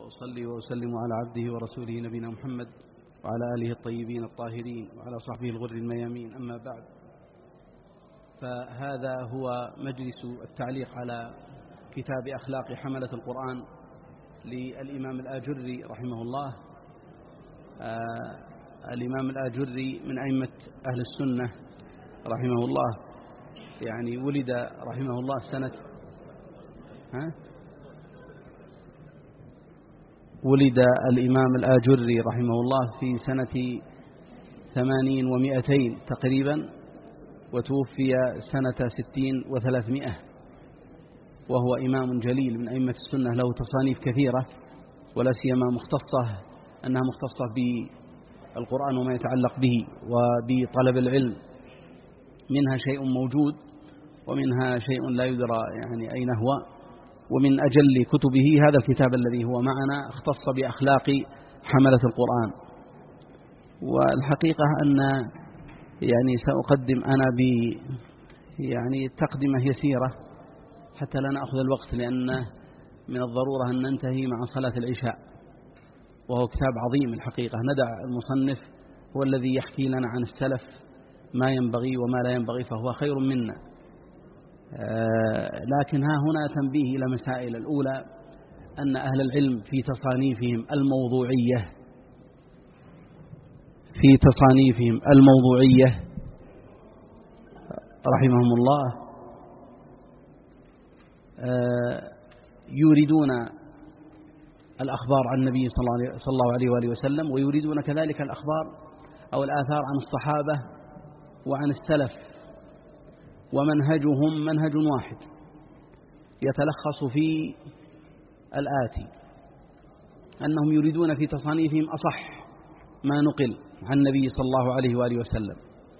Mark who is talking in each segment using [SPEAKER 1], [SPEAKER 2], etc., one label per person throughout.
[SPEAKER 1] وأصلي وأسلم على عبده ورسوله نبينا محمد وعلى آله الطيبين الطاهرين وعلى صحبه الغر الميامين. أما بعد، فهذا هو مجلس التعليق على كتاب أخلاق حملة القرآن للإمام الآجري رحمه الله. الإمام الآجري من أئمة أهل السنة رحمه الله، يعني ولد رحمه الله سنة ولد الإمام الآجري رحمه الله في سنة 80 و200 تقريبا، وتوفي سنة 60 و300، وهو إمام جليل من أئمة السنة، له تصانيف كثيرة، ولا سيما أنها مختصة بالقرآن وما يتعلق به وبطلب العلم. منها شيء موجود ومنها شيء لا يدرى يعني أين هو. ومن أجل كتبه هذا الكتاب الذي هو معنا، اختص بأخلاق حملة القرآن. والحقيقة أن يعني سأقدم أنا يعني تقدمة يسيرة حتى لا نأخذ الوقت، لأن من الضرورة أن ننتهي مع صلاة العشاء، وهو كتاب عظيم الحقيقة. ندع المصنف هو الذي يحكي لنا عن السلف ما ينبغي وما لا ينبغي، فهو خير منا. لكن ها هنا تنبيه إلى مسائل. الأولى أن أهل العلم في تصانيفهم الموضوعية رحمهم الله يريدون الأخبار عن النبي صلى الله عليه وآله وسلم، ويريدون كذلك الأخبار أو الآثار عن الصحابة وعن السلف، ومنهجهم منهج واحد يتلخص في الآتي: أنهم يريدون في تصانيفهم أصح ما نقل عن النبي صلى الله عليه وآله وسلم،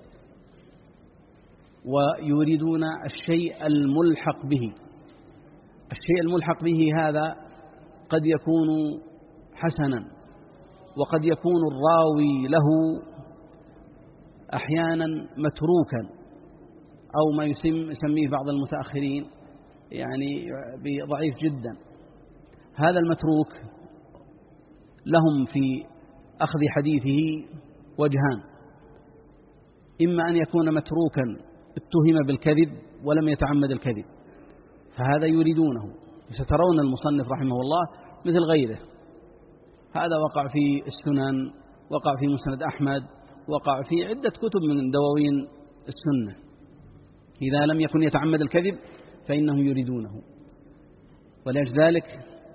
[SPEAKER 1] ويريدون الشيء الملحق به. الشيء الملحق به هذا قد يكون حسنا، وقد يكون الراوي له أحيانا متروكا، أو ما يسميه بعض المتأخرين يعني بضعيف جدا. هذا المتروك لهم في أخذ حديثه وجهان: إما أن يكون متروكا اتهم بالكذب ولم يتعمد الكذب، فهذا يريدونه. سترون المصنف رحمه الله مثل غيره، هذا وقع في السنن، وقع في مسند أحمد، وقع في عدة كتب من دواوين السنة. إذا لم يكن يتعمد الكذب فإنهم يريدونه. ولذلك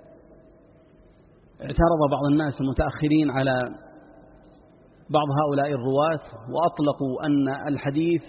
[SPEAKER 1] اعترض بعض الناس المتأخرين على بعض هؤلاء الرواة، وأطلقوا أن الحديث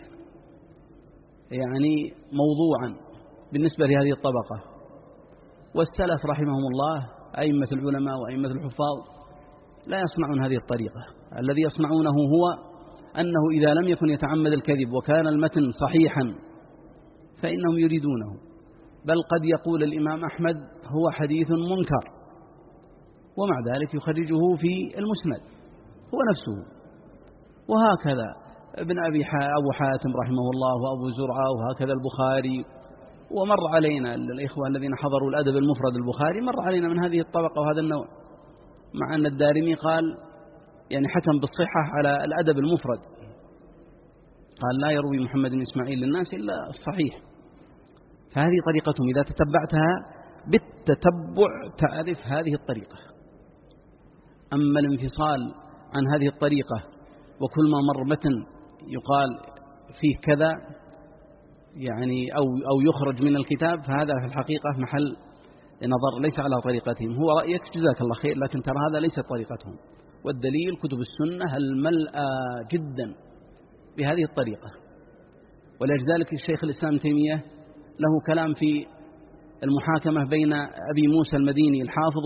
[SPEAKER 1] يعني موضوعا بالنسبة لهذه الطبقة. والسلف رحمهم الله أئمة العلماء وأئمة الحفاظ لا يصنعون هذه الطريقة. الذي يصنعونه هو أنه إذا لم يكن يتعمد الكذب وكان المتن صحيحا فإنهم يريدونه. بل قد يقول الإمام أحمد هو حديث منكر، ومع ذلك يخرجه في المسند هو نفسه. وهكذا أبو حاتم رحمه الله، وأبو زرعة، وهكذا البخاري. ومر علينا الإخوة الذين حضروا الأدب المفرد البخاري، مر علينا من هذه الطبقة وهذا النوع، مع أن الدارمي قال يعني حكم بالصحة على الأدب المفرد، قال لا يروي محمد بن إسماعيل للناس إلا الصحيح. فهذه طريقتهم، إذا تتبعتها بالتتبع تعرف هذه الطريقة. أما الانفصال عن هذه الطريقة وكل ما مر متن يقال فيه كذا يعني أو يخرج من الكتاب، فهذا في الحقيقة محل نظر، ليس على طريقتهم. هو رأيك جزاك الله خير، لكن ترى هذا ليس طريقتهم. والدليل كتب السنة الملأى جدا بهذه الطريقة. ولذلك الشيخ الإسلام ابن تيمية له كلام في المحاكمة بين أبي موسى المديني الحافظ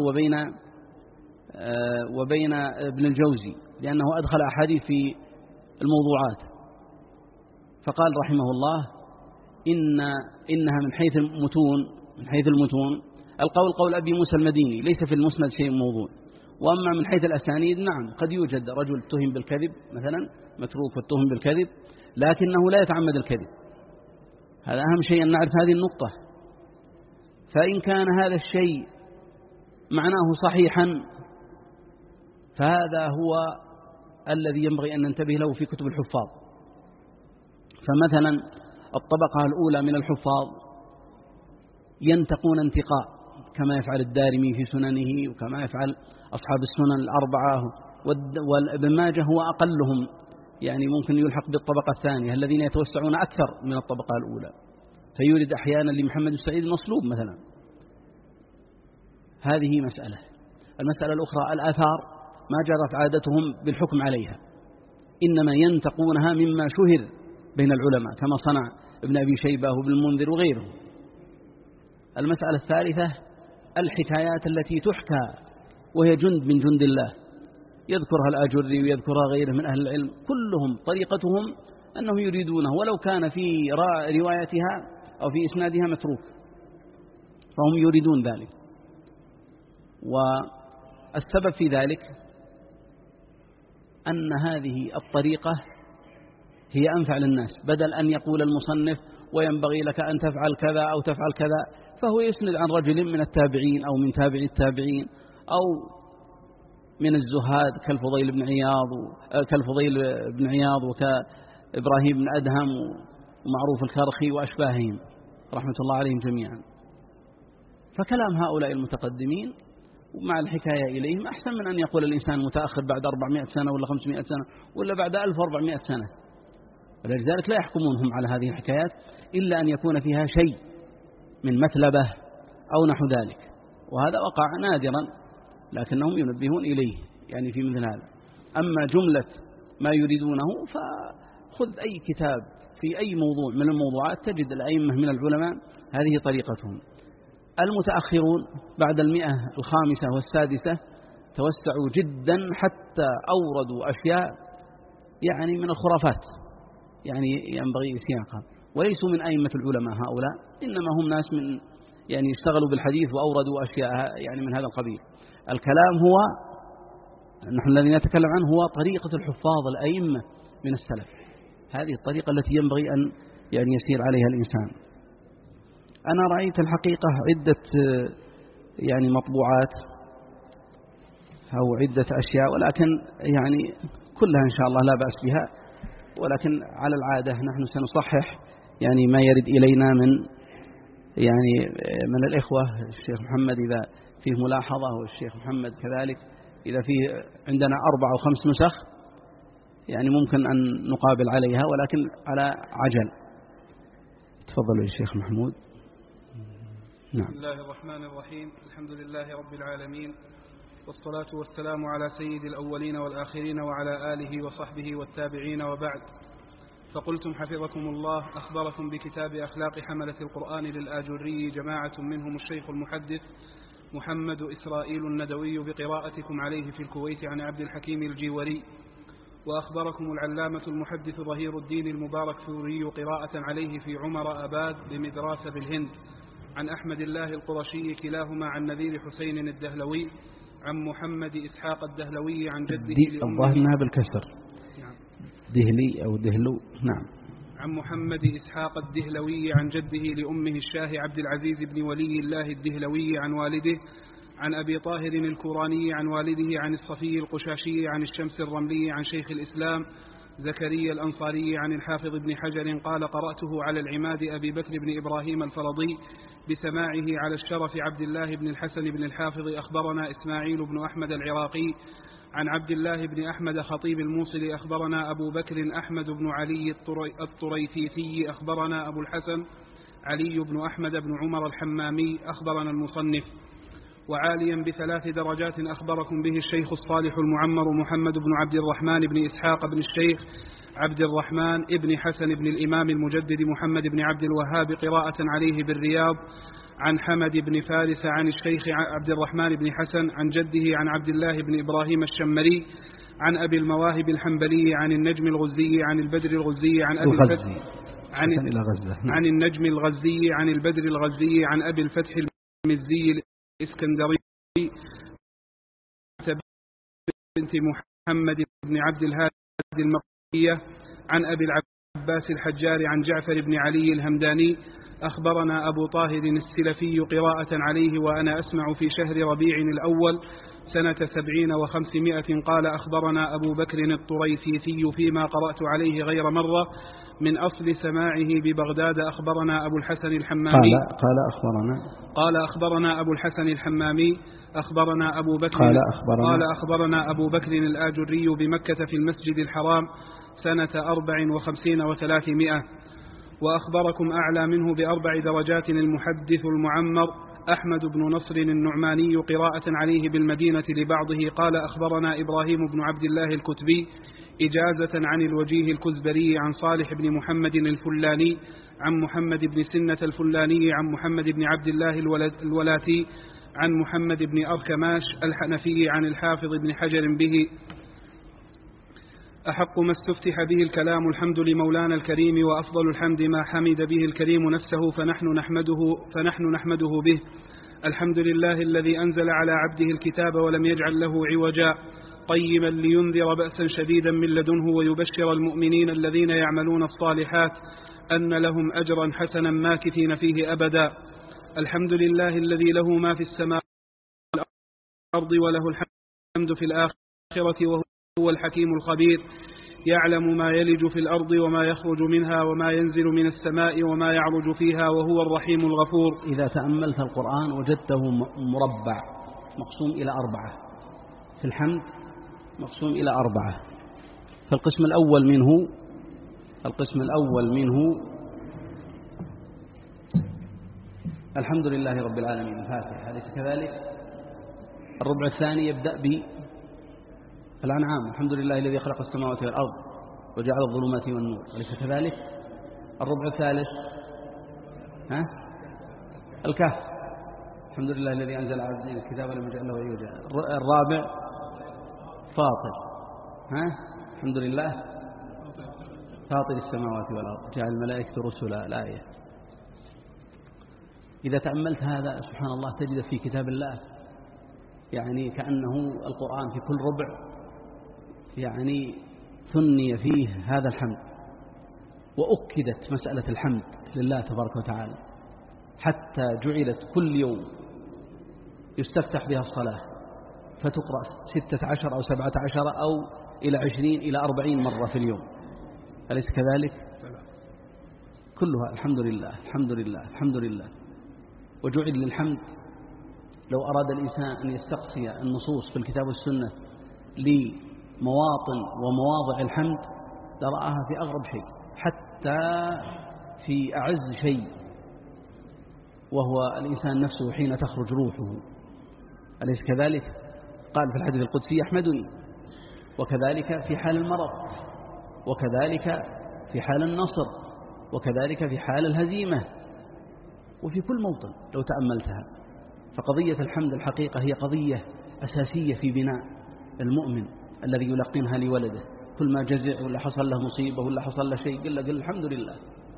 [SPEAKER 1] وبين ابن الجوزي، لأنه أدخل أحاديث في الموضوعات. فقال رحمه الله إنها من حيث المتون القول قول أبي موسى المديني، ليس في المسند شيء موضوع. وأما من حيث الأسانيد نعم، قد يوجد رجل اتهم بالكذب مثلا، متروك واتهم بالكذب، لكنه لا يتعمد الكذب. هذا أهم شيء أن نعرف هذه النقطة. فإن كان هذا الشيء معناه صحيحا، فهذا هو الذي ينبغي أن ننتبه له في كتب الحفاظ. فمثلا الطبقة الأولى من الحفاظ ينتقون انتقاء كما يفعل الدارمي في سننه وكما يفعل أصحاب السنن الأربعة، وابن ماجه هو أقلهم، يعني ممكن يلحق بالطبقة الثانية الذين يتوسعون أكثر من الطبقة الأولى، فيورد أحيانا لمحمد بن سعيد المصلوب مثلا. هذه مسألة. المسألة الأخرى الآثار ما جرت عادتهم بالحكم عليها، إنما ينتقونها مما شهر بين العلماء كما صنع ابن أبي شيبة وابن المنذر وغيره. المسألة الثالثة الحكايات التي تحكى وهي جند من جند الله، يذكرها الآجري ويذكرها غيره من أهل العلم، كلهم طريقتهم أنهم يريدونه ولو كان في روايتها أو في إسنادها متروك، فهم يريدون ذلك. والسبب في ذلك أن هذه الطريقة هي أنفع للناس، بدل أن يقول المصنف وينبغي لك أن تفعل كذا أو تفعل كذا، فهو يسند عن رجل من التابعين أو من تابع التابعين أو من الزهاد كالفضيل بن عياض وكإبراهيم بن أدهم ومعروف الكرخي وأشباههم رحمة الله عليهم جميعا. فكلام هؤلاء المتقدمين ومع الحكاية إليهم أحسن من أن يقول الإنسان متأخر بعد 400 سنة ولا 500 سنة ولا بعد 1400 سنة. ولذلك لا يحكمونهم على هذه الحكايات إلا أن يكون فيها شيء من مثلبة أو نحو ذلك، وهذا وقع نادرا لكنهم ينبهون إليه يعني في مثل هذا. أما جملة ما يريدونه فخذ أي كتاب في أي موضوع من الموضوعات تجد الأئمة من العلماء هذه طريقتهم. المتأخرون بعد 105 والسادسة توسعوا جدا حتى أوردوا أشياء يعني من الخرافات، يعني ينبغي سياقها، وليسوا من أئمة العلماء هؤلاء، إنما هم ناس من يعني اشتغلوا بالحديث وأوردوا أشياء يعني من هذا القبيل. الكلام هو نحن الذي نتكلم عنه هو طريقة الحفاظ الأئمة من السلف، هذه الطريقة التي ينبغي أن يعني يسير عليها الإنسان. أنا رأيت الحقيقة عدة يعني مطبوعات أو عدة أشياء، ولكن يعني كلها إن شاء الله لا بأس بها، ولكن على العادة نحن سنصحح يعني ما يرد إلينا من الإخوة. الشيخ محمد إذا فيه ملاحظة والشيخ محمد كذلك إذا فيه عندنا 4 أو 5 نسخ يعني ممكن أن نقابل عليها، ولكن على عجل. تفضل يا شيخ محمود.
[SPEAKER 2] نعم. بسم الله الرحمن الرحيم، الحمد لله رب العالمين، والصلاة والسلام على سيد الأولين والآخرين وعلى آله وصحبه والتابعين، وبعد. فقلتم حفظكم الله: أخبركم بكتاب أخلاق حملة القرآن للآجري جماعة منهم الشيخ المحدث محمد إسرائيل الندوي بقراءتكم عليه في الكويت عن عبد الحكيم الجيوري. وأخبركم العلامة المحدث ظهير الدين المبارك فوري قراءة عليه في عمر أباد بمدراسة بالهند عن أحمد الله القرشي كلاهما عن نذير حسين الدهلوي عن محمد إسحاق الدهلوي عن جده
[SPEAKER 1] الظاهر بالكسر.
[SPEAKER 2] نعم.
[SPEAKER 1] دهلي أو دهلو. نعم.
[SPEAKER 2] عن محمد إسحاق الدهلوي عن جده لأمه الشاه عبد العزيز بن ولي الله الدهلوي عن والده عن أبي طاهر الكوراني عن والده عن الصفي القشاشي عن الشمس الرملي عن شيخ الإسلام زكريا الأنصاري عن الحافظ بن حجر قال: قرأته على العماد أبي بكر بن إبراهيم الفرضي بسماعه على الشرف عبد الله بن الحسن بن الحافظ. أخبرنا إسماعيل بن أحمد العراقي عن عبد الله بن أحمد خطيب الموصل. أخبرنا أبو بكر أحمد بن علي الطريثيثي. أخبرنا أبو الحسن علي بن أحمد بن عمر الحمامي. أخبرنا المصنف. وعاليا ب3 درجات أخبركم به الشيخ الصالح المعمر محمد بن عبد الرحمن بن إسحاق بن الشيخ عبد الرحمن ابن حسن بن الإمام المجدد محمد بن عبد الوهاب قراءة عليه بالرياض عن حمد بن فارس عن الشيخ عبد الرحمن بن حسن عن جده عن عبد الله بن إبراهيم الشمري عن أبي المواهب الحنبلي عن النجم الغزي عن البدر الغزي عن أبي الفتح عن النجم الغزي عن البدر الغزي عن أبي الفتح المزي الإسكندري بنت محمد بن عبد الهادي المقرية عن أبي العباس الحجار عن جعفر بن علي الهمداني. أخبرنا أبو طاهر السلفي قراءة عليه وأنا أسمع في شهر ربيع الأول سنة 70 و500. قال أخبرنا أبو بكر الطريفيثي فيما قرأت عليه غير مرة من أصل سماعه ببغداد. أخبرنا أبو الحسن الحمامي
[SPEAKER 1] قال أخبرنا
[SPEAKER 2] أبو الحسن الحمامي أخبرنا أبو بكر
[SPEAKER 1] قال
[SPEAKER 2] أخبرنا أبو بكر الآجري بمكة في المسجد الحرام سنة 54 و300. وأخبركم أعلى منه ب4 درجات المحدث المعمر أحمد بن نصر النعماني قراءة عليه بالمدينة لبعضه. قال أخبرنا إبراهيم بن عبد الله الكتبي إجازة عن الوجيه الكزبري عن صالح بن محمد الفلاني عن محمد بن سنة الفلاني عن محمد بن عبد الله الولاتي عن محمد بن أركماش الحنفي عن الحافظ بن حجر به. أحق ما استفتح به الكلام الحمد لمولانا الكريم، وأفضل الحمد ما حمد به الكريم نفسه فنحن نحمده به. الحمد لله الذي أنزل على عبده الكتاب ولم يجعل له عوجا قيما لينذر بأسا شديدا من لدنه ويبشر المؤمنين الذين يعملون الصالحات أن لهم أجرا حسنا ماكثين فيه أبدا. الحمد لله الذي له ما في السماوات والأرض وله الحمد في الآخرة وهو الحكيم الخبير، يعلم ما يلج في الأرض وما يخرج منها وما ينزل من السماء وما يعرج فيها وهو الرحيم الغفور.
[SPEAKER 1] إذا تأملت القرآن وجدته مربع مقسوم إلى 4، في الحمد مقسوم إلى 4. فالقسم الأول منه الحمد لله رب العالمين الفاتحة، أليس كذلك؟ الربع الثاني يبدأ بالأنعام، الحمد لله الذي خلق السماوات والأرض وجعل الظلمات والنور، أليس كذلك؟ الربع الثالث الكهف، الحمد لله الذي أنزل على عبده الكتاب ولم يجعل له عوجا. الرابع فاطر، الحمد لله فاطر السماوات والأرض جعل الملائكة رسلا، الآية. إذا تأملت هذا سبحان الله تجد في كتاب الله يعني كأنه القرآن في كل ربع يعني ثني فيه هذا الحمد، وأكدت مسألة الحمد لله تبارك وتعالى حتى جعلت كل يوم يستفتح بها الصلاة فتقرأ 16 أو 17 أو إلى 20 إلى 40 مرة في اليوم، أليس كذلك؟ كلها الحمد لله الحمد لله الحمد لله. وجعل للحمد لو أراد الإنسان أن يستقصي النصوص في الكتاب والسنة لمواطن ومواضع الحمد لرآها في أغرب شيء، حتى في أعز شيء وهو الإنسان نفسه حين تخرج روحه، أليس كذلك؟ قال في الحديث القدسي يحمدني، وكذلك في حال المرض، وكذلك في حال النصر، وكذلك في حال الهزيمة، وفي كل موطن لو تأملتها. فقضية الحمد الحقيقة هي قضية أساسية في بناء المؤمن الذي يلقنها لولده، كل ما جزع ولا حصل له مصيبة ولا حصل له شيء قل الحمد لله،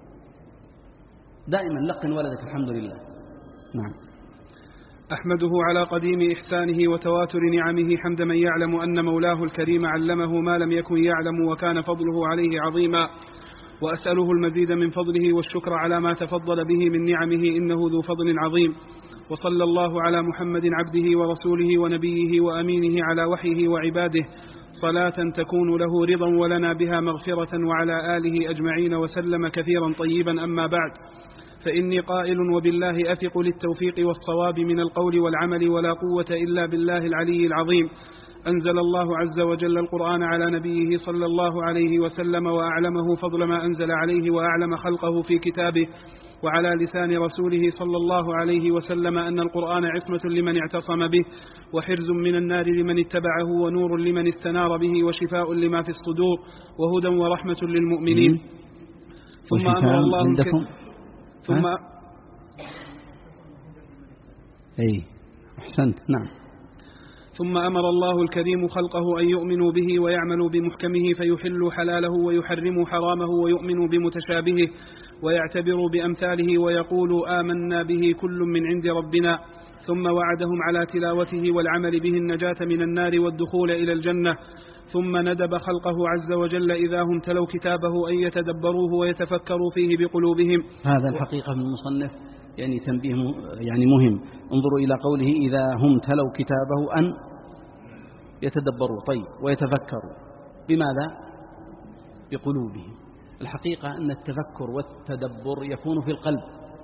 [SPEAKER 1] دائما لقن ولدك الحمد لله. نعم.
[SPEAKER 2] أحمده على قديم إحسانه وتواتر نعمه حمد من يعلم أن مولاه الكريم علمه ما لم يكن يعلم وكان فضله عليه عظيما، وأسأله المزيد من فضله والشكر على ما تفضل به من نعمه إنه ذو فضل عظيم. وصلى الله على محمد عبده ورسوله ونبيه وأمينه على وحيه وعباده صلاة تكون له رضا ولنا بها مغفرة، وعلى آله أجمعين وسلم كثيرا طيبا. أما بعد، فإني قائل وبالله أثق للتوفيق والصواب من القول والعمل، ولا قوة إلا بالله العلي العظيم. أنزل الله عز وجل القرآن على نبيه صلى الله عليه وسلم وأعلمه فضل ما أنزل عليه، وأعلم خلقه في كتابه وعلى لسان رسوله صلى الله عليه وسلم أن القرآن عصمة لمن اعتصم به، وحرز من النار لمن اتبعه، ونور لمن استنار به، وشفاء لما في الصدور، وهدى ورحمة للمؤمنين. ثم أمر الله
[SPEAKER 1] أحسنت. نعم.
[SPEAKER 2] ثم أمر الله الكريم خلقه أن يؤمنوا به ويعملوا بمحكمه، فيحلوا حلاله ويحرموا حرامه، ويؤمنوا بمتشابهه ويعتبروا بأمثاله، ويقولوا آمنا به كل من عند ربنا. ثم وعدهم على تلاوته والعمل به النجاة من النار والدخول إلى الجنة. ثم ندب خلقه عز وجل إذا هم تلوا كتابه أن يتدبروه ويتفكروا فيه بقلوبهم.
[SPEAKER 1] هذا الحقيقة من المصنف يعني تنبيه يعني مهم. انظروا إلى قوله إذا هم تلوا كتابه أن يتدبروا، طيب، ويتفكروا بماذا؟ بقلوبهم. الحقيقة أن التفكر والتدبر يكون في القلب،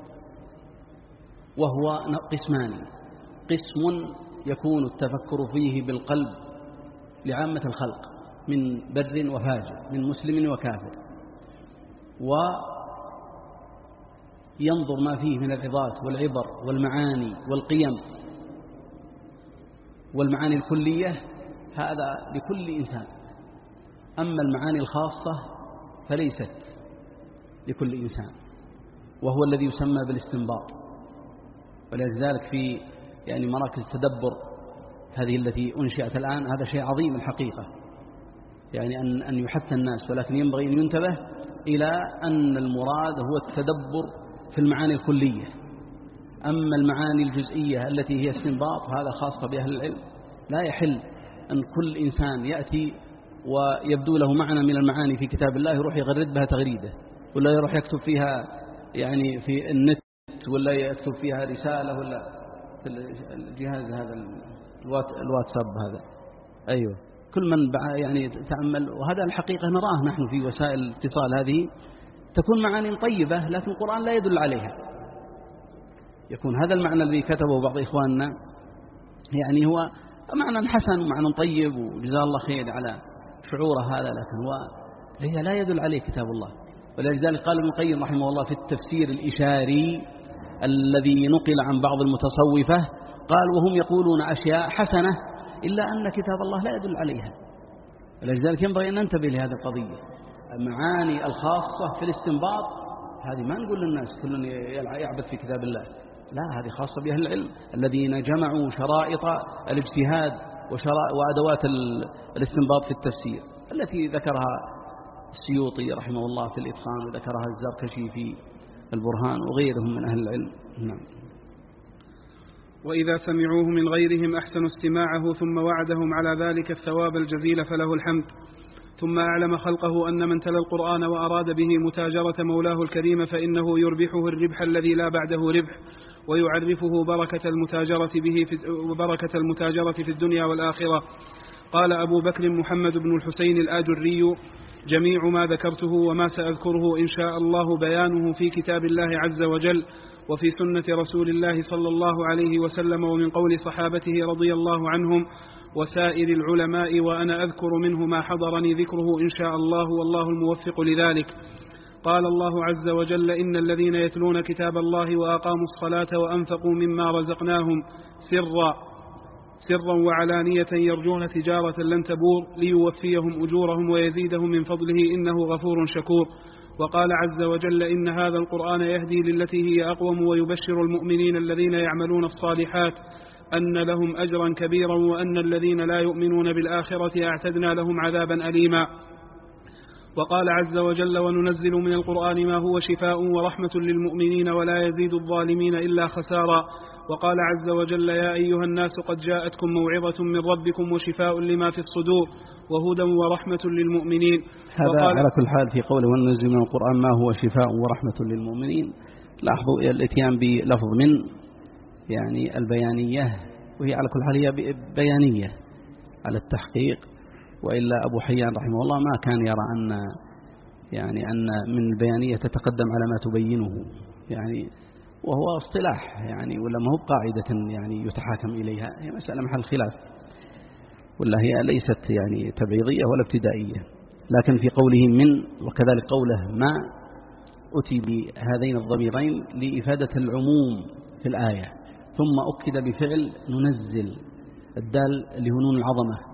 [SPEAKER 1] وهو قسمان: قسم يكون التفكر فيه بالقلب لعامة الخلق من بر وفاجر، من مسلم وكافر، وينظر ما فيه من العظات والعبر والمعاني والقيم والمعاني الكلية، هذا لكل إنسان. أما المعاني الخاصة فليست لكل إنسان، وهو الذي يسمى بالاستنباط. ولذلك في يعني مراكز التدبر هذه التي أنشئت الآن، هذا شيء عظيم الحقيقة، يعني أن يحث الناس، ولكن ينبغي أن ينتبه إلى أن المراد هو التدبر في المعاني الكلية. أما المعاني الجزئية التي هي استنباط هذا خاصة بأهل العلم. لا يحل أن كل إنسان يأتي ويبدو له معنى من المعاني في كتاب الله يروح يغرد بها تغريده، ولا يروح يكتب فيها يعني في النت، ولا يكتب فيها رسالة، ولا في الجهاز هذا الواتساب هذا. أيوة، كل من يعني تأمل، وهذا الحقيقة نراه نحن في وسائل الاتصال هذه، تكون معاني طيبة لكن القرآن لا يدل عليها. يكون هذا المعنى الذي كتبه بعض إخواننا يعني هو معنى حسن ومعنى طيب، وجزاه الله خير على شعوره هذا، لكن هو لا يدل عليه كتاب الله. ولذلك قال ابن القيم رحمه الله في التفسير الإشاري الذي نقل عن بعض المتصوفة، قال: وهم يقولون أشياء حسنة إلا أن كتاب الله لا يدل عليها. ولذلك ينبغي أن ننتبه لهذه القضية. المعاني الخاصة في الاستنباط هذه ما نقول للناس كل يعبث في كتاب الله، لا، هذه خاصة بأهل العلم الذين جمعوا شرائط الاجتهاد وأدوات الاستنباط في التفسير التي ذكرها السيوطي رحمه الله في الإتقان، وذكرها الزركشي في البرهان، وغيرهم من أهل العلم. نعم.
[SPEAKER 2] وإذا سمعوه من غيرهم أحسنوا استماعه، ثم وعدهم على ذلك الثواب الجزيل فله الحمد. ثم أعلم خلقه أن من تلا القرآن وأراد به متاجرة مولاه الكريم فإنه يربحه الربح الذي لا بعده ربح، ويعرفه بركة المتاجرة في الدنيا والآخرة. قال أبو بكر محمد بن الحسين الآجري: جميع ما ذكرته وما سأذكره إن شاء الله بيانه في كتاب الله عز وجل، وفي سنة رسول الله صلى الله عليه وسلم، ومن قول صحابته رضي الله عنهم وسائر العلماء، وأنا أذكر منه ما حضرني ذكره إن شاء الله، والله الموفق لذلك. قال الله عز وجل: إن الذين يتلون كتاب الله وأقاموا الصلاة وأنفقوا مما رزقناهم سرا وعلانية يرجون تجارة لن تبور ليوفيهم أجورهم ويزيدهم من فضله إنه غفور شكور. وقال عز وجل: إن هذا القرآن يهدي للتي هي أقوم ويبشر المؤمنين الذين يعملون الصالحات أن لهم أجرا كبيرا، وأن الذين لا يؤمنون بالآخرة أعتدنا لهم عذابا أليما. وقال عز وجل: وننزل من القرآن ما هو شفاء ورحمة للمؤمنين ولا يزيد الظالمين إلا خسارا. وقال عز وجل: يا أيها الناس قد جاءتكم موعظة من ربكم وشفاء لما في الصدور وهدى ورحمة للمؤمنين.
[SPEAKER 1] هذا على كل حال في قوله وننزل من القرآن ما هو شفاء ورحمة للمؤمنين، لاحظوا الاتيان بلفظ من يعني البيانية، وهي على كل حال هي بيانية على التحقيق. وإلا أبو حيان رحمه الله ما كان يرى أن من البيانية تتقدم على ما تبينه، يعني وهو اصطلاح يعني، ولا ما هو قاعدة يعني يتحاكم إليها، هي مسألة محل خلاف، ولا هي ليست يعني تبعيضية ولا ابتدائية. لكن في قوله من، وكذلك قوله ما، أتي بهذين الضميرين لإفادة العموم في الآية، ثم أكد بفعل ننزل الدال لهنون العظمة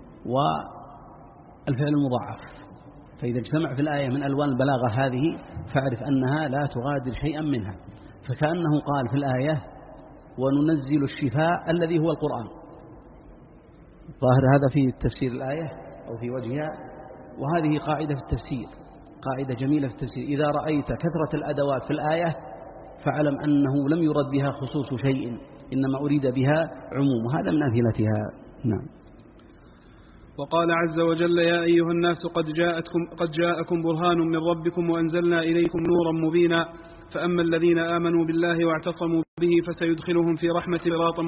[SPEAKER 1] والفعل المضاعف. فإذا اجتمع في الآية من ألوان البلاغة هذه فاعرف أنها لا تغادر شيئا منها، فكأنه قال في الآية وننزل الشفاء الذي هو القرآن. ظاهر هذا في تفسير الآية أو في وجهها، وهذه قاعدة في التفسير، قاعدة جميلة في التفسير: إذا رأيت كثرة الأدوات في الآية فاعلم أنه لم يرد بها خصوص شيء، إنما أريد بها عموم، هذا من أمثلتها. نعم.
[SPEAKER 2] وقال عز وجل: يا أيها الناس قد جاءكم برهان من ربكم وأنزلنا إليكم نورا مبينا فأما الذين آمنوا بالله واعتصموا به فسيدخلهم في رحمة صراطا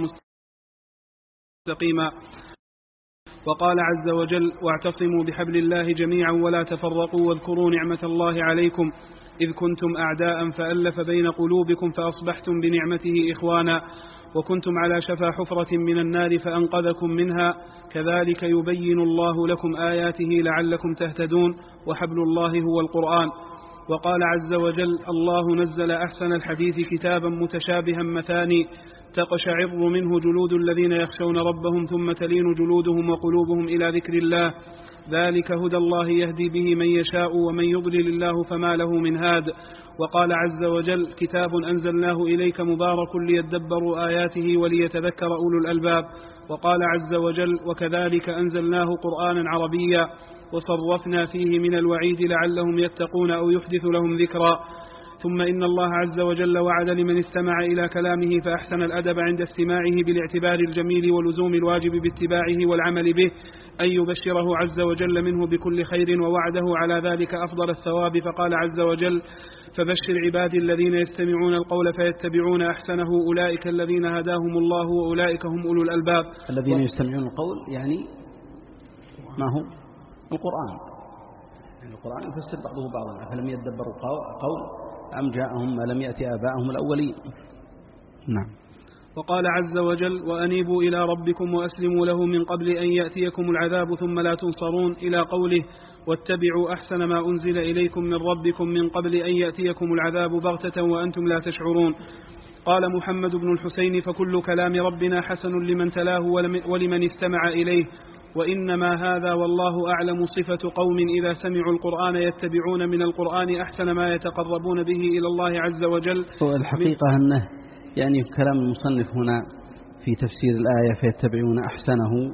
[SPEAKER 2] مستقيما. وقال عز وجل: واعتصموا بحبل الله جميعا ولا تفرقوا واذكروا نعمة الله عليكم إذ كنتم أعداء فألف بين قلوبكم فأصبحتم بنعمته إخوانا وكنتم على شفا حفرة من النار فأنقذكم منها كذلك يبين الله لكم آياته لعلكم تهتدون وحبل الله هو القرآن. وقال عز وجل: الله نزل أحسن الحديث كتابا متشابها مثاني تقشعر منه جلود الذين يخشون ربهم ثم تلين جلودهم وقلوبهم إلى ذكر الله ذلك هدى الله يهدي به من يشاء ومن يضلل الله فما له من هاد. وقال عز وجل: كتاب أنزلناه إليك مبارك ليدبروا آياته وليتذكر أولو الألباب. وقال عز وجل: وكذلك أنزلناه قرآنا عربيا وصرفنا فيه من الوعيد لعلهم يتقون أو يحدث لهم ذكرا. ثم إن الله عز وجل وعد لمن استمع إلى كلامه فأحسن الأدب عند استماعه بالاعتبار الجميل ولزوم الواجب باتباعه والعمل به أن يبشره عز وجل منه بكل خير ووعده على ذلك أفضل الثواب. فقال عز وجل: فبشر عبادي الذين يستمعون القول فيتبعون أحسنه أولئك الذين هداهم الله وأولئك هم أولو الألباب.
[SPEAKER 1] الذين يستمعون القول يعني ما هو القرآن، يعني القرآن يفسر بعضه بعضا أفلم يدبروا قول أم جاءهم ما لم يأتي آباءهم الأولين. نعم.
[SPEAKER 2] وقال عز وجل: وأنيبوا إلى ربكم وأسلموا له من قبل أن يأتيكم العذاب ثم لا تنصرون إلى قوله: واتبعوا أحسن ما أنزل إليكم من ربكم من قبل أن يأتيكم العذاب بغتة وأنتم لا تشعرون. قال محمد بن الحسين: فكل كلام ربنا حسن لمن تلاه ولمن استمع إليه، وإنما هذا والله أعلم صفة قوم إذا سمعوا القرآن يتبعون من القرآن أحسن ما يتقربون به إلى الله عز وجل.
[SPEAKER 1] الحقيقة أنه يعني كلام المصنف هنا في تفسير الآية فيتبعون أحسنه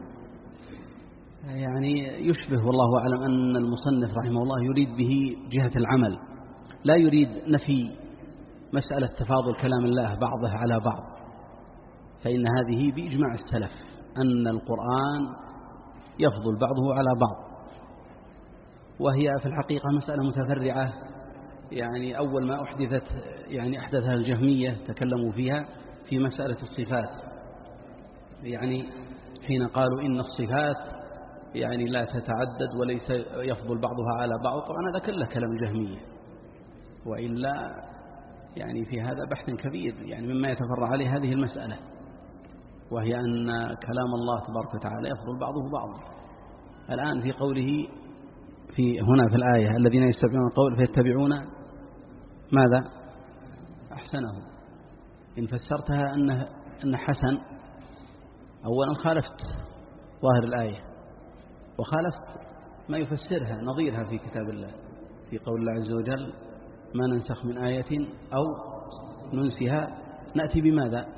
[SPEAKER 1] يعني يشبه والله أعلم أن المصنف رحمه الله يريد به جهة العمل، لا يريد نفي مسألة تفاضل كلام الله بعضه على بعض، فإن هذه بإجماع السلف أن القرآن يفضل بعضه على بعض، وهي في الحقيقة مسألة متفرعة. يعني أول ما أحدثها الجهمية تكلموا فيها في مسألة الصفات، يعني حين قالوا إن الصفات يعني لا تتعدد وليس يفضل بعضها على بعض. طبعا هذا كله كلام الجهمية، وإلا يعني في هذا بحث كبير يعني مما يتفرع عليه هذه المسألة، وهي أن كلام الله تبارك وتعالى يفضل بعضه بعضا. الآن في قوله هنا في الآية: الذين يستمعون القول فيتبعون ماذا؟ أحسنه. إن فسرتها أن حسن، أولا خالفت ظاهر الآية وخالفت ما يفسرها نظيرها في كتاب الله، في قول الله عز وجل: ما ننسخ من آية أو ننسها نأتي بماذا؟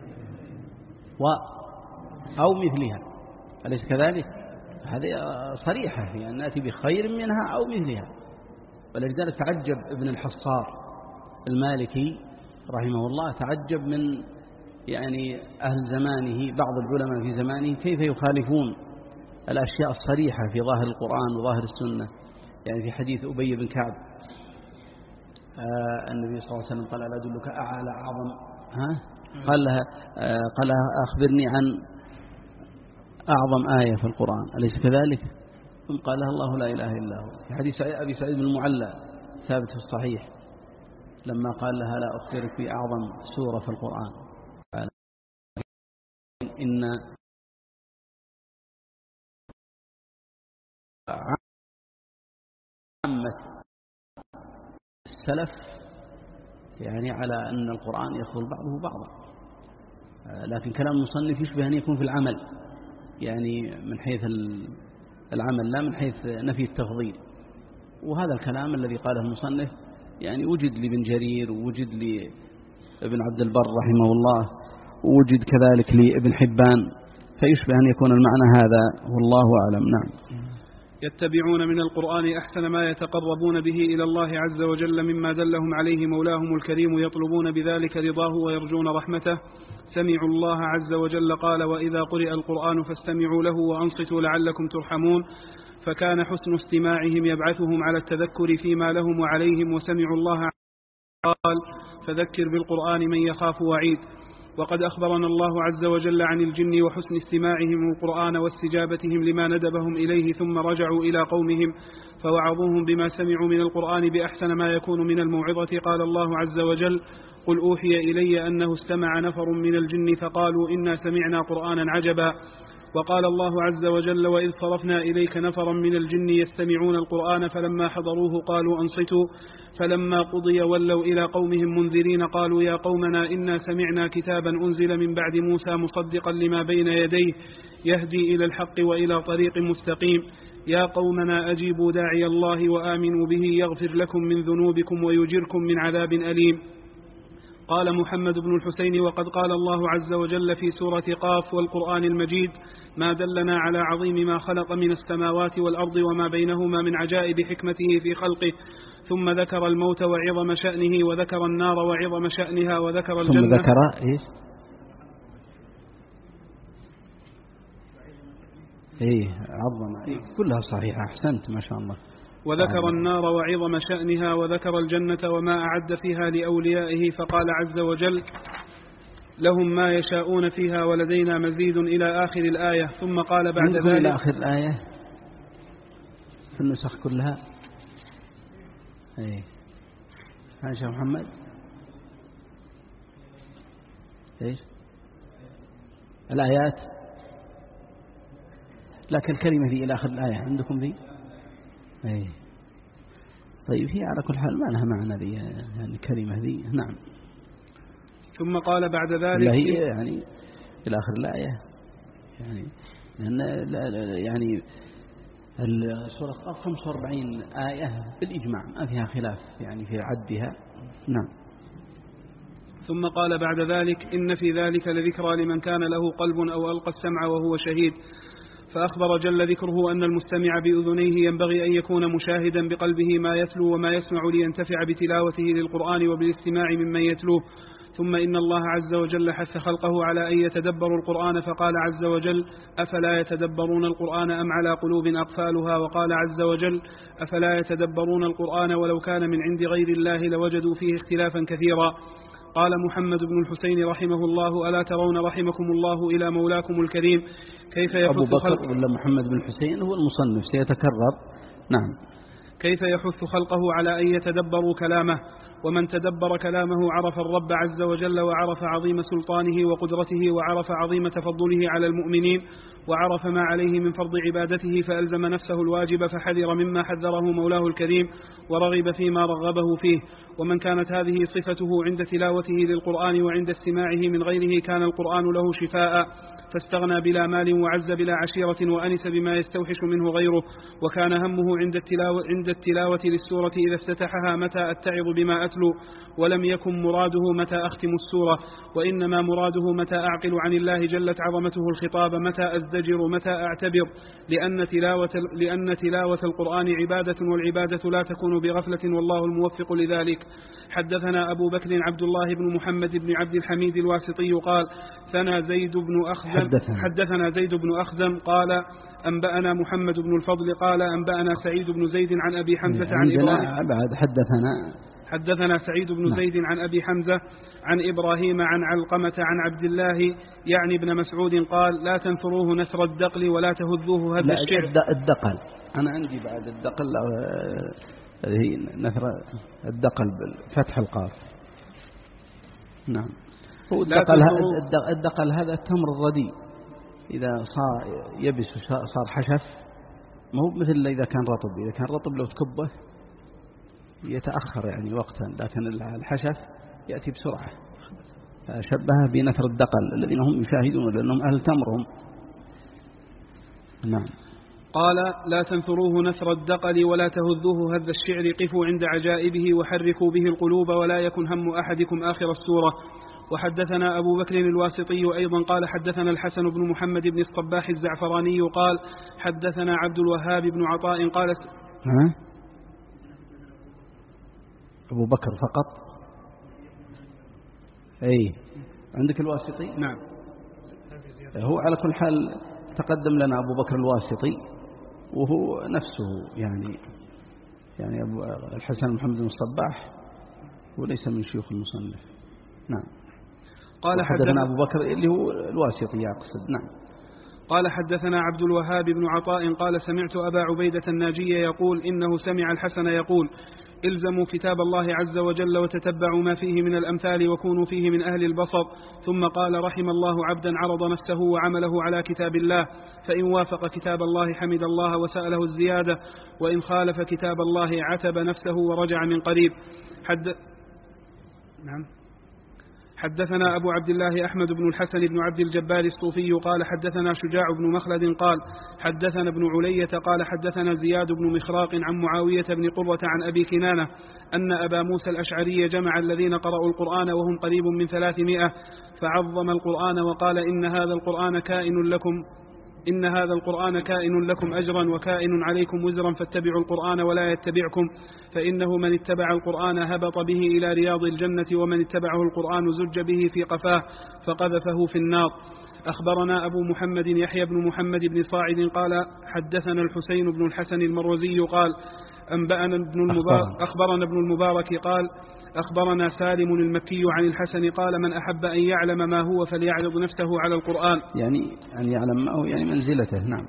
[SPEAKER 1] أو مثلها، أليس كذلك؟ هذه صريحة في أن نأتي بخير منها أو مثلها. ولذلك تعجب ابن الحصار المالكي رحمه الله، تعجب من يعني أهل زمانه، بعض العلماء في زمانه، كيف يخالفون الأشياء الصريحة في ظاهر القرآن وظاهر السنة. يعني في حديث أبي بن كعب النبي صلى الله عليه وسلم قال: ألا أدلك على أعظم قال أخبرني عن أعظم آية في القرآن، أليس كذلك؟ ثم قال لها: الله لا إله إلا هو. في حديث أبي سعيد بن المعلى ثابت في الصحيح لما قال لها: لا أخبرك بأعظم سورة في القرآن، قال: إن عامة السلف يعني على أن القرآن يفضل بعضه بعضا، لكن كلام المصنف يشبه أن يكون في العمل، يعني من حيث العمل لا من حيث نفي التفضيل. وهذا الكلام الذي قاله المصنف يعني وجد لابن جرير، ووجد لابن عبد البر رحمه الله، ووجد كذلك لابن حبان، فيشبه أن يكون المعنى هذا والله أعلم. نعم.
[SPEAKER 2] يتبعون من القرآن أحسن ما يتقربون به إلى الله عز وجل مما دلهم عليه مولاهم الكريم، يطلبون بذلك رضاه ويرجون رحمته. سمعوا الله عز وجل قال وإذا قرئ القرآن فاستمعوا له وأنصتوا لعلكم ترحمون، فكان حسن استماعهم يبعثهم على التذكر فيما لهم وعليهم، وسمعوا الله قال فذكر بالقرآن من يخاف وعيد. وقد أخبرنا الله عز وجل عن الجن وحسن استماعهم القرآن واستجابتهم لما ندبهم إليه، ثم رجعوا إلى قومهم فوعظوهم بما سمعوا من القرآن بأحسن ما يكون من الموعظة. قال الله عز وجل قل أوحي إلي أنه استمع نفر من الجن فقالوا إنا سمعنا قرآنا عجبا. وقال الله عز وجل وإذ صرفنا إليك نفرا من الجن يستمعون القرآن فلما حضروه قالوا أنصتوا، فلما قضي ولوا إلى قومهم منذرين قالوا يا قومنا إنا سمعنا كتابا أنزل من بعد موسى مصدقا لما بين يديه يهدي إلى الحق وإلى طريق مستقيم، يا قومنا أجيبوا داعي الله وآمنوا به يغفر لكم من ذنوبكم ويجركم من عذاب أليم. قال محمد بن الحسين وقد قال الله عز وجل في سورة قاف والقرآن المجيد ما دلنا على عظيم ما خلق من السماوات والأرض وما بينهما من عجائب حكمته في خلقه، ثم ذكر الموت وعظم شأنه وذكر النار وعظم شأنها وذكر الجنة.
[SPEAKER 1] ثم ذكر إيش؟ عظم كلها صحيحة، أحسنت ما شاء الله.
[SPEAKER 2] وذكر النار وعظم شأنها وذكر الجنة وما أعد فيها لأوليائه، فقال عز وجل لهم ما يشاءون فيها ولدينا مزيد إلى آخر الآية. ثم قال بعد ذلك
[SPEAKER 1] إلى آخر الآية في النسخ كلها. ها شيخ محمد إيش الآيات؟ لكن الكلمة دي إلى آخر الآية عندكم ذي؟ طيب هي على كل حال ما لها معنى ذي، يعني الكلمة ذي. نعم.
[SPEAKER 2] ثم قال بعد ذلك
[SPEAKER 1] هي يعني إلى آخر الآية، يعني السورة 45 آية بالإجماع ما فيها خلاف يعني في عدها. نعم.
[SPEAKER 2] ثم قال بعد ذلك إن في ذلك لذكرى لمن كان له قلب أو ألقى السمع وهو شهيد. فأخبر جل ذكره أن المستمع بأذنيه ينبغي أن يكون مشاهدا بقلبه ما يتلو وما يسمع لينتفع بتلاوته للقرآن وبالاستماع ممن يتلوه. ثم إن الله عز وجل حث خلقه على أن يتدبروا القرآن، فقال عز وجل أفلا يتدبرون القرآن أم على قلوب أقفالها، وقال عز وجل أفلا يتدبرون القرآن ولو كان من عند غير الله لوجدوا فيه اختلافا كثيرا. قال محمد بن الحسين رحمه الله ألا ترون رحمكم الله إلى مولاكم الكريم كيف يحث
[SPEAKER 1] أبو بكر ولا محمد بن الحسين هو المصنف سيتكرر. نعم.
[SPEAKER 2] كيف يحث خلقه على أن يتدبروا كلامه، ومن تدبر كلامه عرف الرب عز وجل وعرف عظيم سلطانه وقدرته وعرف عظيم تفضله على المؤمنين وعرف ما عليه من فرض عبادته، فألزم نفسه الواجب فحذر مما حذره مولاه الكريم ورغب فيما رغبه فيه. ومن كانت هذه صفته عند تلاوته للقرآن وعند استماعه من غيره كان القرآن له شفاء، فاستغنى بلا مال وعز بلا عشيرة وأنس بما يستوحش منه غيره. وكان همه عند التلاوة للسورة إذا افتتحها متى أتعظ بما أتلو، ولم يكن مراده متى أختم السورة، وإنما مراده متى أعقل عن الله جلت عظمته الخطاب، متى أزدجر متى أعتبر، لأن تلاوة القرآن عبادة، والعبادة لا تكون بغفلة والله الموفق لذلك. حدثنا أبو بكر عبد الله بن محمد بن عبد الحميد الواسطي قال حدثنا زيد بن أخزم قال أنبأنا محمد بن الفضل قال أنبأنا سعيد بن زيد عن أبي حمزة عن إبراهيم. حدثنا سعيد بن زيد عن أبي حمزة عن إبراهيم عن علقمة عن عبد الله يعني ابن مسعود قال لا تنثروه نثر الدقل ولا تهذوه هذا الشعر.
[SPEAKER 1] الدقل أنا عندي بعد الدقل هي نثر الدقل بالفتح القاف. نعم. الدقل هذا التمر الرديء إذا صار يبس صار حشف، ما هو مثل إذا كان رطب. إذا كان رطب لو تكبه يتأخر يعني وقتا، لكن الحشف يأتي بسرعة. فشبه بنثر الدقل الذين هم يشاهدون لأنهم أهل تمرهم. نعم.
[SPEAKER 2] قال لا تنثروه نثر الدقل ولا تهذوه هذا الشعر، قفوا عند عجائبه وحركوا به القلوب ولا يكن هم أحدكم آخر السورة. وحدثنا أبو بكر الواسطي أيضا قال حدثنا الحسن بن محمد بن الصباح الزعفراني قال حدثنا عبد الوهاب بن عطاء قال
[SPEAKER 1] أبو بكر فقط عندك الواسطي؟
[SPEAKER 2] نعم.
[SPEAKER 1] هو على كل حال تقدم لنا أبو بكر الواسطي وهو نفسه يعني أبو الحسن محمد بن الصباح وليس من شيوخ المصنف. نعم.
[SPEAKER 2] قال
[SPEAKER 1] حدثنا أبو بكر اللي هو الواسطي يقصد. نعم.
[SPEAKER 2] قال حدثنا عبد الوهاب بن عطاء قال سمعت أبا عبيدة الناجي يقول إنه سمع الحسن يقول الزموا كتاب الله عز وجل وتتبعوا ما فيه من الأمثال وكونوا فيه من أهل البصر. ثم قال رحم الله عبدا عرض نفسه وعمله على كتاب الله، فإن وافق كتاب الله حمد الله وسأله الزيادة، وإن خالف كتاب الله عتب نفسه ورجع من قريب. نعم. حدثنا أبو عبد الله أحمد بن الحسن بن عبد الجبار الصوفي قال حدثنا شجاع بن مخلد قال حدثنا ابن علية قال حدثنا زياد بن مخراق عن معاوية بن قرة عن أبي كنانة أن أبا موسى الأشعري جمع الذين قرأوا القرآن وهم قريب من 300 فعظم القرآن وقال إن هذا القرآن كائن لكم أجرا وكائن عليكم وزرا، فاتبعوا القرآن ولا يتبعكم، فإنه من اتبع القرآن هبط به إلى رياض الجنة، ومن اتبعه القرآن زج به في قفاه فقذفه في النار. أخبرنا أبو محمد يحيى بن محمد بن صاعد قال حدثنا الحسين بن الحسن المروزي قال أخبرنا ابن المبارك قال أخبرنا سالم المكي عن الحسن قال من أحب أن يعلم ما هو فليعرض نفسه على القرآن،
[SPEAKER 1] يعني أن يعلم ما هو يعني منزلته. نعم.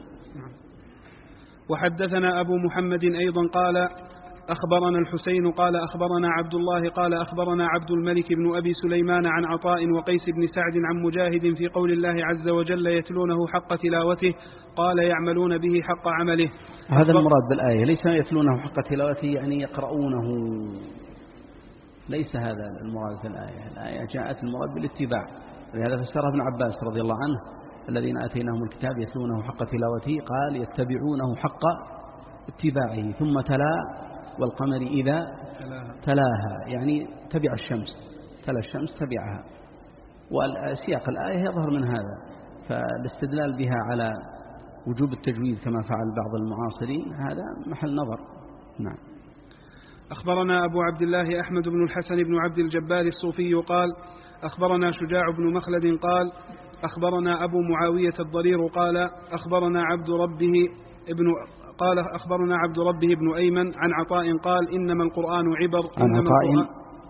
[SPEAKER 2] وحدثنا أبو محمد أيضا قال أخبرنا الحسين قال أخبرنا عبد الله قال أخبرنا عبد الملك بن أبي سليمان عن عطاء وقيس بن سعد عن مجاهد في قول الله عز وجل يتلونه حق تلاوته قال يعملون به حق عمله.
[SPEAKER 1] هذا المراد بالآية، ليس يتلونه حق تلاوته يعني يقرؤونه، ليس هذا المراد في الآية. الآية جاءت المراد بالاتباع، ولهذا فسرها ابن عباس رضي الله عنه الذين آتيناهم الكتاب يتلونه حق تلاوته قال يتبعونه حق اتباعه، ثم تلا والقمر إذا تلاها يعني تبع الشمس، تلا الشمس تبعها. والسياق الآية يظهر من هذا، فالاستدلال بها على وجوب التجويد كما فعل بعض المعاصرين هذا محل نظر. نعم.
[SPEAKER 2] أخبرنا أبو عبد الله أحمد بن الحسن بن عبد الجبار الصوفي قال أخبرنا شجاع بن مخلد قال أخبرنا أبو معاوية الضرير قال أخبرنا عبد ربه بن أيمن عن عطاء قال إنما القرآن عبر.
[SPEAKER 1] عن عطاء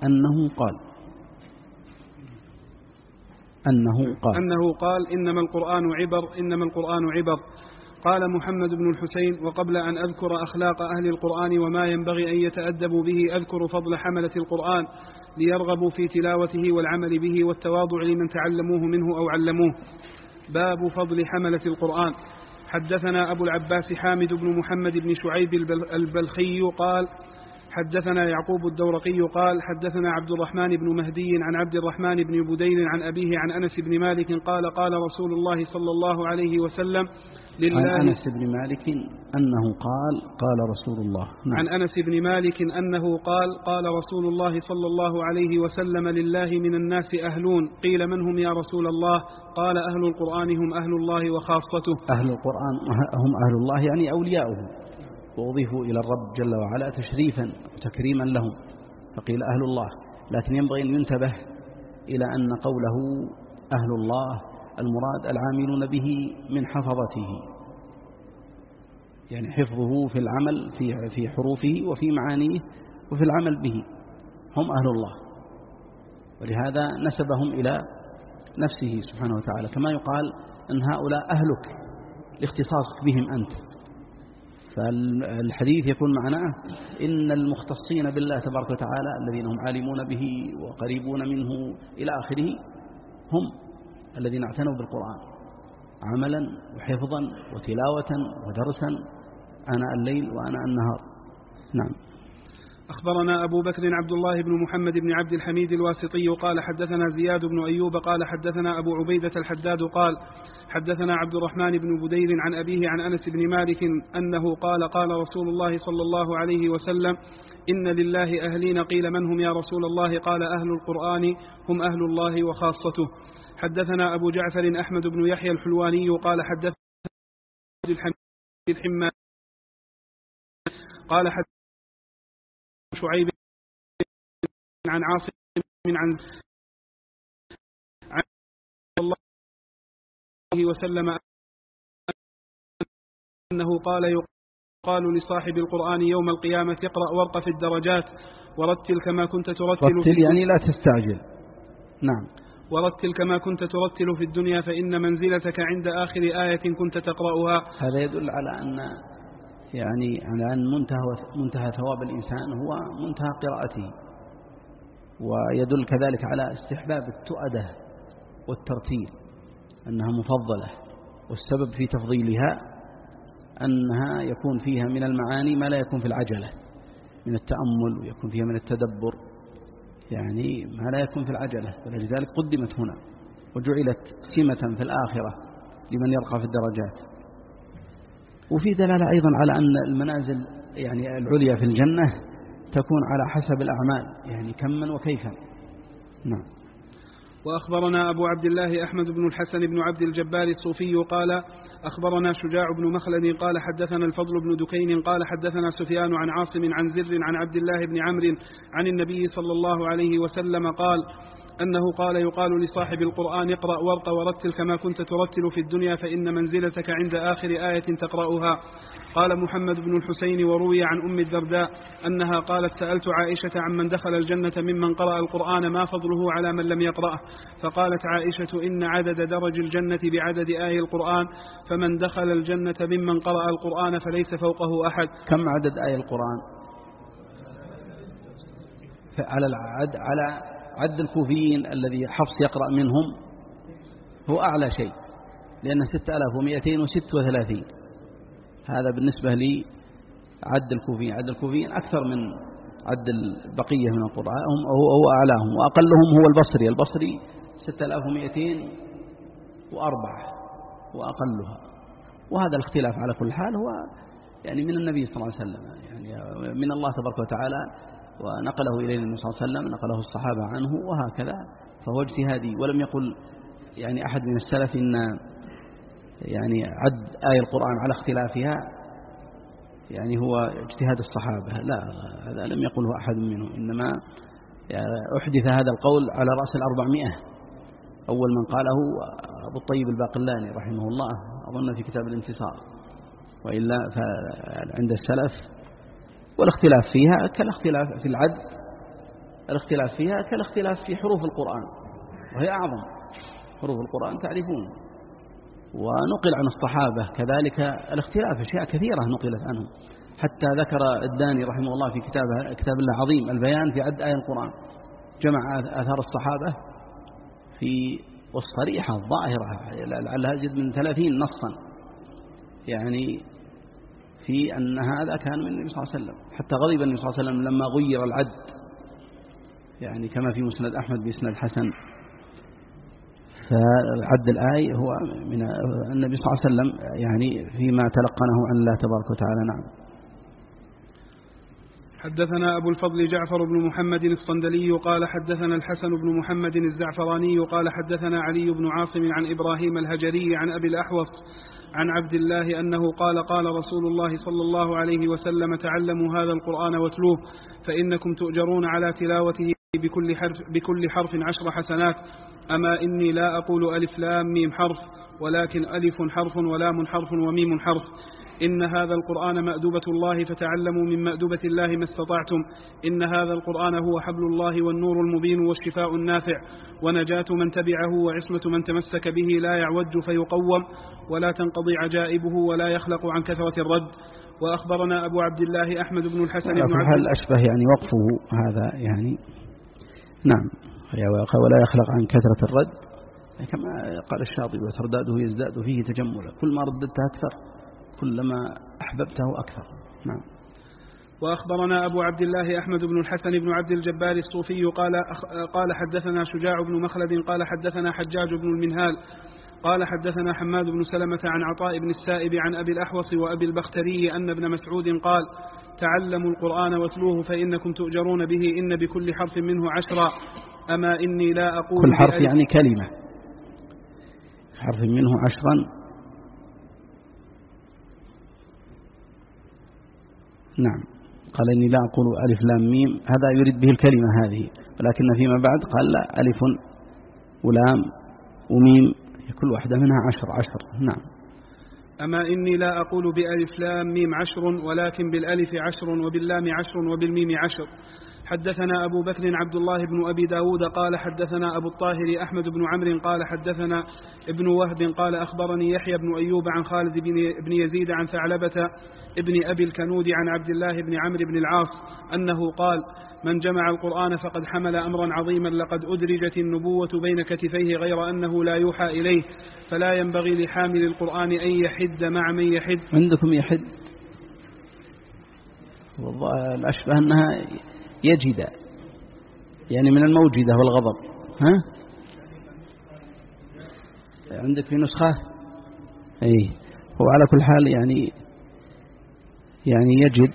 [SPEAKER 1] أنه قال
[SPEAKER 2] إنما القرآن عبر. قال محمد بن الحسين وقبل أن أذكر أخلاق أهل القرآن وما ينبغي أن يتأدبوا به أذكر فضل حملة القرآن ليرغبوا في تلاوته والعمل به والتواضع لمن تعلموه منه أو علموه. باب فضل حملة القرآن. حدثنا أبو العباس حامد بن محمد بن شعيب البلخي قال حدثنا يعقوب الدورقي قال حدثنا عبد الرحمن بن مهدي عن عبد الرحمن بن بدين عن أبيه عن أنس بن مالك قال قال رسول الله صلى الله عليه وسلم
[SPEAKER 1] عن أنس بن مالك أنه قال رسول الله. نعم.
[SPEAKER 2] عن أنس بن مالك أنه قال رسول الله صلى الله عليه وسلم لله من الناس أهلون قيل من هم يا رسول الله قال أهل القرآن هم أهل الله وخاصته.
[SPEAKER 1] أهل القرآن هم أهل الله يعني أولياؤه، وأضيفوا إلى الرب جل وعلا تشريفا وتكريما لهم فقيل أهل الله، لكن ينبغي أن ينتبه إلى أن قوله أهل الله المراد العاملون به من حفظته، يعني حفظه في العمل في حروفه وفي معانيه وفي العمل به، هم أهل الله، ولهذا نسبهم إلى نفسه سبحانه وتعالى، كما يقال أن هؤلاء أهلك لاختصاصك بهم أنت. فالحديث يكون معناه إن المختصين بالله تبارك وتعالى الذين هم عالمون به وقريبون منه إلى آخره هم الذين اعتنوا بالقرآن عملا وحفظا وتلاوة ودرسا آناء الليل وآناء النهار. نعم.
[SPEAKER 2] أخبرنا أبو بكر عبد الله بن محمد بن عبد الحميد الواسطي قال حدثنا زياد بن أيوب قال حدثنا أبو عبيدة الحداد قال حدثنا عبد الرحمن بن بدير عن أبيه عن أنس بن مالك أنه قال رسول الله صلى الله عليه وسلم إن لله أهلين قيل من هم يا رسول الله قال أهل القرآن هم أهل الله وخاصته. حدثنا أبو جعفر أحمد بن يحيى الحلواني قال حدثنا الحمى قال حدثنا شعيب عن عاصم عن وسلم أنه قال لصاحب القرآن يوم القيامة اقرأ وارق في الدرجات ورتل كما كنت ترتل
[SPEAKER 1] يعني لا تستعجل. نعم.
[SPEAKER 2] ورتل كما كنت ترتل في الدنيا فإن منزلتك عند آخر آية كنت تقرأها.
[SPEAKER 1] هذا يدل على أن منتهى ثواب الإنسان هو منتهى قراءته، ويدل كذلك على استحباب التؤدة والترتيل أنها مفضلة، والسبب في تفضيلها أنها يكون فيها من المعاني ما لا يكون في العجلة من التأمل، ويكون فيها من التدبر يعني ما لا يكون في العجلة، ولذلك قدمت هنا وجعلت سمة في الآخرة لمن يرقى في الدرجات. وفي دلالة أيضا على أن المنازل يعني العليا في الجنة تكون على حسب الأعمال، يعني كما وكيفا. نعم.
[SPEAKER 2] وأخبرنا أبو عبد الله أحمد بن الحسن بن عبد الجبار الصوفي قال أخبرنا شجاع بن مخلد قال حدثنا الفضل بن دكين قال حدثنا سفيان عن عاصم عن زر عن عبد الله بن عمرو عن النبي صلى الله عليه وسلم قال أنه قال يقال لصاحب القرآن اقرأ وارق ورتل كما كنت ترتل في الدنيا فإن منزلتك عند آخر آية تقرأها. قال محمد بن الحسين وروي عن أم الدرداء أنها قالت سألت عائشة عمن دخل الجنة ممن قرأ القرآن ما فضله على من لم يقرأه، فقالت عائشة إن عدد درج الجنة بعدد آي القرآن، فمن دخل الجنة ممن قرأ القرآن فليس فوقه أحد.
[SPEAKER 1] كم عدد آي القرآن؟ على عد الكوفيين الذي حفص يقرأ منهم هو أعلى شيء، لأنه 6236. هذا بالنسبة لي عد الكوفيين. عد الكوفيين أكثر من عد البقية من القراء، هو أعلاهم، وأقلهم هو البصري 6204 وأقلها. وهذا الاختلاف على كل حال هو يعني من النبي صلى الله عليه وسلم، يعني من الله تبارك وتعالى، ونقله إلينا النبي صلى الله عليه وسلم، نقله الصحابة عنه، وهكذا. فهو اجتهادي، ولم يقل يعني أحد من السلف إن يعني عد آية القرآن على اختلافها يعني هو اجتهاد الصحابة، لا، هذا لم يقله أحد منهم، إنما أحدث هذا القول على رأس 400. أول من قاله أبو الطيب الباقلاني رحمه الله، أظن في كتاب الانتصار، وإلا فعند السلف. والاختلاف فيها كالاختلاف في العد، الاختلاف فيها كالاختلاف في حروف القرآن، وهي أعظم حروف القرآن تعرفون. ونقل عن الصحابة كذلك الاختلاف، أشياء كثيرة نقلت عنهم، حتى ذكر الداني رحمه الله في كتاب الله عظيم البيان في عد آية القرآن، جمع آثار الصحابة في والصريحة الظاهرة لعلها يزيد من 30 نصا، يعني في أن هذا كان من النبي صلى الله عليه وسلم. حتى غضب النبي صلى الله عليه وسلم لما غير العد، يعني كما في مسند أحمد بإسناد حسن. فعد الآية هو من النبي صلى الله عليه وسلم، يعني فيما تلقنه عن الله تبارك وتعالى. نعم.
[SPEAKER 2] حدثنا أبو الفضل جعفر بن محمد الصندلي قال حدثنا الحسن بن محمد الزعفراني قال حدثنا علي بن عاصم عن إبراهيم الهجري عن أبي الأحوص عن عبد الله أنه قال قال رسول الله صلى الله عليه وسلم تعلموا هذا القرآن واتلوه فإنكم تؤجرون على تلاوته بكل حرف 10 حسنات. أما إني لا أقول ألف لام ميم حرف، ولكن ألف حرف ولام حرف وميم حرف. إن هذا القرآن مأدبة الله، فتعلموا من مأدبة الله ما استطعتم. إن هذا القرآن هو حبل الله والنور المبين والشفاء النافع، ونجاة من تبعه وعصمة من تمسك به، لا يعوج فيقوم ولا تنقضي عجائبه ولا يخلق عن كثرة الرد. وأخبرنا أبو عبد الله أحمد بن الحسن بن عبد
[SPEAKER 1] الله أشبه يعني وقفه هذا يعني. نعم. ولا يخلق عن كثرة الرد، كما قال الشاطبي وترداده يزداد فيه تجملا، كل ما رددته أكثر كلما أحببته أكثر. نعم.
[SPEAKER 2] وأخبرنا أبو عبد الله أحمد بن الحسن بن عبد الجبار الصوفي قال حدثنا شجاع بن مخلد قال حدثنا حجاج بن المنهال قال حدثنا حماد بن سلمة عن عطاء بن السائب عن أبي الأحوص وأبي البختري أن ابن مسعود قال تعلموا القرآن واتلوه فإنكم تؤجرون به، إن بكل حرف منه 10. أما إني لا أقول
[SPEAKER 1] كل حرف يعني كلمة، حرف منه 10. نعم. قال إني لا أقول ألف لام ميم، هذا يريد به الكلمة هذه، ولكن فيما بعد قال لا، ألف ولام وميم كل واحدة منها 10. نعم.
[SPEAKER 2] أما إني لا أقول بألف لام ميم 10 ولكن بالألف 10 وباللام 10 وبالميم 10. حدثنا أبو بكر عبد الله بن أبي داود قال حدثنا أبو الطاهر أحمد بن عمرو قال حدثنا ابن وهب قال أخبرني يحيى بن أيوب عن خالد بن يزيد عن ثعلبة ابن أبي الكنود عن عبد الله بن عمرو بن العاص أنه قال من جمع القرآن فقد حمل أمرا عظيما لقد أدرجت النبوة بين كتفيه غير أنه لا يوحى إليه فلا ينبغي لحامل القرآن أن يحد مع من يحد.
[SPEAKER 1] عندكم يحد؟ الأشبه أنها يجد، يعني من الموجدة والغضب. ها؟ عندك في نسخة؟ أي هو على كل حال يعني يجد،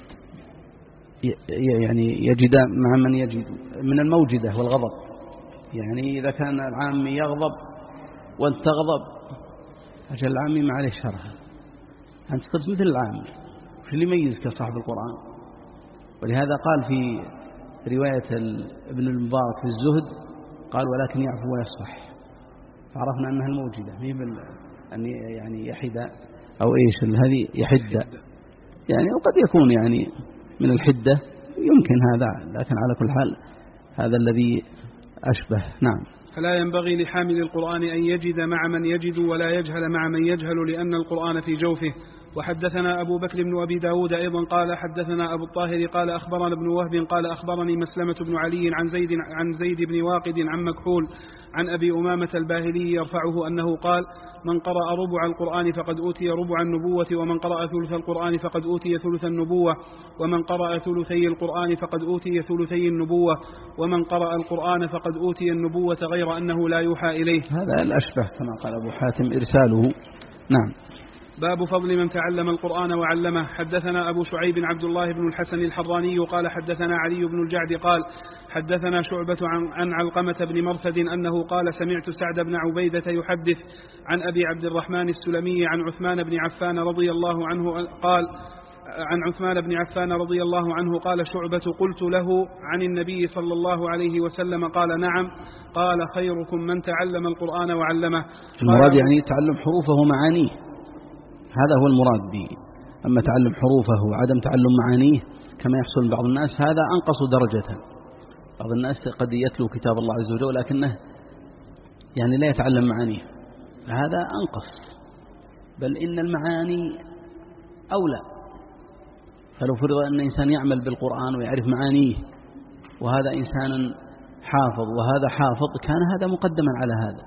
[SPEAKER 1] يعني يجد مع من يجد من الموجدة والغضب. يعني إذا كان العامي يغضب وانت تغضب أجل العامي ما عليه شرها، أنت صرت مثل العامي، وش اللي يميزك يا صاحب القرآن؟ ولهذا قال في رواية ابن المبارك في الزهد قال ولكن يعفو ويصفح، فعرفنا أنها الموجدة أن يعني يحد أو إيش هذه يحد، يعني وقد يكون يعني من الحدة يمكن هذا، لكن على كل حال هذا الذي أشبه. نعم.
[SPEAKER 2] فلا ينبغي لحامل القرآن أن يجد مع من يجد ولا يجهل مع من يجهل لأن القرآن في جوفه. وحدثنا أبو بكر بن أبي داود أيضا قال حدثنا أبو الطاهر قال أخبرنا ابن وهب قال أخبرني مسلمة بن علي عن زيد بن واقد عن مكحول عن أبي أمامة الباهلي يرفعه أنه قال من قرأ ربع القرآن فقد أوتي ربع النبوة ومن قرأ ثلث القرآن فقد أوتي ثلث النبوة ومن قرأ ثلثي القرآن فقد أوتي ثلثي النبوة ومن قرأ القرآن فقد أوتي النبوة غير أنه لا يوحى إليه.
[SPEAKER 1] هذا الأشبه كما قال أبو حاتم إرساله. نعم.
[SPEAKER 2] باب فضل من تعلم القرآن وعلمه. حدثنا أبو شعيب عبد الله بن الحسن الحراني قال حدثنا علي بن الجعد قال حدثنا شعبة عن علقمة بن مرثد أنه قال سمعت سعد بن عبيدة يحدث عن أبي عبد الرحمن السلمي عن عثمان بن عفان رضي الله عنه قال قال شعبة قلت له عن النبي صلى الله عليه وسلم قال نعم قال خيركم من تعلم القرآن وعلمه.
[SPEAKER 1] المراد يعني تعلم حروفه ومعانيه، هذا هو المراد به. أما تعلم حروفه وعدم تعلم معانيه كما يحصل بعض الناس هذا أنقص درجة. بعض الناس قد يتلو كتاب الله عز وجل ولكنه يعني لا يتعلم معانيه، هذا أنقص، بل إن المعاني أولى. فلو فرض أن إنسان يعمل بالقرآن ويعرف معانيه وهذا إنسان حافظ وهذا حافظ كان هذا مقدما على هذا،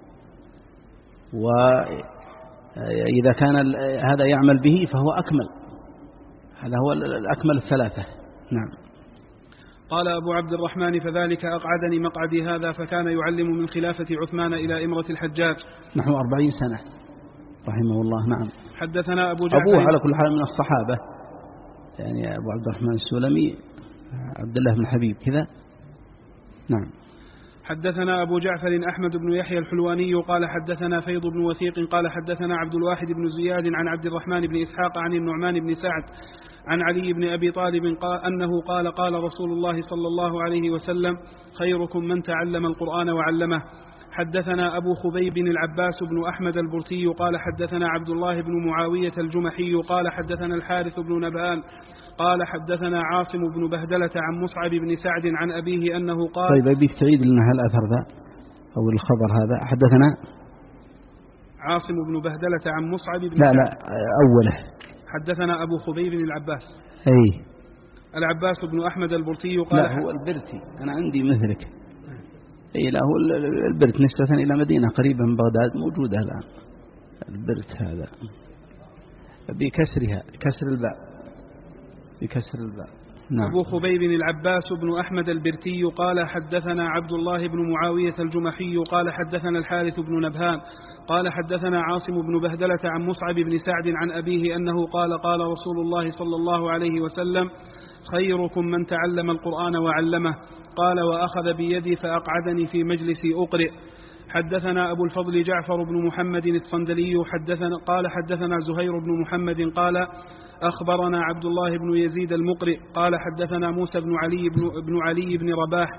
[SPEAKER 1] وإذا كان هذا يعمل به فهو أكمل، هذا هو الأكمل الثلاثة. نعم.
[SPEAKER 2] قال أبو عبد الرحمن فذلك أقعدني مقعدي هذا فكان يعلم من خلافة عثمان إلى إمرة الحجاج
[SPEAKER 1] نحو 40 سنة رحمه الله. نعم.
[SPEAKER 2] حدثنا أبو جعفر
[SPEAKER 1] أبوه على كل حال من الصحابة، يعني أبو عبد الرحمن السلمي عبد الله بن حبيب كذا. نعم.
[SPEAKER 2] حدثنا أبو جعفر أحمد بن يحيى الحلواني قال حدثنا فيض بن وثيق قال حدثنا عبد الواحد بن زياد عن عبد الرحمن بن إسحاق عن النعمان بن سعد عن علي بن أبي طالب أنه قال رسول الله صلى الله عليه وسلم خيركم من تعلم القرآن وعلمه. حدثنا أبو خبيب العباس بن أحمد البرتي قال حدثنا عبد الله بن معاوية الجمحي قال حدثنا الحارث بن نبهان قال حدثنا عاصم بن بهدلة عن مصعب بن سعد عن أبيه أنه قال.
[SPEAKER 1] طيب أبيك تعيد لنا هالأثر ذا أو الخبر هذا. حدثنا
[SPEAKER 2] عاصم بن بهدلة عن مصعب بن
[SPEAKER 1] لا أوله.
[SPEAKER 2] حدثنا أبو خبيب العباس
[SPEAKER 1] أي
[SPEAKER 2] العباس بن أحمد البرتي قال
[SPEAKER 1] لا هو البرتي، أنا عندي مثلك. أي لا هو البرت نسبة إلى مدينة قريبة من بغداد موجودة الآن. البرت هذا بكسرها كسر الباء. نعم.
[SPEAKER 2] أبو خبيب العباس بن أحمد البرتي قال حدثنا عبد الله بن معاوية الجمحي قال حدثنا الحارث بن نبهان قال حدثنا عاصم بن بهدلة عن مصعب بن سعد عن أبيه أنه قال رسول الله صلى الله عليه وسلم خيركم من تعلم القرآن وعلمه. قال وأخذ بيدي فأقعدني في مجلسي أقرئ. حدثنا أبو الفضل جعفر بن محمد الصندلي قال حدثنا زهير بن محمد قال أخبرنا عبد الله بن يزيد المقرئ قال حدثنا موسى بن علي بن رباح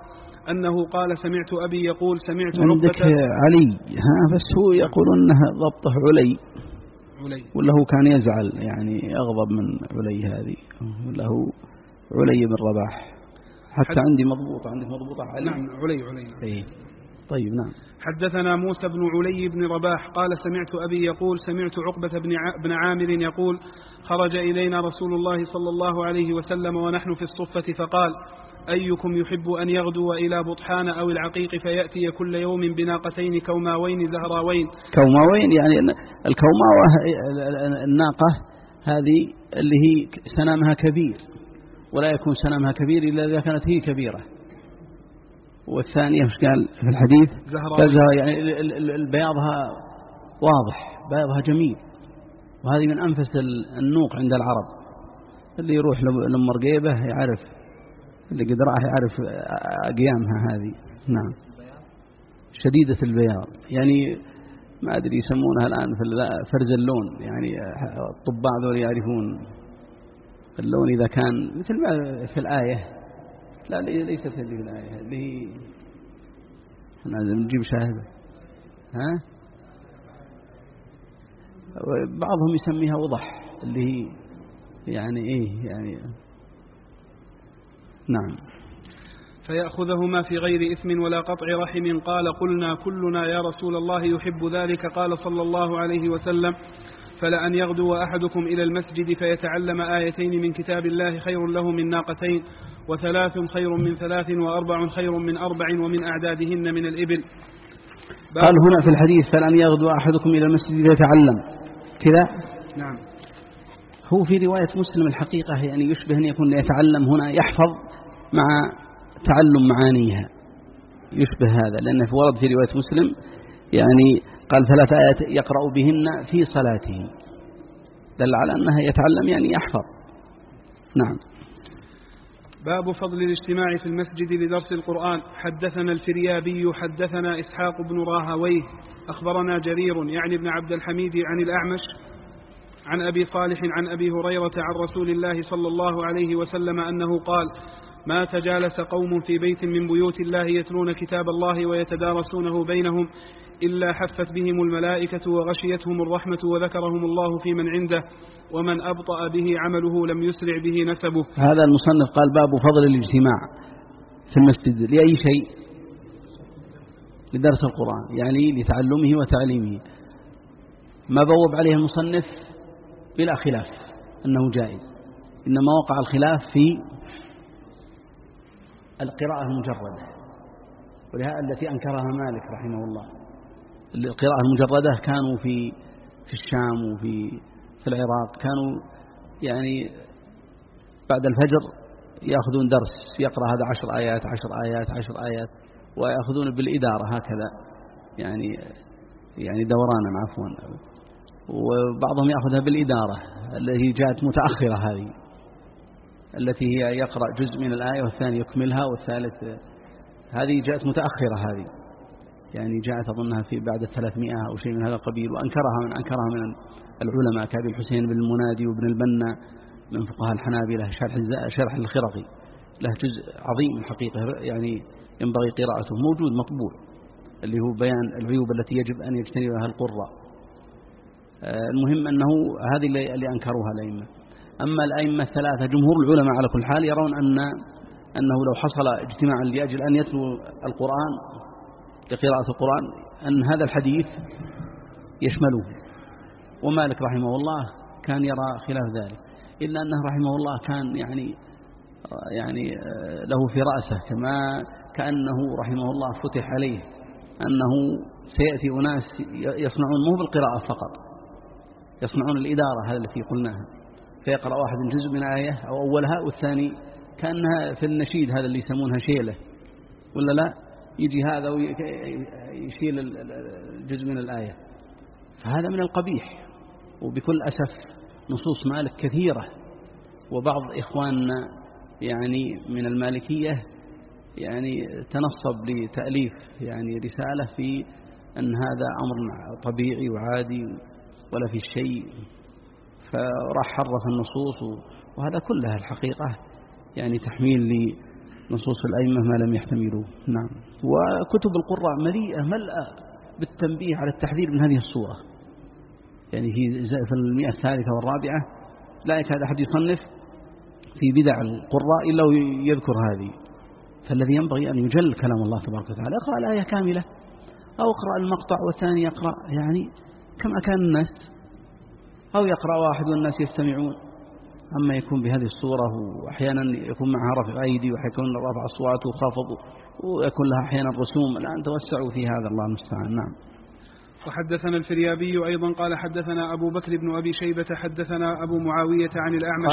[SPEAKER 2] أنه قال سمعت أبي يقول سمعت
[SPEAKER 1] عندك علي، بس هو يقول أنها ضبطه علي ولا هو كان يزعل يعني يغضب من علي هذه، ولا هو علي بن رباح. حتى عندي مضبوطة، عندك مضبوطة علي؟
[SPEAKER 2] نعم علي.
[SPEAKER 1] إيه. طيب نعم.
[SPEAKER 2] حدثنا موسى بن علي بن رباح قال سمعت أبي يقول سمعت عقبة بن عامر يقول خرج إلينا رسول الله صلى الله عليه وسلم ونحن في الصفة فقال أيكم يحب أن يغدو إلى بطحان أو العقيق فيأتي كل يوم بناقتين كوماوين زهراوين.
[SPEAKER 1] كوماوين يعني الكوماوة الناقة هذه اللي هي سنامها كبير، ولا يكون سنامها كبير إلا إذا كانت هي كبيرة. والثانية مش قال في الحديث زهراوين، يعني البياضها واضح، بياضها جميل، وهذه من أنفس النوق عند العرب. اللي يروح لمرقيبة يعرف، اللي قد رأى يعرف أقيامها هذه. نعم شديدة البياض، يعني ما أدري يسمونها الآن في فرز اللون، يعني الطباع ذول يعرفون اللون إذا كان مثل ما في الآية. لا ليس في هذه الآية اللي هي لازم نجيب شاهد. بعضهم يسميها وضح، اللي هي يعني إيه يعني. نعم.
[SPEAKER 2] فيأخذهما في غير إثم ولا قطع رحم. قال قلنا كلنا يا رسول الله يحب ذلك. قال صلى الله عليه وسلم فلأن يغدو أحدكم إلى المسجد فيتعلم آيتين من كتاب الله خير له من ناقتين، وثلاث خير من ثلاث، وأربع خير من أربع، ومن أعدادهن من الإبل.
[SPEAKER 1] قال هنا في الحديث فلأن يغدو أحدكم إلى المسجد فيتعلم كذا.
[SPEAKER 2] نعم.
[SPEAKER 1] هو في رواية مسلم الحقيقة يعني يشبه أن يكون يتعلم هنا يحفظ مع تعلم معانيها، يشبه هذا، لأنه ورد في رواية مسلم يعني قال 3 آيات يقرأ بهن في صلاته، دل على أنها يتعلم يعني يحفظ. نعم.
[SPEAKER 2] باب فضل الاجتماع في المسجد لدرس القرآن. حدثنا الفريابي حدثنا إسحاق بن راهويه أخبرنا جرير يعني ابن عبد الحميد عن الأعمش عن أبي صالح عن أبي هريرة عن رسول الله صلى الله عليه وسلم أنه قال ما تجالس قوم في بيت من بيوت الله يتلون كتاب الله ويتدارسونه بينهم إلا حفت بهم الملائكة وغشيتهم الرحمة وذكرهم الله في من عنده، ومن أبطأ به عمله لم يسرع به نسبه.
[SPEAKER 1] هذا المصنف قال باب فضل الاجتماع في المسجد لأي شيء؟ لدرس القرآن، يعني لتعلمه وتعليمه. ما بوب عليه المصنف بلا خلاف أنه جائز، إنما وقع الخلاف في القراءة المجردة، ولها التي أنكرها مالك رحمه الله. القراءة المجردة كانوا في الشام وفي العراق كانوا يعني بعد الفجر يأخذون درس يقرأ هذا 10 آيات 10 آيات 10 آيات، ويأخذون بالإدارة هكذا يعني دورانا عفوا، وبعضهم يأخذها بالإدارة التي جاءت متأخرة، هذه التي هي يقرأ جزء من الآية والثاني يكملها والثالث، هذه جاءت متأخرة، هذه يعني جاءت أظنها في بعد 300 أو شيء من هذا القبيل، وأنكرها من العلماء كأبي الحسين بن المنادي وابن البنا من فقهاء الحنابلة. شرح الخرقي له جزء عظيم الحقيقة، يعني ينبغي قراءته، موجود مطبوع، اللي هو بيان العيوب التي يجب أن يجتنبها القراء. المهم أنه هذه اللي أنكروها الأئمة. أما الأئمة الثلاثة جمهور العلماء على كل حال يرون أنه لو حصل اجتماع لأجل أن يتلو القرآن لقراءة القرآن أن هذا الحديث يشمله. ومالك رحمه الله كان يرى خلاف ذلك، إلا أنه رحمه الله كان يعني له في رأسه كأنه رحمه الله فتح عليه أنه سيأتي أناس يصنعون مو بالقراءة فقط، يصنعون الإدارة هذا التي قلناها، فيقرأ واحد جزء من آية أو أولها والثاني كأنها في النشيد هذا اللي يسمونها شيلة ولا لا، يجي هذا ويشيل الجزء من الآية، فهذا من القبيح. وبكل أسف نصوص مالك كثيرة، وبعض إخواننا يعني من المالكية يعني تنصب لتأليف يعني رسالة في أن هذا أمر طبيعي وعادي ولا في شيء، فراح حرف النصوص، وهذا كلها الحقيقة يعني تحميل نصوص الأئمة ما لم يحتملوه. نعم. وكتب القراء مليئة ملأة بالتنبيه على التحذير من هذه الصورة. يعني في المئة الثالثة والرابعة لا يكاد أحد يصنف في بدع القراء إلا ويذكر هذه. فالذي ينبغي أن يجل كلام الله تبارك وتعالى، يقرأ الآية كاملة أو يقرأ المقطع والثاني يقرأ يعني كما كان الناس، أو يقرأ واحد والناس يستمعون. أما يكون بهذه الصورة وأحيانا يكون معها رفع أيدي ويكون رفع أصوات وخفض ويكون لها أحيانا رسوم، الآن توسعوا في هذا، الله المستعان. نعم.
[SPEAKER 2] وحدثنا الفريابي أيضا قال حدثنا أبو بكر بن أبي شيبة حدثنا أبو معاوية عن الأعمش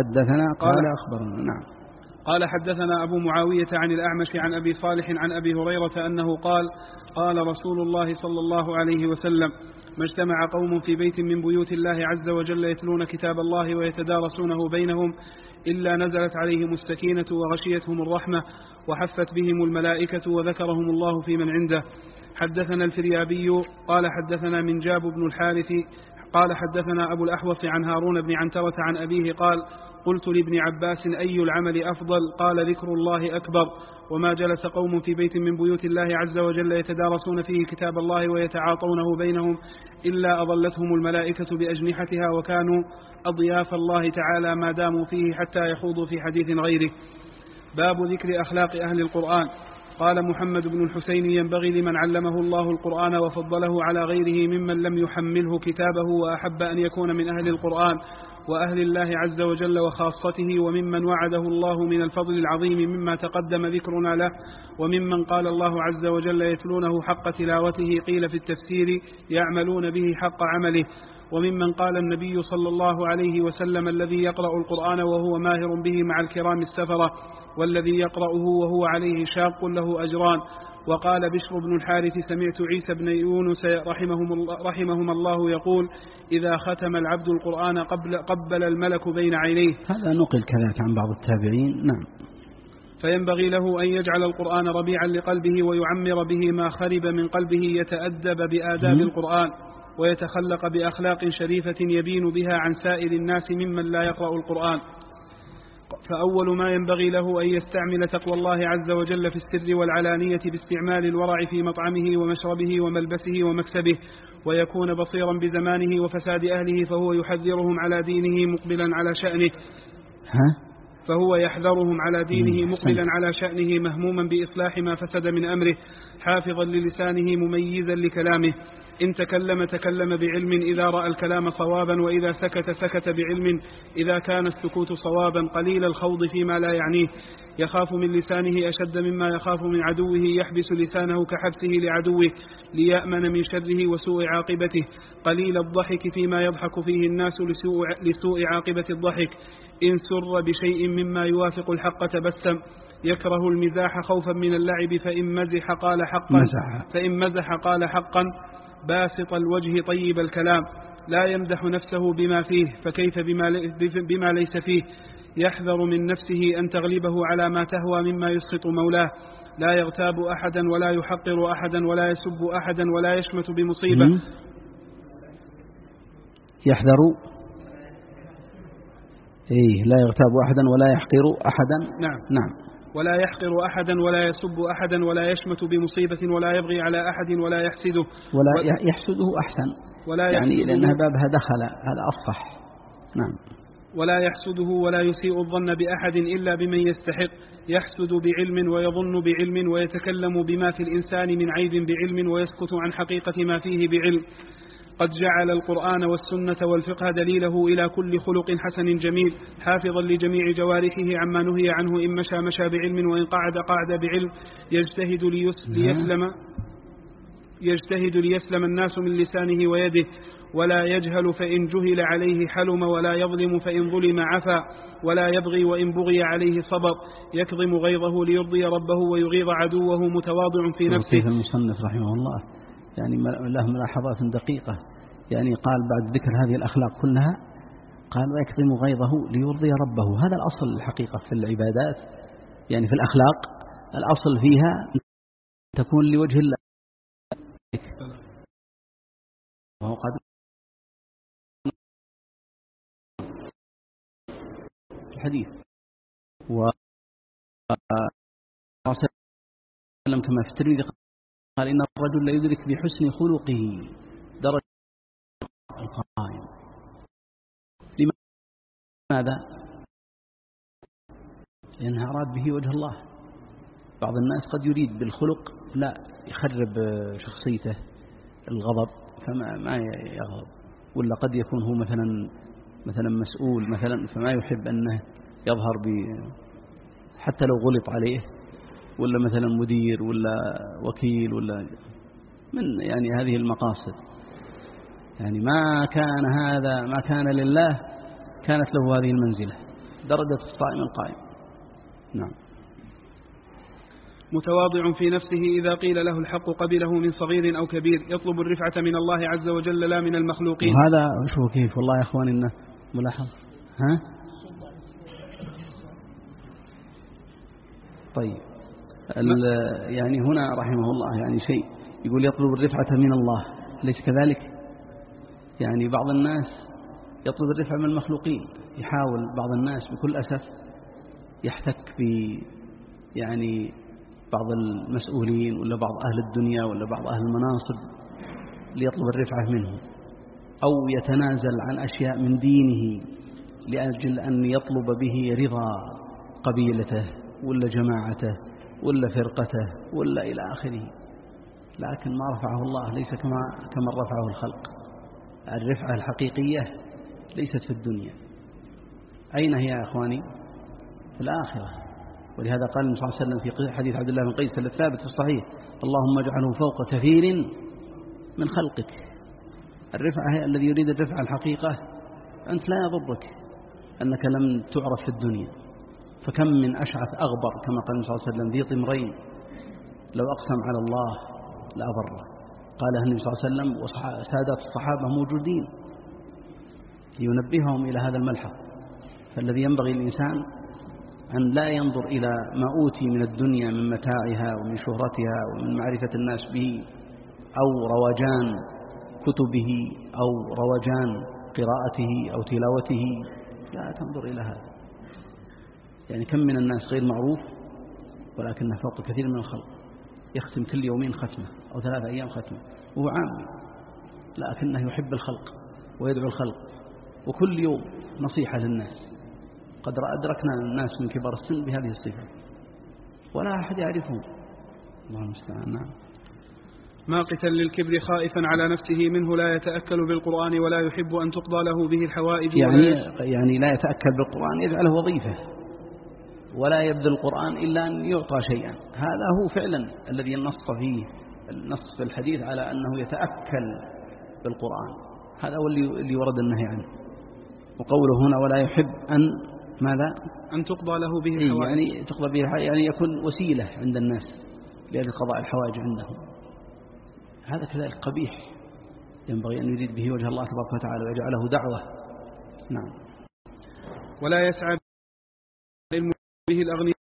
[SPEAKER 1] قال أخبرنا. نعم.
[SPEAKER 2] قال حدثنا أبو معاوية عن الأعمش عن أبي صالح عن أبي هريرة أنه قال قال رسول الله صلى الله عليه وسلم: ما اجتمع قوم في بيت من بيوت الله عز وجل يتلون كتاب الله ويتدارسونه بينهم إلا نزلت عليهم السكينة وغشيتهم الرحمة وحفت بهم الملائكة وذكرهم الله في من عنده. حدثنا الفريابي قال حدثنا منجاب بن الحارث قال حدثنا أبو الأحوص عن هارون بن عنترة عن أبيه قال: قلت لابن عباس: أي العمل أفضل؟ قال: ذكر الله أكبر. وما جلس قوم في بيت من بيوت الله عز وجل يتدارسون فيه كتاب الله ويتعاطونه بينهم إلا أظلتهم الملائكة بأجنحتها وكانوا أضياف الله تعالى ما داموا فيه حتى يخوضوا في حديث غيره. باب ذكر أخلاق أهل القرآن. قال محمد بن الحسين: ينبغي لمن علمه الله القرآن وفضله على غيره ممن لم يحمله كتابه وأحب أن يكون من أهل القرآن وأهل الله عز وجل وخاصته، وممن وعده الله من الفضل العظيم مما تقدم ذكرنا له، وممن قال الله عز وجل: يتلونه حق تلاوته، قيل في التفسير: يعملون به حق عمله. وممن قال النبي صلى الله عليه وسلم: الذي يقرأ القرآن وهو ماهر به مع الكرام السفرة، والذي يقرأه وهو عليه شاق له أجران. وقال بشر بن الحارث: سمعت عيسى بن يونس رحمهم الله يقول: إذا ختم العبد القرآن قبل الملك بين عينيه.
[SPEAKER 1] هذا نقل كذلك عن بعض التابعين. نعم.
[SPEAKER 2] فينبغي له أن يجعل القرآن ربيعا لقلبه ويعمر به ما خرب من قلبه، يتأدب بآداب القرآن ويتخلق بأخلاق شريفة يبين بها عن سائر الناس ممن لا يقرأ القرآن. فأول ما ينبغي له أن يستعمل تقوى الله عز وجل في السر والعلانية باستعمال الورع في مطعمه ومشربه وملبسه ومكسبه، ويكون بصيرا بزمانه وفساد أهله، فهو يحذرهم على دينه مقبلا على شأنه مقبلا على شأنه مهموما بإصلاح ما فسد من أمره، حافظا للسانه مميزا لكلامه. إن تكلم بعلم إذا رأى الكلام صوابا، وإذا سكت بعلم إذا كان السكوت صوابا، قليل الخوض فيما لا يعنيه، يخاف من لسانه أشد مما يخاف من عدوه، يحبس لسانه كحبسه لعدوه ليأمن من شره وسوء عاقبته، قليل الضحك فيما يضحك فيه الناس لسوء عاقبة الضحك، إن سر بشيء مما يوافق الحق تبسم، يكره المزاح خوفا من اللعب، فإن مزح قال حقا باسط الوجه طيب الكلام، لا يمدح نفسه بما فيه فكيف بما ليس فيه، يحذر من نفسه أن تغلبه على ما تهوى مما يسخط مولاه، لا يغتاب أحدا ولا يحقر أحدا ولا يسب أحدا ولا يشمت بمصيبة.
[SPEAKER 1] يحذر لا يغتاب أحدا ولا يحقر أحدا.
[SPEAKER 2] نعم. ولا يحقر أحدا ولا يسب أحدا ولا يشمت بمصيبة ولا يبغي على أحد ولا يحسده.
[SPEAKER 1] ولا يحسده أحسن، يعني لأنها بابها دخل هذا أفصح. نعم.
[SPEAKER 2] ولا يحسده ولا يسيء الظن بأحد إلا بمن يستحق، يحسد بعلم ويظن بعلم ويتكلم بما في الإنسان من عيب بعلم ويسكت عن حقيقة ما فيه بعلم. قد جعل القرآن والسنة والفقه دليله إلى كل خلق حسن جميل، حافظا لجميع جوارحه عما نهي عنه، إن مشى بعلم وإن قعد بعلم، يجتهد ليسلم الناس من لسانه ويده، ولا يجهل فإن جهل عليه حلم، ولا يظلم فإن ظلم عفا، ولا يبغي وإن بغي عليه صبر، يكظم غيظه ليرضي ربه ويغيظ عدوه، متواضع في نفسه.
[SPEAKER 1] كيف المصنف رحمه الله يعني له ملاحظات دقيقة، يعني قال بعد ذكر هذه الأخلاق كلها قال: ويكظم غيظه ليرضي ربه. هذا الأصل الحقيقة في العبادات، يعني في الأخلاق الأصل فيها تكون لوجه الله، وهو قد الحديث الله عليه وسلم كما في الترمذي قال إن الرجل لا يدرك بحسن خلقه درجة القائم. لماذا؟ لأنها أراد به وجه الله. بعض الناس قد يريد بالخلق لا يخرب شخصيته الغضب فما يغضب، ولا قد يكون هو مثلا مسؤول مثلا فما يحب أنه يظهر حتى لو غلط عليه، ولا مثلا مدير ولا وكيل ولا من يعني هذه المقاصد. يعني ما كان لله كانت له هذه المنزلة درجة الصائم القائم. نعم.
[SPEAKER 2] متواضع في نفسه إذا قيل له الحق قبله من صغير أو كبير، يطلب الرفعة من الله عز وجل لا من المخلوقين.
[SPEAKER 1] وهذا شوفوا كيف والله يا أخواني إنه ملاحظ. طيب يعني هنا رحمه الله يعني شيء يقول يطلب الرفعة من الله، ليس كذلك؟ يعني بعض الناس يطلب الرفعة من المخلوقين، يحاول بعض الناس بكل أسف يحتك يعني بعض المسؤولين ولا بعض أهل الدنيا ولا بعض أهل المناصب ليطلب الرفعة منهم، أو يتنازل عن أشياء من دينه لأجل أن يطلب به رضا قبيلته ولا جماعته ولا فرقته ولا إلى آخره. لكن ما رفعه الله ليس كما رفعه الخلق. الرفعة الحقيقية ليست في الدنيا. أين هي يا أخواني؟ في الآخرة. ولهذا قال النبي صلى الله عليه وسلم في حديث عبد الله بن قيس الثابت في الصحيح: اللهم اجعله فوق كثير من خلقك. الرفعة هي الذي يريد الرفعة الحقيقة. أنت لا يضرك أنك لم تعرف في الدنيا، فكم من أشعث أغبر كما قال النبي صلى الله عليه وسلم ذي طمرين لو أقسم على الله لأبره. قالها النبي صلى الله عليه وسلم وسادات الصحابة موجودين لينبههم إلى هذا الملحظ. فالذي ينبغي الإنسان أن لا ينظر إلى ما أوتي من الدنيا من متاعها ومن شهرتها ومن معرفة الناس به أو روجان كتبه أو روجان قراءته أو تلاوته، لا تنظر إلى هذا. يعني كم من الناس غير معروف ولكنه فوق كثير من الخلق، يختم كل يومين ختمة أو 3 أيام ختمة وهو عامي، لكنه يحب الخلق ويدعو الخلق وكل يوم نصيحة للناس. قد أدركنا الناس من كبار السن بهذه الصفة ولا أحد يعرفهم. الله المستعان. نعم.
[SPEAKER 2] ماقتا للكبر خائفا على نفسه منه، لا يتأكل بالقرآن ولا يحب أن تقضى له به الحوائج.
[SPEAKER 1] يعني لا يتأكل بالقرآن، يجعله وظيفة ولا يبذل القرآن إلا أن يعطى شيئا. هذا هو فعلا الذي النص في الحديث على أنه يتأكل بالقرآن. هذا هو اللي ورد النهي عنه. وقوله هنا ولا يحب أن ماذا؟
[SPEAKER 2] أن تقضى له به الحوائج.
[SPEAKER 1] يعني تقضى به الحوائج يعني يكون وسيلة عند الناس لأجل قضاء الحوائج عندهم. هذا كذلك قبيح، ينبغي أن يريد به وجه الله تبارك وتعالى ويجعله دعوة. نعم.
[SPEAKER 2] ولا يسعى به الأغنياء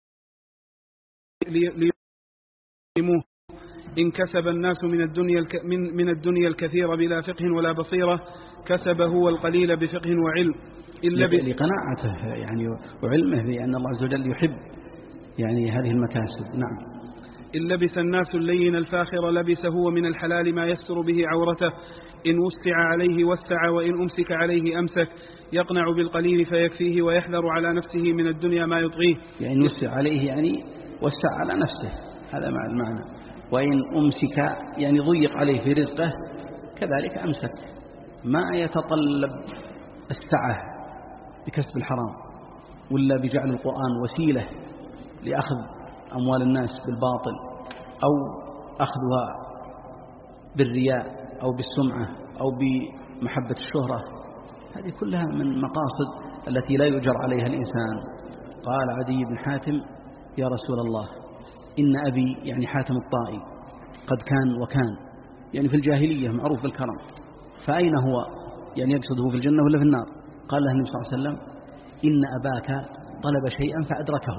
[SPEAKER 2] ليموه. إن كسب الناس من الدنيا الكثير بلا فقه ولا بصيرة، كسب هو القليل بفقه وعلم
[SPEAKER 1] لقناعته يعني وعلمه بأن الله عز وجل يحب يعني هذه المكاسب. نعم.
[SPEAKER 2] إن لبس الناس اللين الفاخر، لبس هو من الحلال ما يستر به عورته. إن وسع عليه وسع، وإن أمسك عليه أمسك. يقنع بالقليل فيكفيه، ويحذر على نفسه من الدنيا ما يطغيه.
[SPEAKER 1] يعني وسع عليه يعني وسع على نفسه، هذا مع المعنى. وإن أمسك يعني ضيق عليه في رزقه كذلك أمسك. ما يتطلب السعة بكسب الحرام ولا بجعل القرآن وسيلة لأخذ أموال الناس بالباطل أو أخذها بالرياء أو بالسمعة أو بمحبة الشهرة. هذه كلها من مقاصد التي لا يؤجر عليها الإنسان. قال عدي بن حاتم: يا رسول الله، إن أبي يعني حاتم الطائي قد كان وكان، يعني في الجاهلية معروف بالكرم، فأين هو؟ يعني يقصده في الجنة ولا في النار؟ قال له النبي صلى الله عليه وسلم: إن أباك طلب شيئا فأدركه.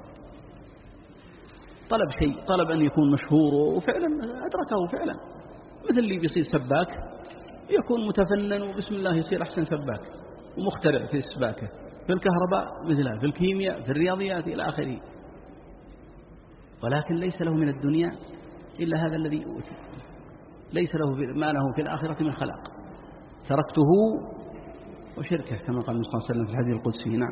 [SPEAKER 1] طلب شيء، طلب أن يكون مشهور وفعلا أدركه فعلا. مثل اللي بيصير سباك يكون متفنن وبسم الله يصير أحسن سباك ومخترع في السباكة، في الكهرباء مثلها، في الكيمياء، في الرياضيات إلى آخره. ولكن ليس له من الدنيا إلا هذا الذي أوتي، ليس له ما له في الآخرة من خلاق، تركته وشركه كما قال النبي صلى الله عليه وسلم في الحديث القدسي. نعم.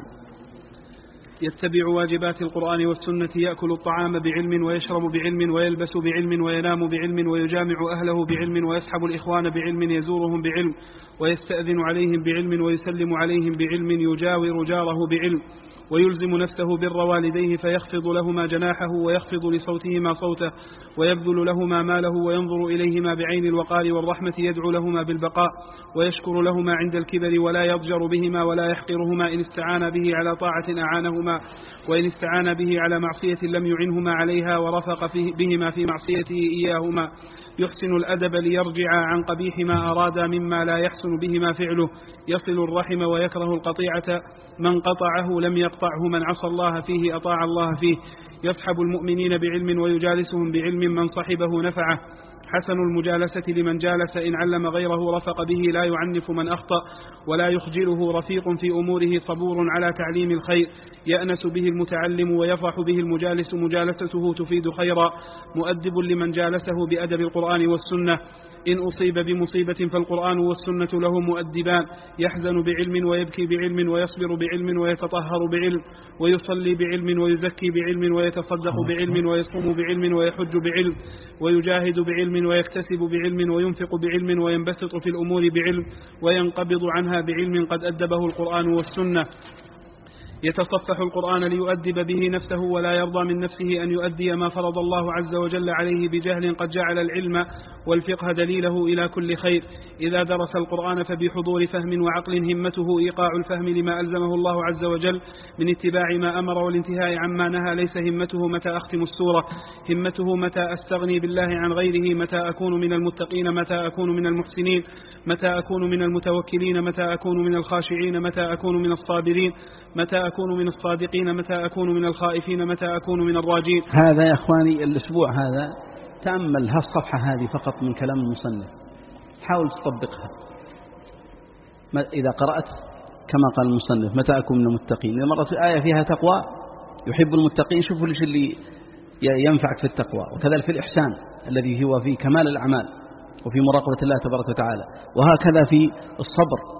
[SPEAKER 2] يتبع واجبات القرآن والسنة، يأكل الطعام بعلم ويشرب بعلم ويلبس بعلم وينام بعلم ويجامع أهله بعلم ويسحب الإخوان بعلم يزورهم بعلم ويستأذن عليهم بعلم ويسلم عليهم بعلم يجاور جاره بعلم ويلزم نفسه بر والديه فيخفض لهما جناحه ويخفض لصوتهما صوته ويبذل لهما ماله وينظر إليهما بعين الوقار والرحمة يدعو لهما بالبقاء ويشكر لهما عند الكبر ولا يضجر بهما ولا يحقرهما إن استعان به على طاعة أعانهما وإن استعان به على معصية لم يعنهما عليها ورفق بهما في معصيته إياهما يحسن الأدب ليرجع عن قبيح ما أراد مما لا يحسن بهما فعله يصل الرحم ويكره القطيعة من قطعه لم يقطعه من عصى الله فيه أطاع الله فيه يصحب المؤمنين بعلم ويجالسهم بعلم من صحبه نفعه حسن المجالسة لمن جالس إن علم غيره رفق به لا يعنف من أخطأ ولا يخجله رفيق في أموره صبور على تعليم الخير يأنس به المتعلم ويفرح به المجالس مجالسته تفيد خيرا مؤدب لمن جالسه بأدب القرآن والسنة إن أصيب بمصيبة فالقرآن والسنة له مؤدبان يحزن بعلم ويبكي بعلم ويصبر بعلم ويتطهر بعلم ويصلي بعلم ويزكي بعلم ويتصدق بعلم ويصوم بعلم ويحج بعلم ويجاهد بعلم ويكتسب بعلم وينفق بعلم وينبسط في الأمور بعلم وينقبض عنها بعلم قد أدبه القرآن والسنة يتصفح القرآن ليؤدب به نفسه ولا يرضى من نفسه أن يؤدي ما فرض الله عز وجل عليه بجهل قد جعل العلم والفقه دليله إلى كل خير إذا درس القرآن فبحضور فهم وعقل همته إيقاع الفهم لما ألزمه الله عز وجل من اتباع ما أمر والانتهاء عما نهى ليس همته متى أختم السورة همته متى أستغني بالله عن غيره متى أكون من المتقين متى أكون من المحسنين متى أكون من المتوكلين متى أكون من الخاشعين متى أكون من الصابرين متى أكون من الصادقين متى أكون من الخائفين متى أكون من الراجين.
[SPEAKER 1] هذا يا إخواني الأسبوع هذا تأمل هالصفحة هذه فقط من كلام المصنف حاول تطبقها إذا قرأت كما قال المصنف متى أكون من المتقين إذا مرت آية فيها تقوى يحب المتقين شوفوا ليش اللي ينفعك في التقوى وكذلك في الإحسان الذي هو في كمال الأعمال وفي مراقبة الله تبارك وتعالى وهكذا في الصبر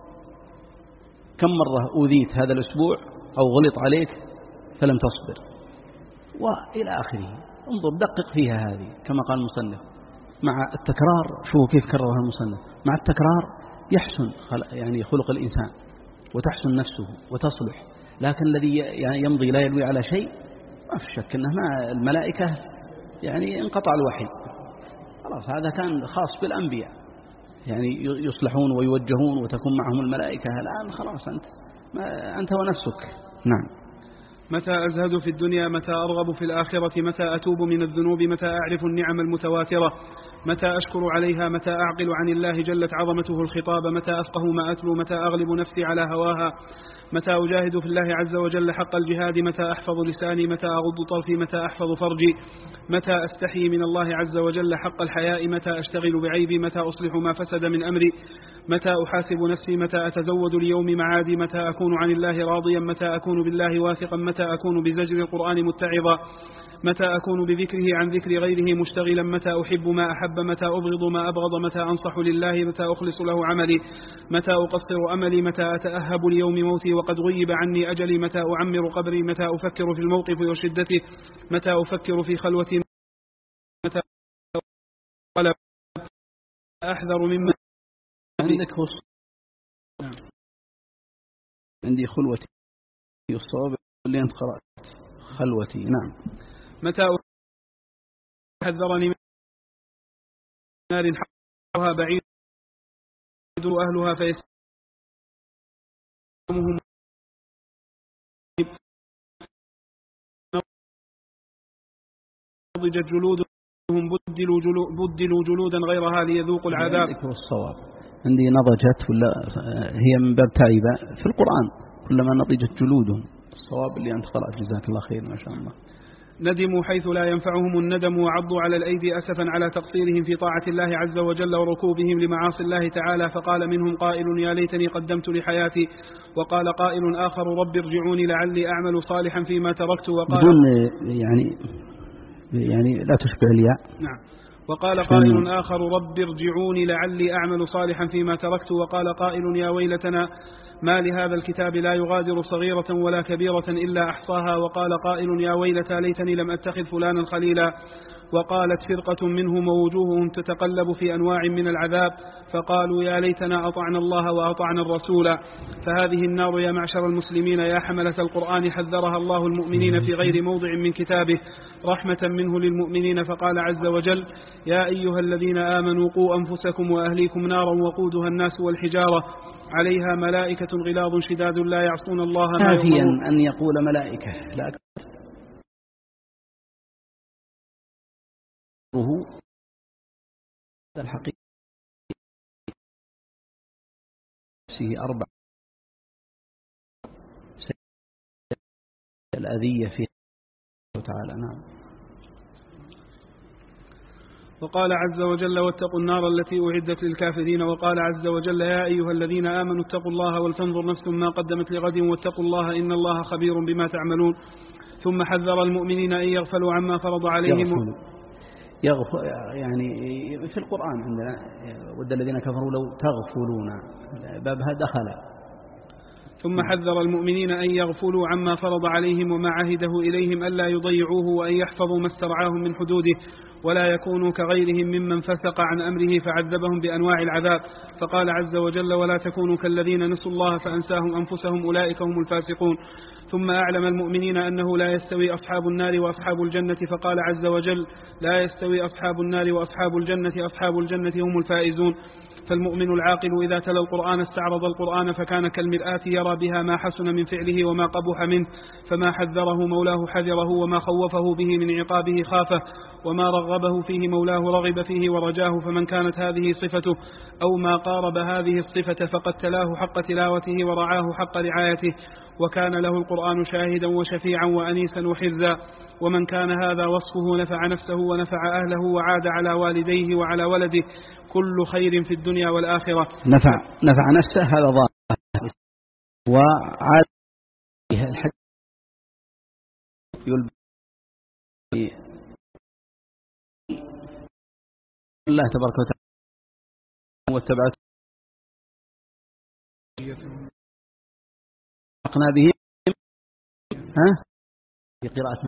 [SPEAKER 1] كم مرة أوذيت هذا الأسبوع أو غلط عليك فلم تصبر وإلى آخره انظر دقق فيها هذه كما قال المصنف مع التكرار شوفوا كيف كررها المصنف مع التكرار يحسن يعني خلق الإنسان وتحسن نفسه وتصلح لكن الذي يعني يمضي لا يلوي على شيء ما في شك أنه مع الملائكة يعني انقطع الوحي خلاص هذا كان خاص بالأنبياء يعني يصلحون ويوجهون وتكون معهم الملائكة الآن خلاص أنت ونفسك. نعم.
[SPEAKER 2] متى أزهد في الدنيا متى أرغب في الآخرة متى أتوب من الذنوب متى أعرف النعم المتواترة متى أشكر عليها متى أعقل عن الله جلت عظمته الخطاب متى أفقه ما أتلو متى أغلب نفسي على هواها متى أجاهد في الله عز وجل حق الجهاد متى أحفظ لساني متى أغض طرفي متى أحفظ فرجي متى أستحي من الله عز وجل حق الحياء متى أشتغل بعيبي متى أصلح ما فسد من أمري متى أحاسب نفسي متى أتزود ليوم معادي متى أكون عن الله راضيا متى أكون بالله واثقا متى أكون بزجر القرآن متعظا متى أكون بذكره عن ذكر غيره مشتغلا متى أحب ما أحب متى أبغض ما أبغض متى أنصح لله متى أخلص له عملي متى أقصر أملي متى أتأهب ليوم موتي وقد غيب عني أجلي متى أعمر قبري متى أفكر في الموقف وشدته متى أفكر في خلوتي متى أحذر مما
[SPEAKER 1] عندك عندي خلوتي الصواب اللي أنت قرأت خلوتي. نعم.
[SPEAKER 2] متى حذرني من نار حرها بعيد أهلها فيسمهم نضجت جلودهم بدلوا جلودا غيرها ليذوقوا العذاب.
[SPEAKER 1] الصواب عندي نضجت ولا هي من باب تعيبة في القرآن كلما نضجت جلودهم الصواب اللي أنت قرأت جزاك الله خير ما شاء الله.
[SPEAKER 2] ندموا حيث لا ينفعهم الندم وعضوا على الأيدي أسفا على تقصيرهم في طاعة الله عز وجل وركوبهم لمعاصي الله تعالى فقال منهم قائل يا ليتني قدمت لحياتي وقال قائل آخر رب ارجعوني لعلي أعمل صالحا فيما تركت وقال
[SPEAKER 1] بدون يعني يعني لا تشبع الياء.
[SPEAKER 2] نعم. وقال قائل آخر رب ارجعوني لعلي أعمل صالحا فيما تركت. وقال قائل يا ويلتنا ما لهذا الكتاب لا يغادر صغيرة ولا كبيرة إلا أحصاها. وقال قائل يا ويلتى ليتني لم أتخذ فلانا خليلا. وقالت فرقة منهم ووجوههم تتقلب في أنواع من العذاب فقالوا يا ليتنا أطعنا الله وأطعنا الرسول. فهذه النار يا معشر المسلمين يا حملة القرآن حذرها الله المؤمنين في غير موضع من كتابه رحمة منه للمؤمنين. فقال عز وجل يا أيها الذين آمنوا قوا أنفسكم وأهليكم نارا وقودها الناس والحجارة عليها ملائكة غلاظ شداد لا يعصون الله ما يؤمرون.
[SPEAKER 1] أن يقول ملائكة لا أكثر الحقيقة نفسه 4 الأذية فيه تعالى. نعم.
[SPEAKER 2] وقال عز وجل واتقوا النار التي أعدت للكافرين. وقال عز وجل يا أيها الذين آمنوا اتقوا الله ولتنظر نفس ما قدمت لغد واتقوا الله إن الله خبير بما تعملون. ثم حذر المؤمنين أن يغفلوا عما فرض عليهم.
[SPEAKER 1] يغفل يعني في القرآن عندنا ود الذين كفروا لو تغفلون بابها دخل.
[SPEAKER 2] ثم حذر المؤمنين أن يغفلوا عما فرض عليهم وما عهده إليهم ألا يضيعوه وأن يحفظوا ما استرعاهم من حدوده ولا يكونوا كغيرهم ممن فسق عن أمره فعذبهم بأنواع العذاب. فقال عز وجل ولا تكونوا كالذين نسوا الله فأنساهم أنفسهم أولئك هم الفاسقون. ثم أعلم المؤمنين أنه لا يستوي أصحاب النار وأصحاب الجنة. فقال عز وجل لا يستوي أصحاب النار وأصحاب الجنة أصحاب الجنة هم الفائزون. فالمؤمن العاقل إذا تلا القرآن استعرض القرآن فكان كالمرآة يرى بها ما حسن من فعله وما قبح منه فما حذره مولاه حذره وما خوفه به من عقابه خافه وما رغبه فيه مولاه رغب فيه ورجاه. فمن كانت هذه صفته أو ما قارب هذه الصفة فقد تلاه حق تلاوته ورعاه حق رعايته وكان له القرآن شاهدا وشفيعا وأنيسا وحرزا. ومن كان هذا وصفه نفع نفسه ونفع أهله وعاد على والديه وعلى ولده كل خير في الدنيا والآخرة.
[SPEAKER 1] نفع نفسه هذا ظاهر وعاد الحج الله تبارك وتعالى واتبعت أقنا به في قراءة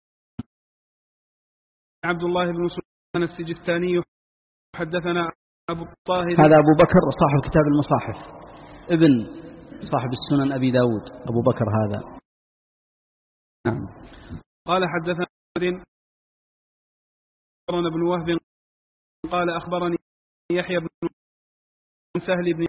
[SPEAKER 2] عبد الله بن سليمان السجستاني حدثنا أبو الطاهر.
[SPEAKER 1] هذا أبو بكر صاحب كتاب المصاحف ابن صاحب السنن أبي داود أبو بكر هذا. نعم.
[SPEAKER 2] قال حدثنا بن وهب قال أخبرني يحيى بن سهل بن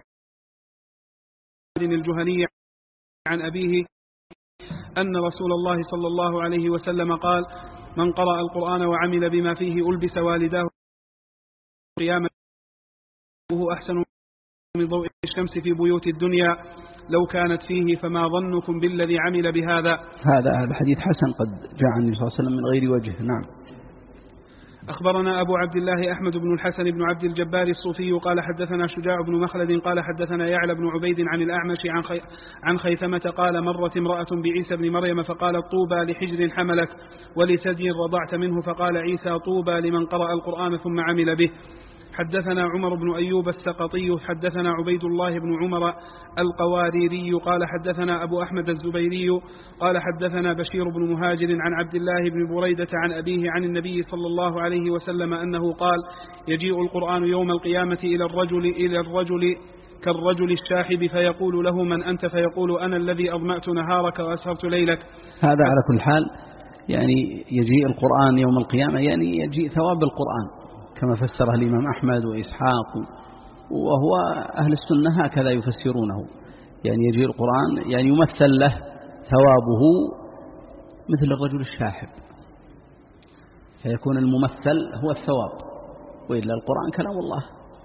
[SPEAKER 2] الجهني عن أبيه أن رسول الله صلى الله عليه وسلم قال من قرأ القرآن وعمل بما فيه ألبس والداه قيامة وهو أحسن من ضوء الشمس في بيوت الدنيا لو كانت فيه فما ظنكم بالذي عمل بهذا.
[SPEAKER 1] هذا الحديث حسن قد جاء عن النبي صلى الله عليه وسلم من غير وجه. نعم.
[SPEAKER 2] أخبرنا أبو عبد الله أحمد بن الحسن بن عبد الجبار الصوفي قال حدثنا شجاع بن مخلد قال حدثنا يعلى بن عبيد عن الأعمش عن خيثمة قال مرت امرأة بعيسى بن مريم فقالت طوبى لحجر حملك ولثدي رضعت منه فقال عيسى طوبى لمن قرأ القرآن ثم عمل به. حدثنا عمر بن أيوب السقطي حدثنا عبيد الله بن عمر القواريري قال حدثنا أبو أحمد الزبيري قال حدثنا بشير بن مهاجر عن عبد الله بن بريدة عن أبيه عن النبي صلى الله عليه وسلم أنه قال يجيء القرآن يوم القيامة إلى الرجل كالرجل الشاحب فيقول له من أنت فيقول أنا الذي أظمأت نهارك وأسهرت ليلك.
[SPEAKER 1] هذا على كل حال يعني يجيء القرآن يوم القيامة يعني يجيء ثواب القرآن كما فسره الإمام أحمد وإسحاق وهو أهل السنة هكذا يفسرونه يعني يجيء القرآن يعني يمثل له ثوابه مثل الرجل الشاحب فيكون الممثل هو الثواب وإلا القرآن كلام الله.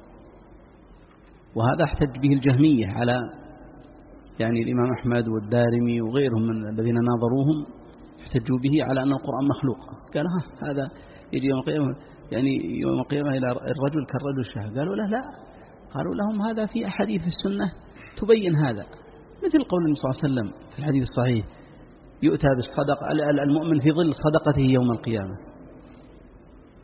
[SPEAKER 1] وهذا احتج به الجهمية على يعني الإمام أحمد والدارمي وغيرهم من الذين ناظروهم احتجوا به على أن القرآن مخلوق. قال هذا يجي يوم القيامة يعني يوم القيامة إلى الرجل كالرجل الشاحب. قالوا له لا قالوا لهم هذا في أحاديث السنة تبين هذا مثل قول النبي صلى الله عليه وسلم في الحديث الصحيح يؤتى بالصدقة المؤمن في ظل صدقته يوم القيامة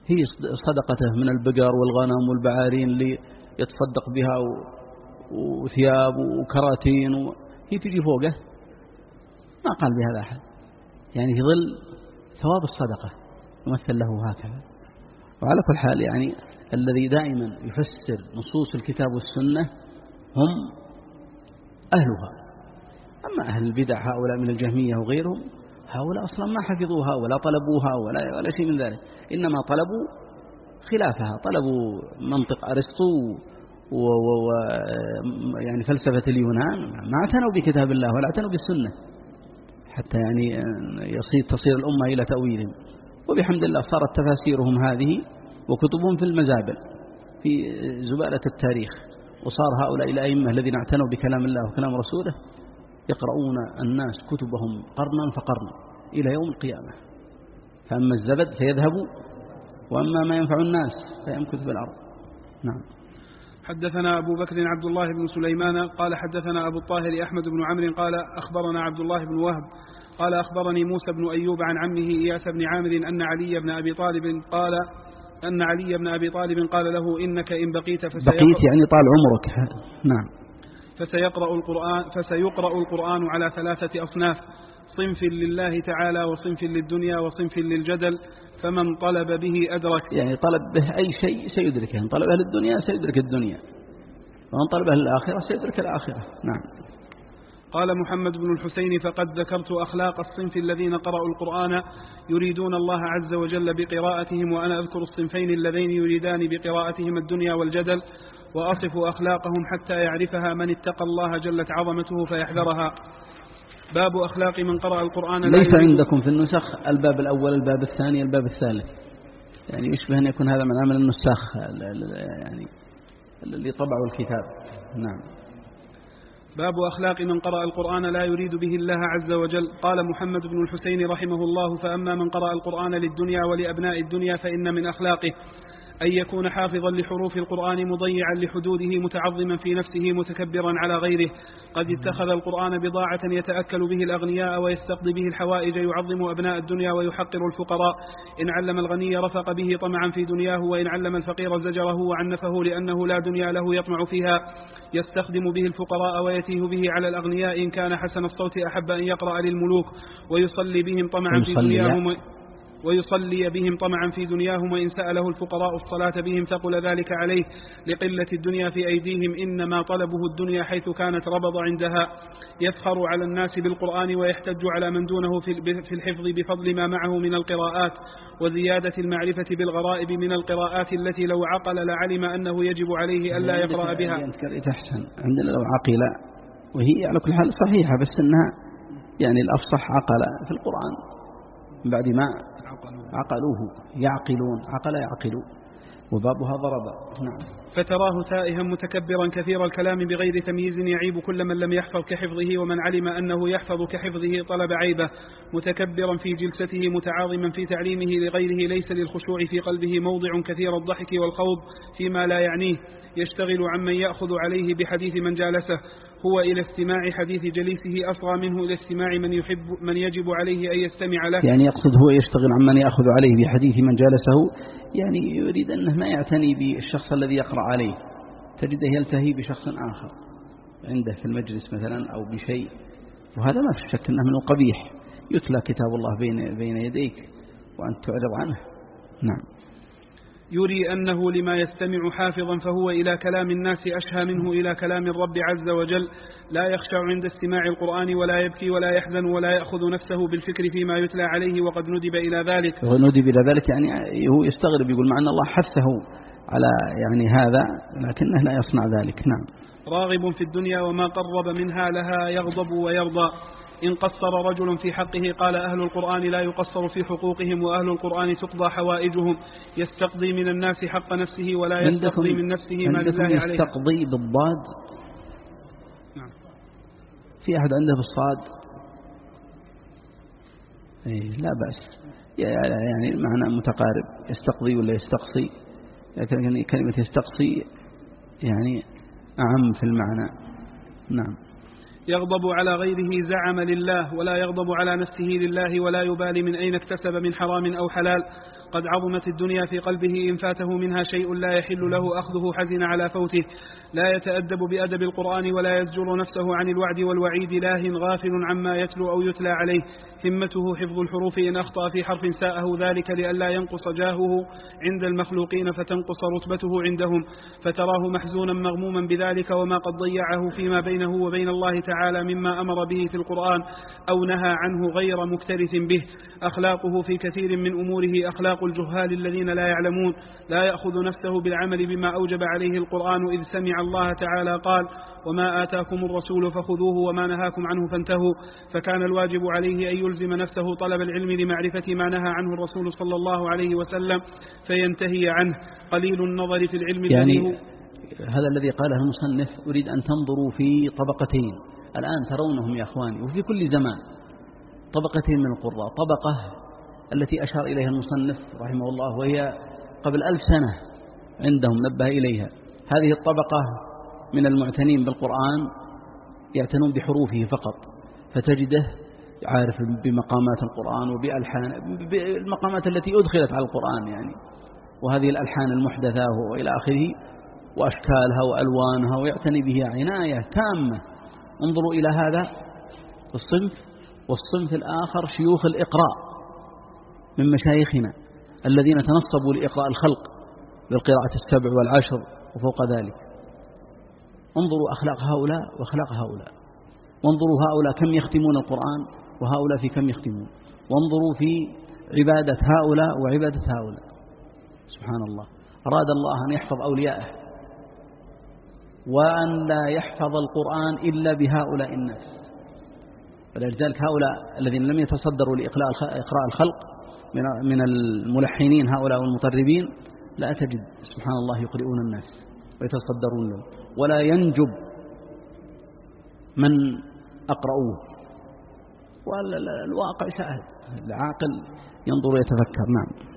[SPEAKER 1] هي صدقته من البقر والغنم والبعارين اللي يتصدق بها وثياب وكراتين هي تجي فوقه، ما قال بهذا أحد، يعني في ظل ثواب الصدقة يمثل له هكذا. وعلى كل حال يعني الذي دائما يفسر نصوص الكتاب والسنة هم أهلها. أما أهل البدع هؤلاء من الجهمية وغيرهم، هؤلاء أصلا ما حفظوها ولا طلبوها ولا شيء من ذلك، إنما طلبوا خلافها، طلبوا منطق أرسطو يعني فلسفة اليونان، ما اعتنوا بكتاب الله ولا اعتنوا بالسنة حتى يعني تصير الأمة إلى تأويلهم. وبحمد الله صارت تفاسيرهم هذه وكتبهم في المزابل في زبالة التاريخ، وصار هؤلاء الأئمة الذين اعتنوا بكلام الله وكلام رسوله يقرؤون الناس كتبهم قرنا فقرنا إلى يوم القيامة، فأما الزبد فيذهب وأما ما ينفع الناس فيمكث في الأرض. نعم.
[SPEAKER 2] حدثنا أبو بكر عبد الله بن سليمان قال حدثنا أبو الطاهر أحمد بن عمرو قال أخبرنا عبد الله بن وهب قال أخبرني موسى بن أيوب عن عمه إياس بن عامر أن علي بن أبي طالب قال له إنك إن بقيت
[SPEAKER 1] بقيت يعني طال عمرك. نعم.
[SPEAKER 2] فسيقرأ القرآن على 3 أصناف، صنف لله تعالى وصنف للدنيا وصنف للجدل، فمن طلب به أدرك.
[SPEAKER 1] يعني طلب به أي شيء سيدركه، إن طلب أهل الدنيا سيدرك الدنيا، ومن طلب أهل الآخرة سيدرك الآخرة. نعم.
[SPEAKER 2] قال محمد بن الحسين فقد ذكرت أخلاق الصنف الذين قرأوا القرآن يريدون الله عز وجل بقراءتهم، وأنا أذكر الصنفين اللذين يريدان بقراءتهم الدنيا والجدل، وأصف أخلاقهم حتى يعرفها من اتقى الله جلت عظمته فيحذرها. باب أخلاق من قرأ القرآن.
[SPEAKER 1] ليس عندكم في النسخ الباب الأول الباب الثاني الباب الثالث، يعني يشبه أن يكون هذا من عمل النساخ يعني اللي طبعوا الكتاب. نعم.
[SPEAKER 2] باب أخلاق من قرأ القرآن لا يريد به الله عز وجل. قال محمد بن الحسين رحمه الله فأما من قرأ القرآن للدنيا ولأبناء الدنيا فإن من أخلاقه أن يكون حافظا لحروف القرآن مضيعا لحدوده متعظما في نفسه متكبرا على غيره، قد اتخذ القرآن بضاعة يتأكل به الأغنياء ويستقضي به الحوائج، يعظم أبناء الدنيا ويحقر الفقراء، إن علم الغني رفق به طمعا في دنياه، وإن علم الفقير زجره وعنفه لأنه لا دنيا له يطمع فيها، يستخدم به الفقراء ويتيه به على الأغنياء، إن كان حسن الصوت أحب أن يقرأ للملوك ويصلي بهم طمعا في دنياهم وإن سأله الفقراء الصلاة بهم ثقل ذلك عليه لقلة الدنيا في أيديهم، إنما طلبه الدنيا حيث كانت ربض عندها، يفخر على الناس بالقرآن ويحتج على من دونه في الحفظ بفضل ما معه من القراءات وزيادة المعرفة بالغرائب من القراءات التي لو عقل لعلم أنه يجب عليه ألا يقرأ بها.
[SPEAKER 1] عندنا لو عقل، وهي على كل حال صحيحة، بس أنها يعني الأفصح عقل في القرآن بعد ما عقلوه، يعقلون عقل يعقلوا، وبابها ضرب. نعم.
[SPEAKER 2] فتراه تائها متكبرا كثير الكلام بغير تمييز، يعيب كل من لم يحفظ كحفظه، ومن علم أنه يحفظ كحفظه طلب عيبه، متكبرا في جلسته متعاظما في تعليمه لغيره، ليس للخشوع في قلبه موضع، كثير الضحك والخوض فيما لا يعنيه، يشتغل عمن يأخذ عليه بحديث من جالسه، هو إلى استماع حديث جليسه أصغى منه إلى استماع من يجب عليه أن يستمع له.
[SPEAKER 1] يعني يقصد هو يشتغل عمن يأخذ عليه بحديث من جالسه، يعني يريد أنه ما يعتني بالشخص الذي يقرأ عليه، تجده يلتهي بشخص آخر عنده في المجلس مثلا أو بشيء، وهذا ما في شك أنه من القبيح. يتلى كتاب الله بين يديك وأنت تعرض عنه. نعم.
[SPEAKER 2] يري أنه لما يستمع حافظا، فهو إلى كلام الناس أشهى منه إلى كلام الرب عز وجل، لا يخشع عند استماع القرآن ولا يبكي ولا يحزن ولا يأخذ نفسه بالفكر فيما يتلى عليه، وقد ندب إلى ذلك.
[SPEAKER 1] يعني هو يستغرب، يقول مع أن الله حثه على يعني هذا لكنه لا يصنع ذلك. نعم.
[SPEAKER 2] راغب في الدنيا وما قرب منها لها يغضب ويرضى. إن قصر رجل في حقه قال أهل القرآن لا يقصر في حقوقهم، وأهل القرآن تقضى حوائجهم، يستقضي من الناس حق نفسه ولا يستقضي من نفسه ما لله عليه.
[SPEAKER 1] يستقضي بالضاد.
[SPEAKER 2] نعم.
[SPEAKER 1] في أحد عنده بالصاد؟ لا بأس، يعني معنى متقارب، يستقضي ولا يستقصي، لكن كلمة يستقصي يعني أعم في المعنى. نعم.
[SPEAKER 2] يغضب على غيره زعم لله، ولا يغضب على نفسه لله، ولا يبالي من أين اكتسب من حرام أو حلال، قد عظمت الدنيا في قلبه إن فاته منها شيء لا يحل له أخذه حزن على فوته، لا يتأدب بأدب القرآن ولا يزجر نفسه عن الوعد والوعيد، لاه غافل عما يتلو أو يتلى عليه، همته حفظ الحروف إن أخطأ في حرف ساءه ذلك لئلا ينقص جاهه عند المخلوقين فتنقص رتبته عندهم، فتراه محزونا مغموما بذلك وما قد ضيعه فيما بينه وبين الله تعالى مما أمر به في القرآن أو نهى عنه غير مكترث به. أخلاقه في كثير من أموره أخلاق الجهال الذين لا يعلمون، لا يأخذ نفسه بالعمل بما أوجب عليه القرآن إذ سمع الله تعالى قال وما آتاكم الرسول فخذوه وما نهاكم عنه فانتهوا، فكان الواجب عليه أن يلزم نفسه طلب العلم لمعرفة ما نهى عنه الرسول صلى الله عليه وسلم فينتهي عنه. قليل النظر في العلم
[SPEAKER 1] يعني هذا الذي قاله المصنف أريد أن تنظروا في طبقتين الآن ترونهم يا أخواني وفي كل زمان، طبقتين من القراء، طبقة التي أشار إليها المصنف رحمه الله وهي قبل 1000 سنة عندهم نبه إليها، هذه الطبقة من المعتنين بالقرآن يعتنون بحروفه فقط، فتجده عارف بمقامات القرآن وبألحان بالمقامات التي أدخلت على القرآن يعني، وهذه الألحان المحدثة وإلى آخره وأشكالها وألوانها ويعتني بها عناية تامة. انظروا إلى هذا الصنف، والصنف الآخر شيوخ الإقراء من مشايخنا الذين تنصبوا لإقراء الخلق بالقراءة 7 و10 وفوق ذلك. انظروا أخلاق هؤلاء وأخلاق هؤلاء، وانظروا هؤلاء كم يختمون القرآن وهؤلاء في كم يختمون، وانظروا في عبادة هؤلاء وعبادة هؤلاء. سبحان الله، أراد الله أن يحفظ أولياءه وأن لا يحفظ القرآن إلا بهؤلاء الناس، فلذلك هؤلاء الذين لم يتصدروا لإقراء الخلق من الملحنين هؤلاء والمطربين لا تجد سبحان الله يقرؤون الناس ويتصدرون له، ولا ينجب من أقرأوه، والواقع شاهد، العاقل ينظر ويتفكر. نعم.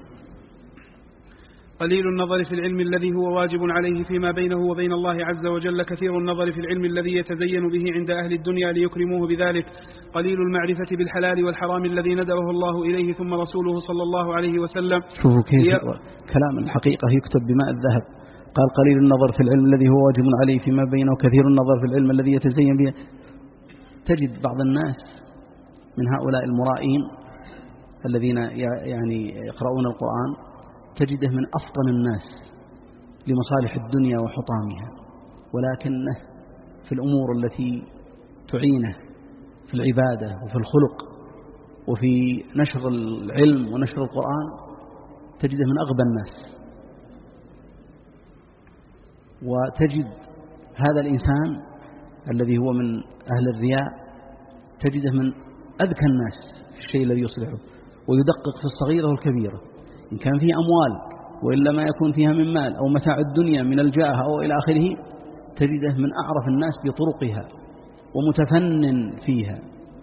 [SPEAKER 2] قليل النظر في العلم الذي هو واجب عليه فيما بينه وبين الله عز وجل، كثير النظر في العلم الذي يتزين به عند أهل الدنيا ليكرموه بذلك، قليل المعرفة بالحلال والحرام الذي ندبه الله إليه ثم رسوله صلى الله عليه وسلم.
[SPEAKER 1] شوفوا كيف كلام الحقيقة يكتب بماء الذهب، قال قليل النظر في العلم الذي هو واجب عليه فيما بينه وكثير النظر في العلم الذي يتزين به. تجد بعض الناس من هؤلاء المرائين الذين يعني يقرؤون القرآن تجده من أفطن الناس لمصالح الدنيا وحطامها، ولكنه في الأمور التي تعينه في العبادة وفي الخلق وفي نشر العلم ونشر القرآن تجده من أغبى الناس. وتجد هذا الإنسان الذي هو من أهل الرياء تجده من أذكى الناس في الشيء الذي يصلحه، ويدقق في الصغيرة والكبيرة، إن كان فيه أموال وإلا ما يكون فيها من مال أو متاع الدنيا من الجاه أو إلى آخره، تجده من أعرف الناس بطرقها ومتفنن فيها.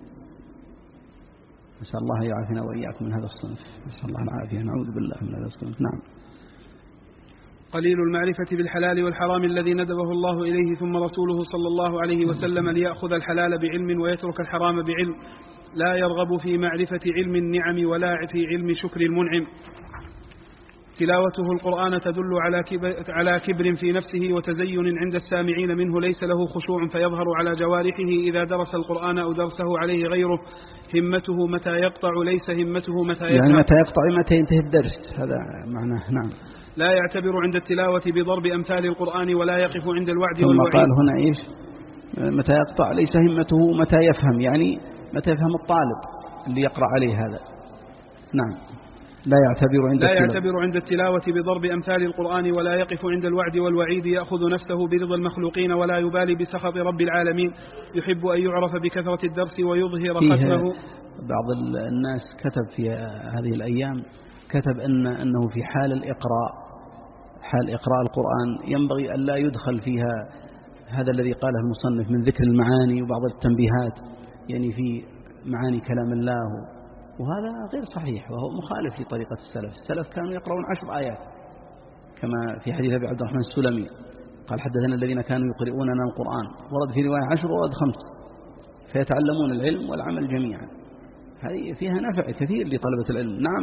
[SPEAKER 1] نسأل الله يعافينا وإياكم من هذا الصنف، نسأل الله العافية، نعوذ بالله من هذا الصنف. نعم.
[SPEAKER 2] قليل المعرفة بالحلال والحرام الذي ندبه الله إليه ثم رسوله صلى الله عليه وسلم ليأخذ الحلال بعلم ويترك الحرام بعلم، لا يرغب في معرفة علم النعم ولا في علم شكر المنعم. تلاوته القرآن تدل على كبر في نفسه وتزين عند السامعين منه، ليس له خشوع فيظهر على جوارحه إذا درس القرآن أو درسه عليه غيره، همته متى يقطع ليس همته متى يفهم،
[SPEAKER 1] يعني متى يقطع متى ينتهي الدرس، هذا معناه. نعم.
[SPEAKER 2] لا يعتبر عند التلاوة بضرب أمثال القرآن ولا يقف عند الوعد
[SPEAKER 1] ثم
[SPEAKER 2] والوعيد.
[SPEAKER 1] قال هنا إيش؟ متى يقطع ليس همته متى يفهم، يعني متى يفهم الطالب اللي يقرأ عليه هذا. نعم. لا يعتبر عند التلاوة بضرب أمثال القرآن ولا يقف عند الوعد والوعيد، يأخذ نفسه برضا المخلوقين ولا يبالي بسخط رب العالمين، يحب أن يعرف بكثرة الدرس ويظهر ختمه. بعض الناس كتب في هذه الأيام كتب أنه في حال إقراء القرآن ينبغي أن لا يدخل فيها هذا الذي قاله المصنف من ذكر المعاني وبعض التنبيهات يعني في معاني كلام الله، وهذا غير صحيح وهو مخالف لطريقة السلف. السلف كانوا يقرؤون 10 آيات كما في حديث أبي عبد الرحمن السلمي قال حدثنا الذين كانوا يقرؤوننا القرآن، ورد في رواية 10 ورد 5، فيتعلمون العلم والعمل جميعا. هذه فيها نفع كثير لطلبة العلم. نعم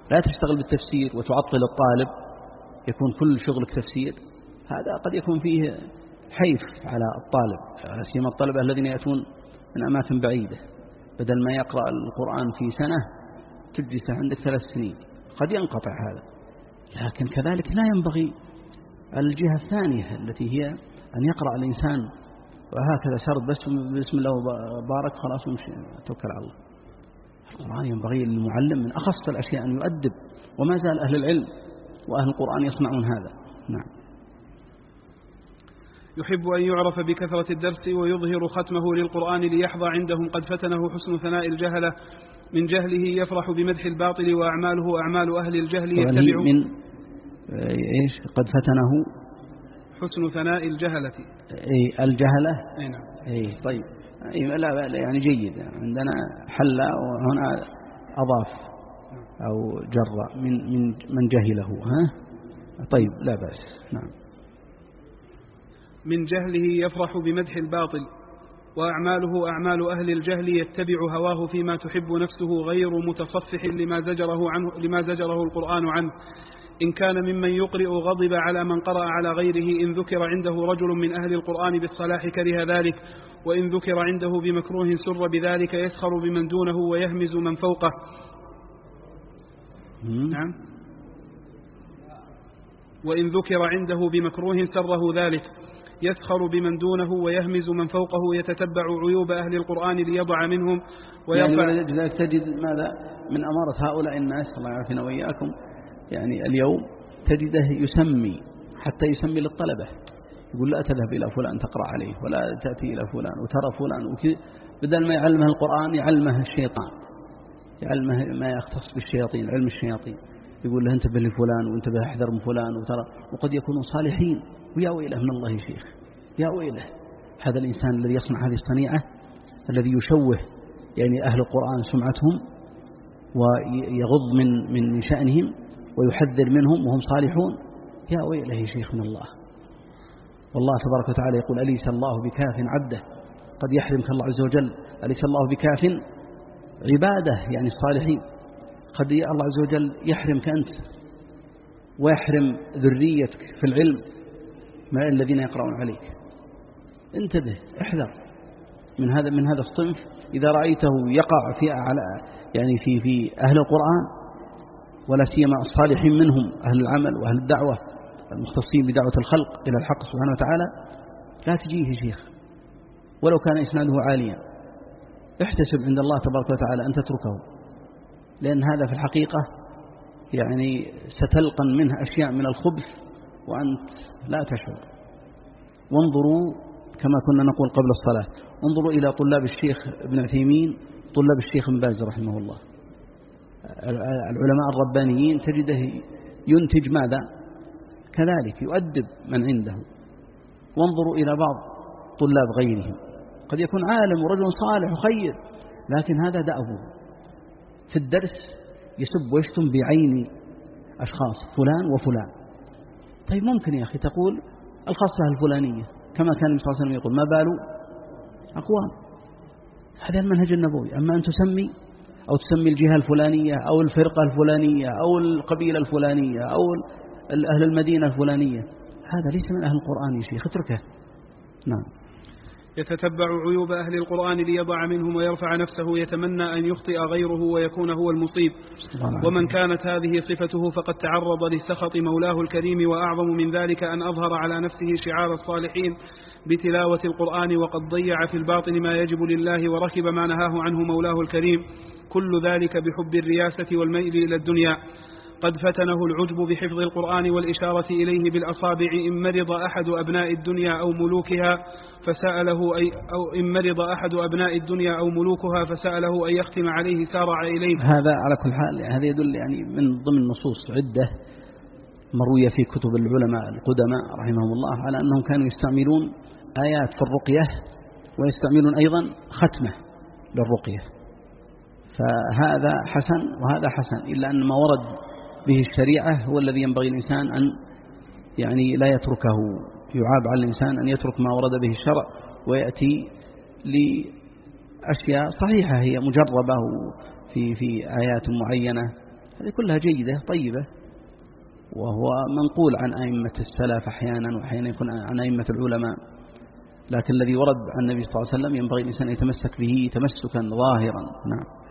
[SPEAKER 1] لا تشتغل بالتفسير وتعطل الطالب، يكون كل شغلك تفسير، هذا قد يكون فيه حيف على الطالب، سيما الطلبة الذين يأتون من أماكن بعيدة، بدل ما يقرأ القرآن في سنة تجلسه عندك 3 سنين، قد ينقطع هذا. لكن كذلك لا ينبغي الجهة الثانية التي هي أن يقرأ الإنسان وهكذا سرد بس بسم الله وبارك خلاص ومشي توكل على الله. القرآن ينبغي للمعلم من أخص الأشياء أن يؤدب، وما زال أهل العلم وأهل القرآن يصنعون هذا. نعم.
[SPEAKER 2] يحب أن يعرف بكثرة الدرس ويظهر ختمه للقرآن ليحظى عندهم. قد فتنه حسن ثناء الجهلة، من جهله يفرح بمدح الباطل وأعماله أعمال أهل الجهل يتبع. من
[SPEAKER 1] إيش قد فتنه
[SPEAKER 2] حسن ثناء الجهلة؟
[SPEAKER 1] الجهلة.
[SPEAKER 2] نعم.
[SPEAKER 1] طيب. لا يعني جيد، عندنا حل وهنا أضاف أو جر من جهله. طيب لا بأس. نعم.
[SPEAKER 2] من جهله يفرح بمدح الباطل وأعماله أعمال أهل الجهل يتبع هواه فيما تحب نفسه غير متصفح لما زجره القرآن عنه. إن كان ممن يقرئ غضب على من قرأ على غيره. إن ذكر عنده رجل من أهل القرآن بالصلاح كره ذلك، وإن ذكر عنده بمكروه سر بذلك يسخر بمن دونه ويهمز من فوقه. نعم. وإن ذكر عنده بمكروه سره ذلك يسخر بمن دونه ويهمز من فوقه، يتتبع عيوب أهل القرآن ليضع منهم ويرفع.
[SPEAKER 1] يعني لذلك تجد ماذا من أمارة هؤلاء الناس، الله يعافينا وإياكم، يعني اليوم تجده يسمي، حتى يسمي للطلبة، يقول لا تذهب إلى فلان تقرأ عليه، ولا تأتي إلى فلان وترى فلان، بدل ما يعلمه القرآن يعلمه الشيطان، يعلمه ما يختص بالشياطين، علم الشياطين، يقول له انتبه لفلان وانتبه احذر من فلان وترى، وقد يكونوا صالحين. ويا ويله من الله يا شيخ، يا ويله هذا الإنسان الذي يصنع هذه الصنيعة، الذي يشوه يعني أهل القرآن سمعتهم ويغض من شأنهم ويحذر منهم وهم صالحون. يا ويله يا شيخ من الله. والله تبارك وتعالى يقول أليس الله بكاف عبده، قد يحرمك الله عز وجل. أليس الله بكاف عباده يعني الصالحين، قد الله عز وجل يحرمك أنت ويحرم ذريتك في العلم مع الذين يقرؤون عليك. انتبه، احذر من هذا الصنف. إذا رأيته يقع في أهل القرآن، ولا سيما الصالحين منهم أهل العمل وأهل الدعوة المختصين بدعوة الخلق إلى الحق سبحانه وتعالى، لا تجيه شيخ ولو كان إسناده عاليا، احتسب عند الله تبارك وتعالى أن تتركه، لأن هذا في الحقيقة يعني ستلقن منه أشياء من الخبث وأنت لا تشعر. وانظروا كما كنا نقول قبل الصلاة، انظروا إلى طلاب الشيخ ابن عثيمين، طلاب الشيخ ابن باز رحمه الله، العلماء الربانيين تجده ينتج ماذا؟ كذلك يؤدب من عنده. وانظروا إلى بعض طلاب غيرهم، قد يكون عالم ورجل صالح وخير، لكن هذا دأبه في الدرس يسب ويشتم بعين أشخاص فلان وفلان. طيب ممكن يا أخي تقول الخاصة الفلانية، كما كان النبي صلى الله عليه وسلم يقول ما بال أقوام. هذا المنهج النبوي. أما أن تسمي الجهة الفلانية أو الفرقة الفلانية أو القبيلة الفلانية أو أهل المدينة الفلانية، هذا ليس من أهل القرآن يا شيخ، اتركه. نعم.
[SPEAKER 2] يتتبع عيوب أهل القرآن ليضع منهم ويرفع نفسه، يتمنى أن يخطئ غيره ويكون هو المصيب. ومن كانت هذه صفته فقد تعرض لسخط مولاه الكريم. وأعظم من ذلك أن أظهر على نفسه شعار الصالحين بتلاوة القرآن، وقد ضيع في الباطن ما يجب لله وركب ما نهاه عنه مولاه الكريم، كل ذلك بحب الرياسة والميل إلى الدنيا. قد فتنه العجب بحفظ القرآن والإشارة إليه بالأصابع. إن مرض أحد أبناء الدنيا أو ملوكها أو ملوكها فسأله أن يختم عليه سارع إليه.
[SPEAKER 1] هذا على كل حال هذا يدل يعني من ضمن نصوص عدة مروية في كتب العلماء القدماء رحمهم الله على أنهم كانوا يستعملون آيات في الرقية ويستعملون أيضا ختمة للرقية، فهذا حسن وهذا حسن، إلا أن ما ورد به الشريعة هو الذي ينبغي الإنسان أن يعني لا يتركه. يعاب على الإنسان أن يترك ما ورد به الشرع ويأتي لأشياء صحيحة هي مجربة في آيات معينة هذه كلها جيدة طيبة، وهو منقول عن أئمة السلف أحيانا، وأحيانا يكون عن أئمة العلماء، لكن الذي ورد عن النبي صلى الله عليه وسلم ينبغي الإنسان يتمسك به تمسكا ظاهرا. نعم.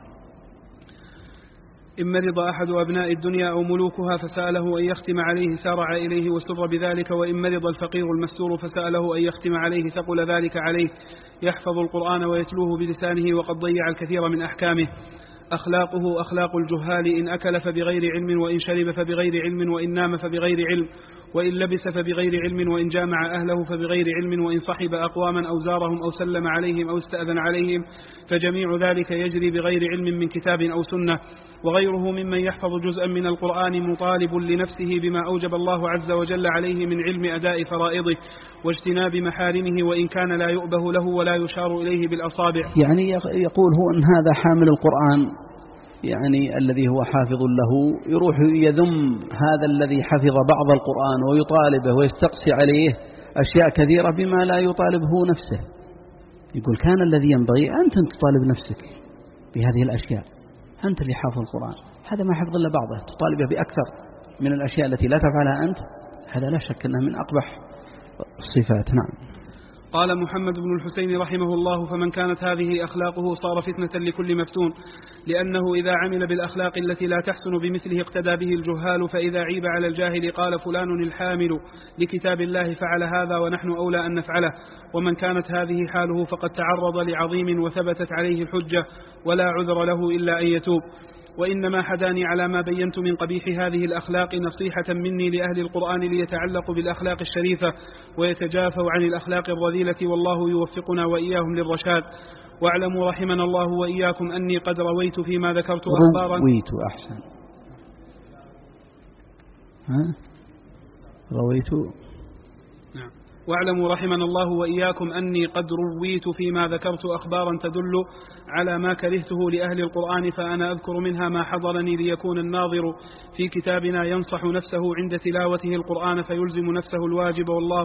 [SPEAKER 2] إن مرض أحد أبناء الدنيا أو ملوكها فسأله أن يختم عليه سارع إليه وسر بذلك، وإن مرض الفقير المستور فسأله أن يختم عليه ثقل ذلك عليه، يحفظ القرآن ويتلوه بلسانه وقد ضيع الكثير من أحكامه. أخلاقه أخلاق الجهال، إن أكل فبغير علم، وإن شرب فبغير علم، وإن نام فبغير علم، وإن لبس فبغير علم، وإن جامع أهله فبغير علم، وإن صحب أقواما أو زارهم أو سلم عليهم أو استأذن عليهم، فجميع ذلك يجري بغير علم من كتاب أو سنة. وغيره ممن يحفظ جزءا من القرآن مطالب لنفسه بما أوجب الله عز وجل عليه من علم أداء فرائضه واجتناب محارمه، وإن كان لا يؤبه له ولا يشار إليه بالأصابع.
[SPEAKER 1] يعني يقول هو أن هذا حامل القرآن، يعني الذي هو حافظ له، يروح يذم هذا الذي حفظ بعض القرآن ويطالبه ويستقصي عليه أشياء كثيرة بما لا يطالبه نفسه. يقول كان الذي ينبغي أنت تطالب نفسك بهذه الأشياء، أنت اللي حافظ القرآن، هذا ما حفظ إلا بعضه، تطالبه بأكثر من الأشياء التي لا تفعلها أنت، هذا لا شك أنه من أقبح الصفات. نعم.
[SPEAKER 2] قال محمد بن الحسين رحمه الله: فمن كانت هذه أخلاقه صار فتنة لكل مفتون، لأنه إذا عمل بالأخلاق التي لا تحسن بمثله اقتدى به الجهال، فإذا عيب على الجاهل قال فلان الحامل لكتاب الله فعل هذا ونحن أولى أن نفعله. ومن كانت هذه حاله فقد تعرض لعظيم وثبتت عليه الحجة ولا عذر له إلا أن يتوب. وإنما حداني على ما بينت من قبيح هذه الأخلاق نصيحة مني لأهل القرآن ليتعلقوا بالأخلاق الشريفة ويتجافوا عن الأخلاق الرذيلة، والله يوفقنا وإياهم للرشاد. واعلموا رحمنا الله وإياكم أني قد رويت فيما ذكرت أخبارا نعم. واعلموا رحمنا الله وإياكم أني قد رويت فيما ذكرت أخبارا تدل على ما كرهته لأهل القرآن، فأنا أذكر منها ما حضرني ليكون الناظر في كتابنا ينصح نفسه عند تلاوته القرآن فيلزم نفسه الواجب،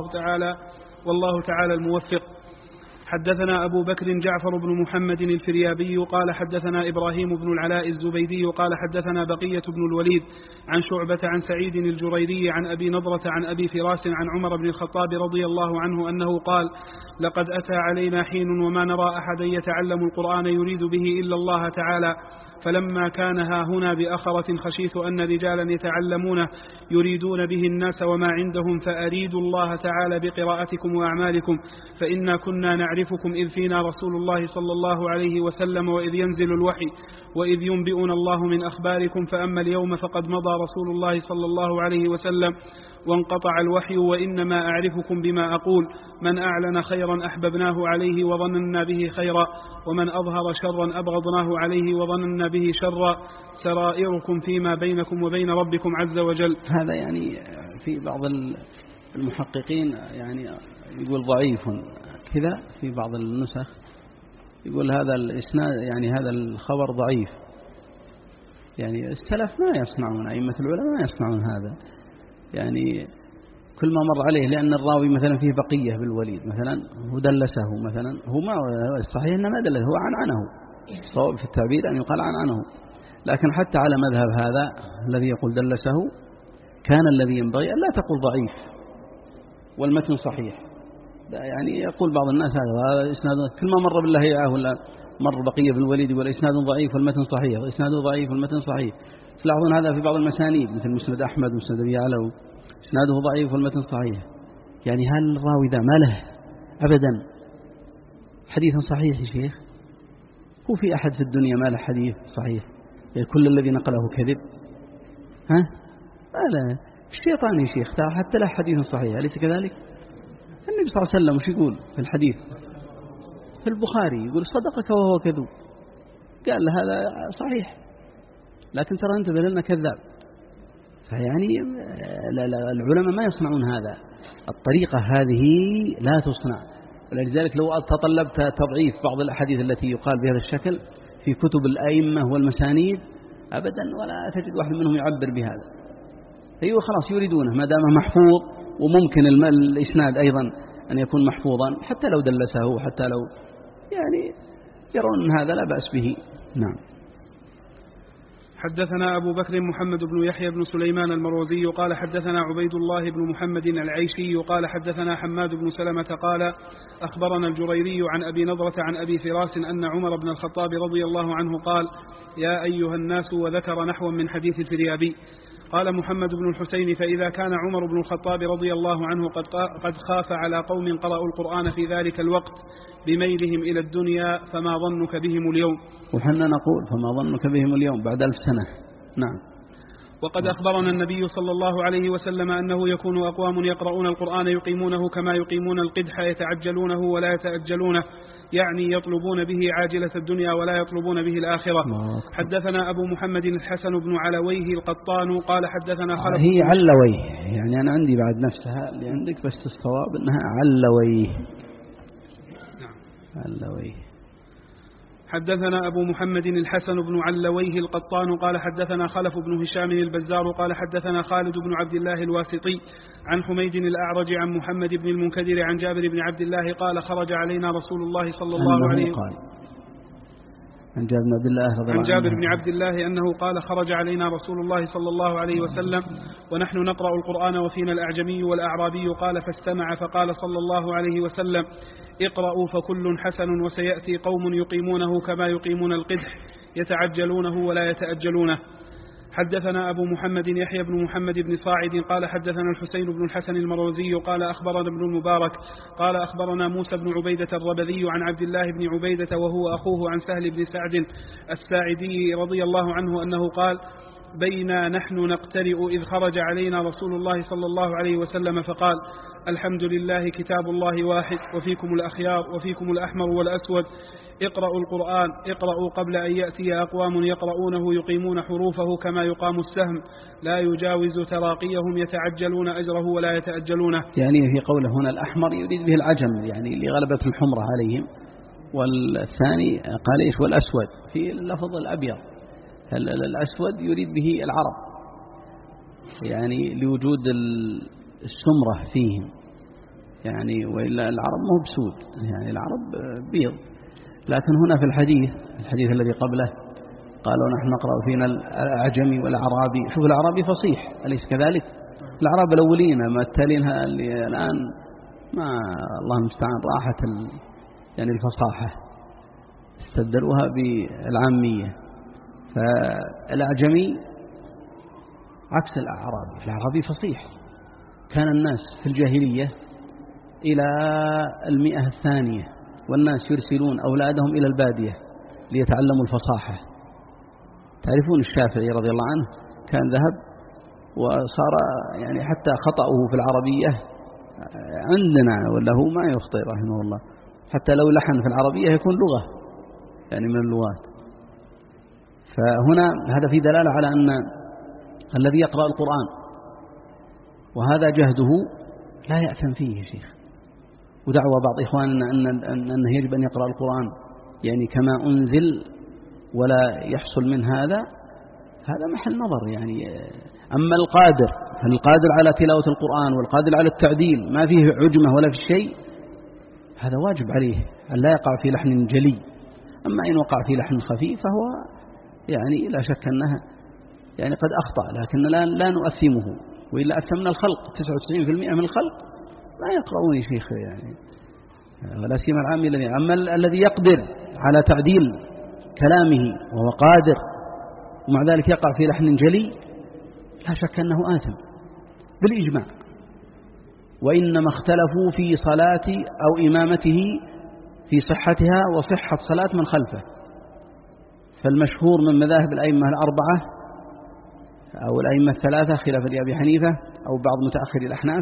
[SPEAKER 2] والله تعالى الموفق. حدثنا أبو بكر جعفر بن محمد الفريابي قال حدثنا إبراهيم بن العلاء الزبيدي قال حدثنا بقية بن الوليد عن شعبة عن سعيد الجريري عن أبي نضرة عن أبي فراس عن عمر بن الخطاب رضي الله عنه أنه قال: لقد أتى علينا حين وما نرى أحدا يتعلم القرآن يريد به إلا الله تعالى، فلما كان ها هنا بأخرة خشيت أن رجالا يتعلمونه يريدون به الناس وما عندهم، فأريدوا الله تعالى بقراءتكم وأعمالكم، فإنا كنا نعرفكم إذ فينا رسول الله صلى الله عليه وسلم وإذ ينزل الوحي وإذ ينبئنا الله من أخباركم، فأما اليوم فقد مضى رسول الله صلى الله عليه وسلم وانقطع الوحي، وإنما أعرفكم بما أقول: من أعلن خيرا أحببناه عليه وظننا به خيرا، ومن أظهر شرا أبغضناه عليه وظننا به شرا، سرائركم فيما بينكم وبين ربكم عز وجل.
[SPEAKER 1] هذا يعني في بعض المحققين يعني يقول ضعيف كذا، في بعض النسخ يقول هذا الإسناد يعني هذا الخبر ضعيف، يعني السلف ما يصنعون، أئمة العلماء ما يصنعون هذا، يعني كل ما مر عليه، لأن الراوي مثلا فيه بقية بالوليد مثلا هو دلسه مثلا، هو ما الصحيح أنه ما دلسه، هو عنعنه، صواب في التعبير أن يقال عنعنه، لكن حتى على مذهب هذا الذي يقول دلسه كان الذي ينبغي أن لا تقول ضعيف والمتن صحيح، يعني يقول بعض الناس هذا إسناد، كل ما مر بالله يعاه ولا مر بقية بالوليد يقول إسناد ضعيف والمتن صحيح، إسناده ضعيف والمتن صحيح. تلاحظون هذا في بعض المسانيد مثل مسند أحمد ومسند أبي يعلى إسناده ضعيف والمتن صحيح، يعني هل الراوي ذا ما له أبدا حديث صحيح يا شيخ؟ هو في أحد في الدنيا ما له حديث صحيح؟ يعني كل الذي نقله كذب؟ ها؟ لا، الشيطان يا شيخ حتى له حديث صحيح، أليس كذلك؟ النبي صلى الله عليه وسلم وش يقول في الحديث في البخاري؟ يقول صدقك وهو كذوب، قال له هذا صحيح لكن ترى أنت بدلنا كذاب. فيعني العلماء ما يصنعون هذا، الطريقة هذه لا تصنع، ولذلك لو تطلبت تضعيف بعض الأحاديث التي يقال بهذا الشكل في كتب الأئمة والمسانيد أبدا ولا تجد واحد منهم يعبر بهذا. أيوة خلاص يريدونه ما دامه محفوظ، وممكن الإسناد أيضا أن يكون محفوظا حتى لو دلسه، حتى لو يعني يرون أن هذا لا بأس به. نعم.
[SPEAKER 2] حدثنا أبو بكر محمد بن يحيى بن سليمان المروزي قال حدثنا عبيد الله بن محمد العيشي قال حدثنا حماد بن سلمة قال أخبرنا الجريري عن أبي نضرة عن أبي فراس أن عمر بن الخطاب رضي الله عنه قال يا أيها الناس، وذكر نحوا من حديث الفريابي. قال محمد بن الحسين فإذا كان عمر بن الخطاب رضي الله عنه قد خاف على قوم قرأوا القرآن في ذلك الوقت بميلهم إلى الدنيا فما ظنك بهم اليوم؟
[SPEAKER 1] وحنا نقول فما ظنك بهم اليوم بعد 1000 سنة. نعم.
[SPEAKER 2] وقد أخبرنا النبي صلى الله عليه وسلم أنه يكون أقوام يقرؤون القرآن يقيمونه كما يقيمون القدح يتعجلونه ولا يتأجلونه، يعني يطلبون به عاجلة الدنيا ولا يطلبون به الآخرة. حدثنا أبو محمد الحسن بن علويه القطان قال حدثنا خلف.
[SPEAKER 1] هي علويه، يعني أنا عندي بعد نفسها اللي عندك، بس الصواب أنها علويه. نعم. علويه.
[SPEAKER 2] حدثنا أبو محمد الحسن بن علويه القطان قال حدثنا خلف بن هشام البزار قال حدثنا خالد بن عبد الله الواسطي عن حميد الأعرج عن محمد بن المنكدر عن جابر بن عبد الله قال خرج علينا رسول الله صلى الله عليه وسلم. عن جابر بن عبد الله أنه قال خرج علينا رسول الله صلى الله عليه وسلم ونحن نقرأ القرآن وفينا الأعجمي والأعرابي، قال فاستمع فقال صلى الله عليه وسلم اقرأوا فكل حسن وسيأتي قوم يقيمونه كما يقيمون القدح يتعجلونه ولا يتأجلونه. حدثنا أبو محمد يحيى بن محمد بن صاعد قال حدثنا الحسين بن الحسن المروزي قال أخبرنا ابن المبارك قال أخبرنا موسى بن عبيدة الربذي عن عبد الله بن عبيدة وهو أخوه عن سهل بن سعد الساعدي رضي الله عنه أنه قال بينا نحن نقترئ إذ خرج علينا رسول الله صلى الله عليه وسلم فقال الحمد لله كتاب الله واحد وفيكم الأخيار وفيكم الأحمر والأسود، اقرأوا القرآن، اقرأوا قبل أن يأتي أقوام يقرؤونه يقيمون حروفه كما يقام السهم لا يجاوز تراقيهم يتعجلون أجره ولا يتأجلونه.
[SPEAKER 1] يعني في قوله هنا الأحمر يريد به العجم، يعني لغلبة الحمرة عليهم، والثاني قال إيش والأسود في اللفظ الأبيض، الأسود يريد به العرب، يعني لوجود السمرة فيهم، يعني وإلا العرب مو بسود، يعني العرب بيض. لكن هنا في الحديث الذي قبله قالوا نحن نقرأ فينا الأعجمي والأعرابي. شوف الأعرابي فصيح أليس كذلك؟ الأعراب الأولين ما التالينها اللي الآن ما الله المستعان راحت يعني الفصاحة استبدلوها بالعامية. فالأعجمي عكس الأعرابي فصيح. كان الناس في الجاهلية إلى 100 الثانية والناس يرسلون أولادهم إلى البادية ليتعلموا الفصاحة. تعرفون الشافعي رضي الله عنه كان ذهب وصار يعني حتى خطأه في العربية عندنا ولا هو ما يخطئ رحمه الله، حتى لو لحن في العربية يكون لغة يعني من اللغات. فهنا هذا في دلالة على أن الذي يقرأ القرآن وهذا جهده لا يأثم فيه شيخ. ودعوى بعض إخواننا أنه يجب أن يقرأ القرآن يعني كما أنزل ولا يحصل من هذا محل نظر. يعني أما القادر على تلاوة القرآن والقادر على التعديل ما فيه عجمة ولا في شيء، هذا واجب عليه أن لا يقع في لحن جلي. أما إن وقع في لحن خفيف فهو يعني لا شك أنها يعني قد أخطأ، لكن لا نؤثمه، وإلا أثمنا الخلق. 99% من الخلق لا يقرؤون يا شيخ يعني، ولا سيما العامي الذي. أما الذي يقدر على تعديل كلامه وهو قادر ومع ذلك يقع في لحن جلي لا شك أنه آثم بالإجماع. وإنما اختلفوا في صلاة أو إمامته في صحتها وصحة صلاة من خلفه. فالمشهور من مذاهب الأئمة الأربعة أو الأئمة الثلاثة خلافا لأبي حنيفة أو بعض متأخر الأحناف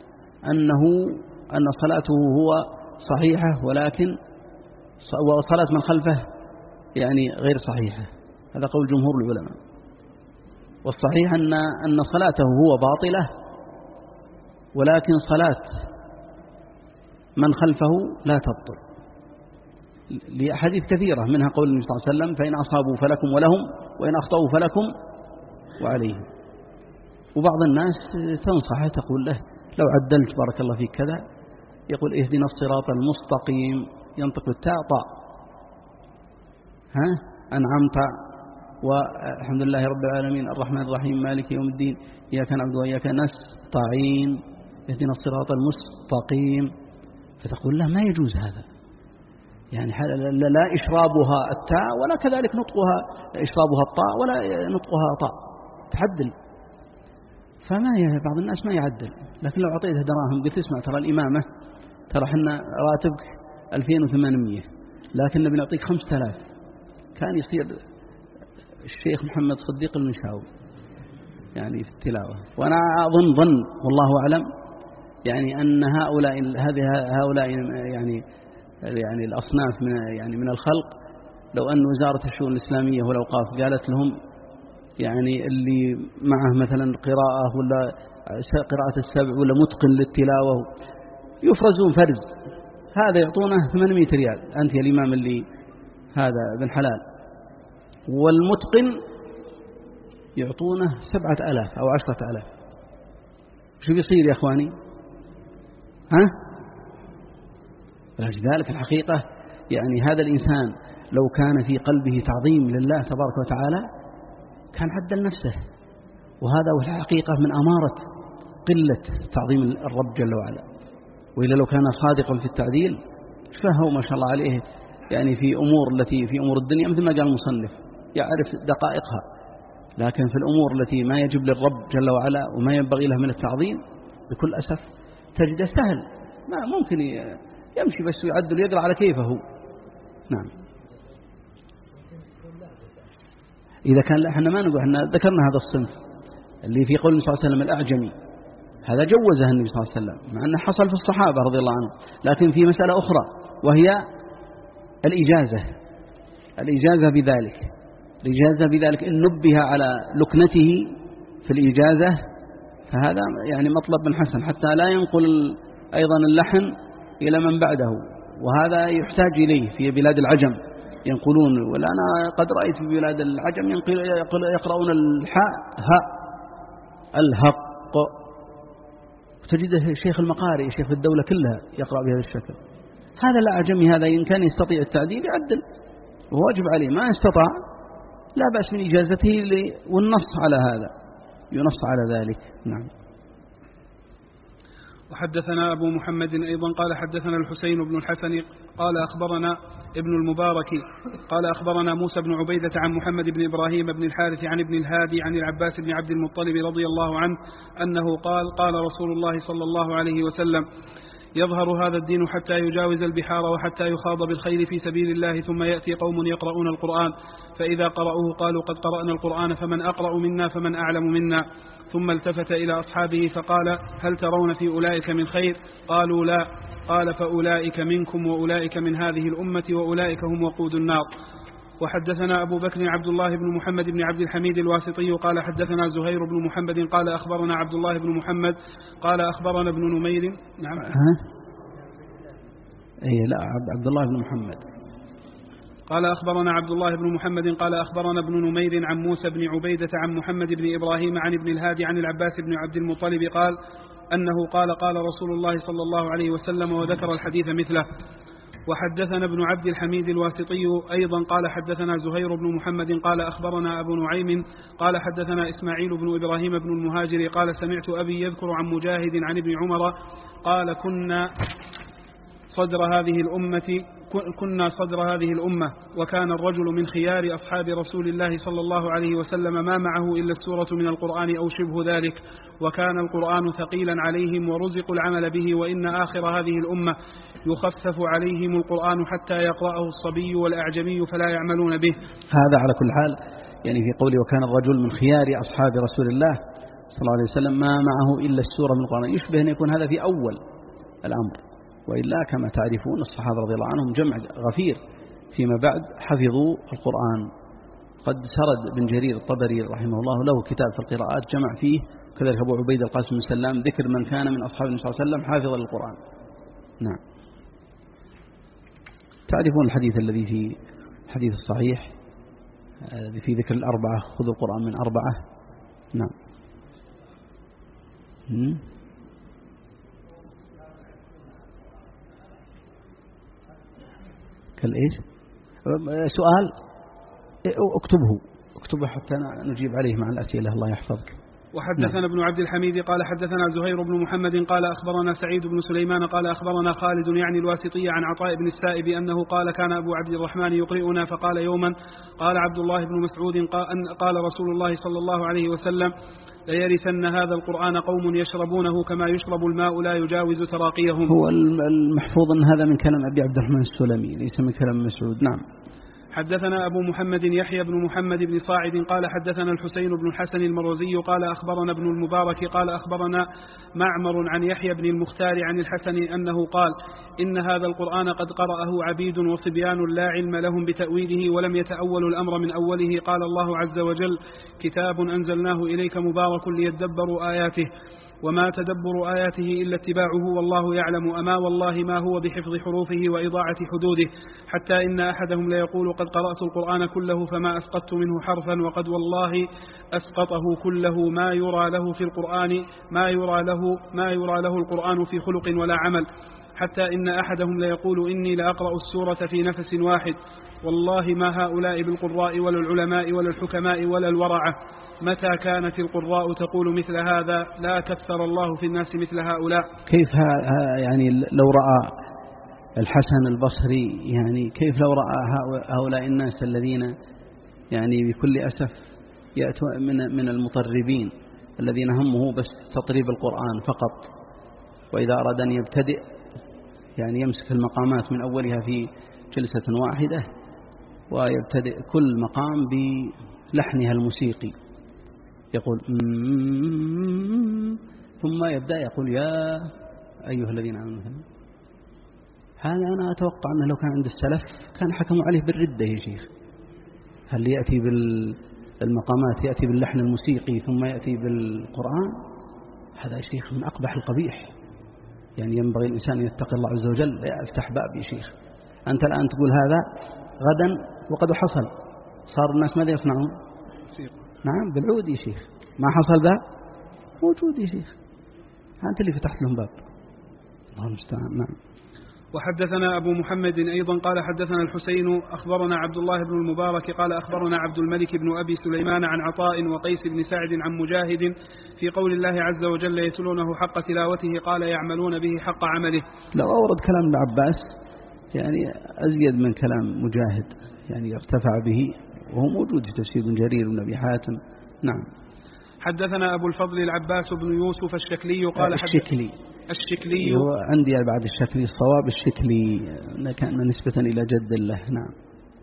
[SPEAKER 1] أن صلاته هو صحيحة، ولكن وصلاة من خلفه يعني غير صحيحة. هذا قول جمهور العلماء. والصحيح أن صلاته هو باطلة، ولكن صلاة من خلفه لا تبطل لأحاديث كثيرة، منها قول النبي صلى الله عليه وسلم فإن أصابوا فلكم ولهم وإن أخطأوا فلكم وعليهم. وبعض الناس تنصحه تقول له لو عدلت بارك الله فيك كذا، يقول اهدنا الصراط المستقيم، ينطق بالتاء طاء، أنعمت والحمد لله رب العالمين الرحمن الرحيم مالك يوم الدين إياك نعبد وإياك نستعين اهدنا الصراط المستقيم، فتقول لا، ما يجوز هذا، يعني لا إشرابها التاء ولا كذلك نطقها إشرابها الطاء ولا نطقها طاء، تعدل. بعض الناس ما يعدل، لكن لو أعطيته دراهم قلت اسمع ترى الإمامة ترى حنا راتبك 2800 لكن بنعطيك 5000، كان يصير الشيخ محمد صديق المنشاوي يعني في التلاوة. وأنا أظن والله أعلم يعني أن هؤلاء يعني الأصناف من الخلق، لو أن وزارة الشؤون الإسلامية والأوقاف قالت لهم يعني اللي معه مثلا قراءة ولا قراءة السبع ولا متقن للتلاوة يفرزون فرز، هذا يعطونه 800 ريال، أنت يا الإمام اللي هذا ابن حلال، والمتقن يعطونه 7000 أو 10000. شو بيصير يا أخواني؟ لذلك الحقيقة يعني هذا الإنسان لو كان في قلبه تعظيم لله تبارك وتعالى كان عدل نفسه، وهذا هو الحقيقة من أمارة قلة تعظيم الرب جل وعلا. وإلا لو كان صادقا في التعديل فهو ما شاء الله عليه يعني في أمور الدنيا مثل ما قال المصنف يعرف دقائقها، لكن في الأمور التي ما يجب للرب جل وعلا وما ينبغي له من التعظيم بكل أسف تجده سهل، ما ممكن يمشي بس يعدل ويقرأ على كيفه. نعم. إذا كان احنا ما نقول، احنا ذكرنا هذا الصنف اللي في قول النبي صلى الله عليه وسلم الأعجمي، هذا جوزه النبي صلى الله عليه وسلم مع أنه حصل في الصحابة رضي الله عنهم، لكن في مسألة أخرى وهي الإجازة بذلك إن نبه على لكنته في الإجازة، فهذا يعني مطلب من حسن حتى لا ينقل أيضا اللحن إلى من بعده، وهذا يحتاج إليه في بلاد العجم ينقلون، ولا أنا قد رأيت في بلاد العجم يقرؤون الحاء هاء الهق، تجده شيخ المقارئ شيخ الدولة كلها يقرأ بهذا الشكل. هذا الأعجمي هذا إن كان يستطيع التعديل يعدل وواجب عليه، ما استطاع لا بأس من إجازته والنص على هذا ينص على ذلك. نعم.
[SPEAKER 2] وحدثنا أبو محمد أيضا قال حدثنا الحسين بن الحسن قال أخبرنا ابن المبارك قال أخبرنا موسى بن عبيدة عن محمد بن إبراهيم بن الحارث عن ابن الهادي عن العباس بن عبد المطلب رضي الله عنه أنه قال رسول الله صلى الله عليه وسلم: يظهر هذا الدين حتى يجاوز البحار وحتى يخاض بالخيل في سبيل الله، ثم يأتي قوم يقرؤون القرآن، فإذا قرأوه قالوا: قد قرأنا القرآن فمن أقرأ منا فمن أعلم منا. ثم التفت إلى أصحابه فقال: هل ترون في أولئك من خير؟ قالوا: لا. قال: فأولئك منكم وأولئك من هذه الأمة وأولئك هم وقود النار. وحدثنا أبو بكر عبد الله بن محمد بن عبد الحميد الواسطي قال حدثنا زهير بن محمد قال أخبرنا عبد الله بن محمد قال أخبرنا ابن نمير. نعم.
[SPEAKER 1] لا، عبد الله بن محمد
[SPEAKER 2] قال أخبرنا عبد الله بن محمد قال أخبرنا ابن نمير عن موسى بن عبيدة عن محمد بن إبراهيم عن ابن الهادي عن العباس بن عبد المطلب قال أنه قال رسول الله صلى الله عليه وسلم، وذكر الحديث مثله. وحدثنا ابن عبد الحميد الواسطي أيضا قال حدثنا زهير بن محمد قال أخبرنا أبو نعيم قال حدثنا إسماعيل بن إبراهيم بن المهاجر قال سمعت أبي يذكر عن مجاهد عن ابن عمر قال كنا صدر هذه الأمة وكان الرجل من خيار أصحاب رسول الله صلى الله عليه وسلم ما معه إلا السورة من القرآن أو شبه ذلك، وكان القرآن ثقيلا عليهم ورزقوا العمل به، وإن آخر هذه الأمة يخفف عليهم القرآن حتى يقرأه الصبي والأعجمي فلا يعملون به.
[SPEAKER 1] هذا على كل حال يعني في قوله وكان الرجل من خيار أصحاب رسول الله صلى الله عليه وسلم ما معه إلا السورة من القرآن، يشبه أن يكون هذا في أول الأمر، وإلا كما تعرفون الصحابة رضي الله عنهم جمع غفير فيما بعد حفظوا القرآن. قد سرد بن جرير الطبري رحمه الله له كتاب في القراءات جمع فيه، كذلك أبو عبيد القاسم بن سلام ذكر من كان من أصحاب النبي صلى الله عليه وسلم حافظا للقرآن. نعم. تعرفون الحديث الذي في الحديث الصحيح في ذكر الأربعة: خذوا القرآن من أربعة. نعم. كالإيش؟ سؤال اكتبه اكتبه حتى نجيب عليه مع الأسئلة. الله يحفظك.
[SPEAKER 2] وحدثنا ابن عبد الحميد قال حدثنا زهير بن محمد قال أخبرنا سعيد بن سليمان قال أخبرنا خالد يعني الواسطي عن عطاء بن السائب أنه قال كان أبو عبد الرحمن يقرئنا فقال يوما قال عبد الله بن مسعود قال رسول الله صلى الله عليه وسلم ليرثن هذا القرآن قوم يشربونه كما يشرب الماء لا يجاوز تراقيهم.
[SPEAKER 1] هو المحفوظ أن هذا من كلام أبي عبد الرحمن السلمي ليس من كلام مسعود. نعم.
[SPEAKER 2] حدثنا أبو محمد يحيى بن محمد بن صاعد قال حدثنا الحسين بن الحسن المروزي قال أخبرنا ابن المبارك قال أخبرنا معمر عن يحيى بن المختار عن الحسن أنه قال إن هذا القرآن قد قرأه عبيد وصبيان لا علم لهم بتأويله ولم يتأولوا الأمر من أوله. قال الله عز وجل كتاب أنزلناه إليك مبارك ليدبروا آياته وما تدبر آياته إلا اتباعه والله يعلم أما والله ما هو بحفظ حروفه وإضاعة حدوده حتى إن أحدهم ليقول قد قرأت القرآن كله فما أسقطت منه حرفا وقد والله أسقطه كله ما يرى له في القرآن ما يرى له القرآن في خلق ولا عمل حتى إن أحدهم ليقول إني لأقرأ السورة في نفس واحد والله ما هؤلاء بالقراء ولا العلماء ولا الحكماء ولا الورعة متى كانت القراء تقول مثل هذا لا كثر الله في الناس مثل هؤلاء.
[SPEAKER 1] كيف يعني لو رأى الحسن البصري يعني كيف لو رأى هؤلاء الناس الذين يعني بكل أسف يأتوا من المطربين الذين همه بس تطريب القرآن فقط وإذا أراد أن يبتدئ يعني يمسك المقامات من أولها في جلسة واحدة ويبتدئ كل مقام بلحنها الموسيقي يقول ثم يبدأ يقول يا أيها الذين آمنوا. هذا أنا أتوقع أنه لو كان عند السلف كان حكموا عليه بالردة يا شيخ. هل يأتي بالمقامات يأتي باللحن الموسيقي ثم يأتي بالقرآن؟ هذا يا شيخ من أقبح القبيح. يعني ينبغي الإنسان أن يتقي الله عز وجل لا يفتح باب يا شيخ. أنت الآن تقول هذا غدا وقد حصل صار الناس ماذا يصنعون؟ نعم بالعود يا شيخ. ما حصل ذا موجود يا شيخ. أنت اللي فتحت لهم باب. الله المستعان. نعم.
[SPEAKER 2] وحدثنا أبو محمد أيضا قال حدثنا الحسين أخبرنا عبد الله بن المبارك قال أخبرنا عبد الملك بن أبي سليمان عن عطاء وقيس بن سعد عن مجاهد في قول الله عز وجل يتلونه حق تلاوته قال يعملون به حق عمله.
[SPEAKER 1] لو أورد كلام ابن عباس يعني أزيد من كلام مجاهد يعني ارتفع به وهو موجود في تفسير جرير بن أبي حاتم. نعم.
[SPEAKER 2] حدثنا أبو الفضل العباس بن يوسف الشكلي قال الشكلي
[SPEAKER 1] هو عندي بعد الشكلي الصواب الشكلي كان نسبة إلى جد له. نعم.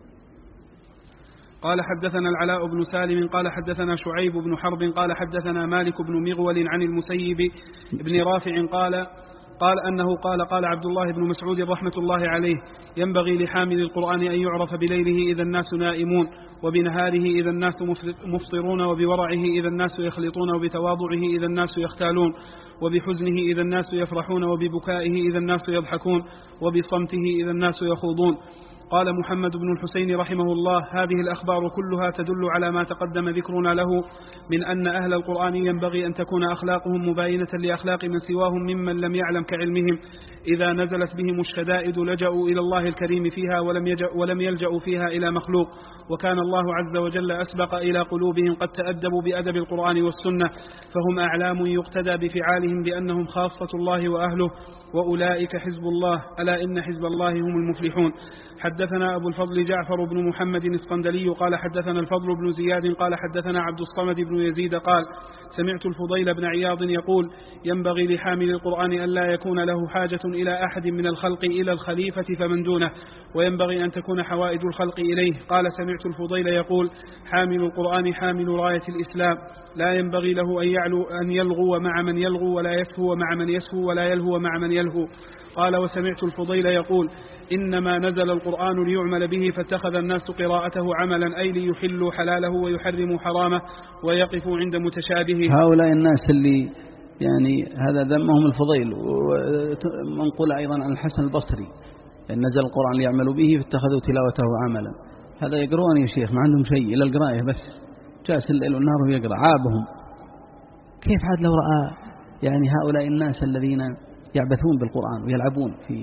[SPEAKER 2] قال حدثنا العلاء بن سالم قال حدثنا شعيب بن حرب قال حدثنا مالك بن مغول عن المسيب بن رافع قال أنه قال عبد الله بن مسعود رحمة الله عليه ينبغي لحامل القرآن أن يعرف بليله إذا الناس نائمون وبنهاره إذا الناس مفطرون وبورعه إذا الناس يخلطون وبتواضعه إذا الناس يختالون وبحزنه إذا الناس يفرحون وببكائه إذا الناس يضحكون وبصمته إذا الناس يخوضون. قال محمد بن الحسين رحمه الله هذه الأخبار كلها تدل على ما تقدم ذكرنا له من أن أهل القرآن ينبغي أن تكون أخلاقهم مباينة لأخلاق من سواهم ممن لم يعلم كعلمهم إذا نزلت بهم الشدائد لجأوا إلى الله الكريم فيها ولم يلجأوا فيها إلى مخلوق وكان الله عز وجل أسبق إلى قلوبهم قد تأدبوا بأدب القرآن والسنة فهم أعلام يقتدى بفعالهم بأنهم خاصة الله وأهله وأولئك حزب الله ألا إن حزب الله هم المفلحون. حدثنا أبو الفضل جعفر بن محمد الاسكندري قال حدثنا الفضل بن زياد قال حدثنا عبد الصمد بن يزيد قال سمعت الفضيل بن عياض يقول ينبغي لحامل القرآن أن لا يكون له حاجة إلى أحد من الخلق إلى الخليفة فمن دونه وينبغي أن تكون حوائج الخلق إليه. قال سمعت الفضيل يقول حامل القرآن حامل راية الإسلام لا ينبغي له أن يلغو مع من يلغو ولا يسهو مع من يسهو ولا يلهو مع من يلهو. قال وسمعت الفضيل يقول إنما نزل القرآن ليعمل به فاتخذ الناس قراءته عملا أي ليحلوا حلاله ويحرموا حرامه ويقفوا عند متشابهه.
[SPEAKER 1] هؤلاء الناس اللي يعني هذا ذمهم الفضيل ومنقول أيضا عن الحسن البصري إن نزل القرآن ليعملوا به فاتخذوا تلاوته عملا. هذا يقرؤون يا شيخ ما عندهم شيء إلا القراءة بس جالس الليل والنهار ويقرأ عابهم. كيف عاد لو رأى يعني هؤلاء الناس الذين يعبثون بالقرآن ويلعبون في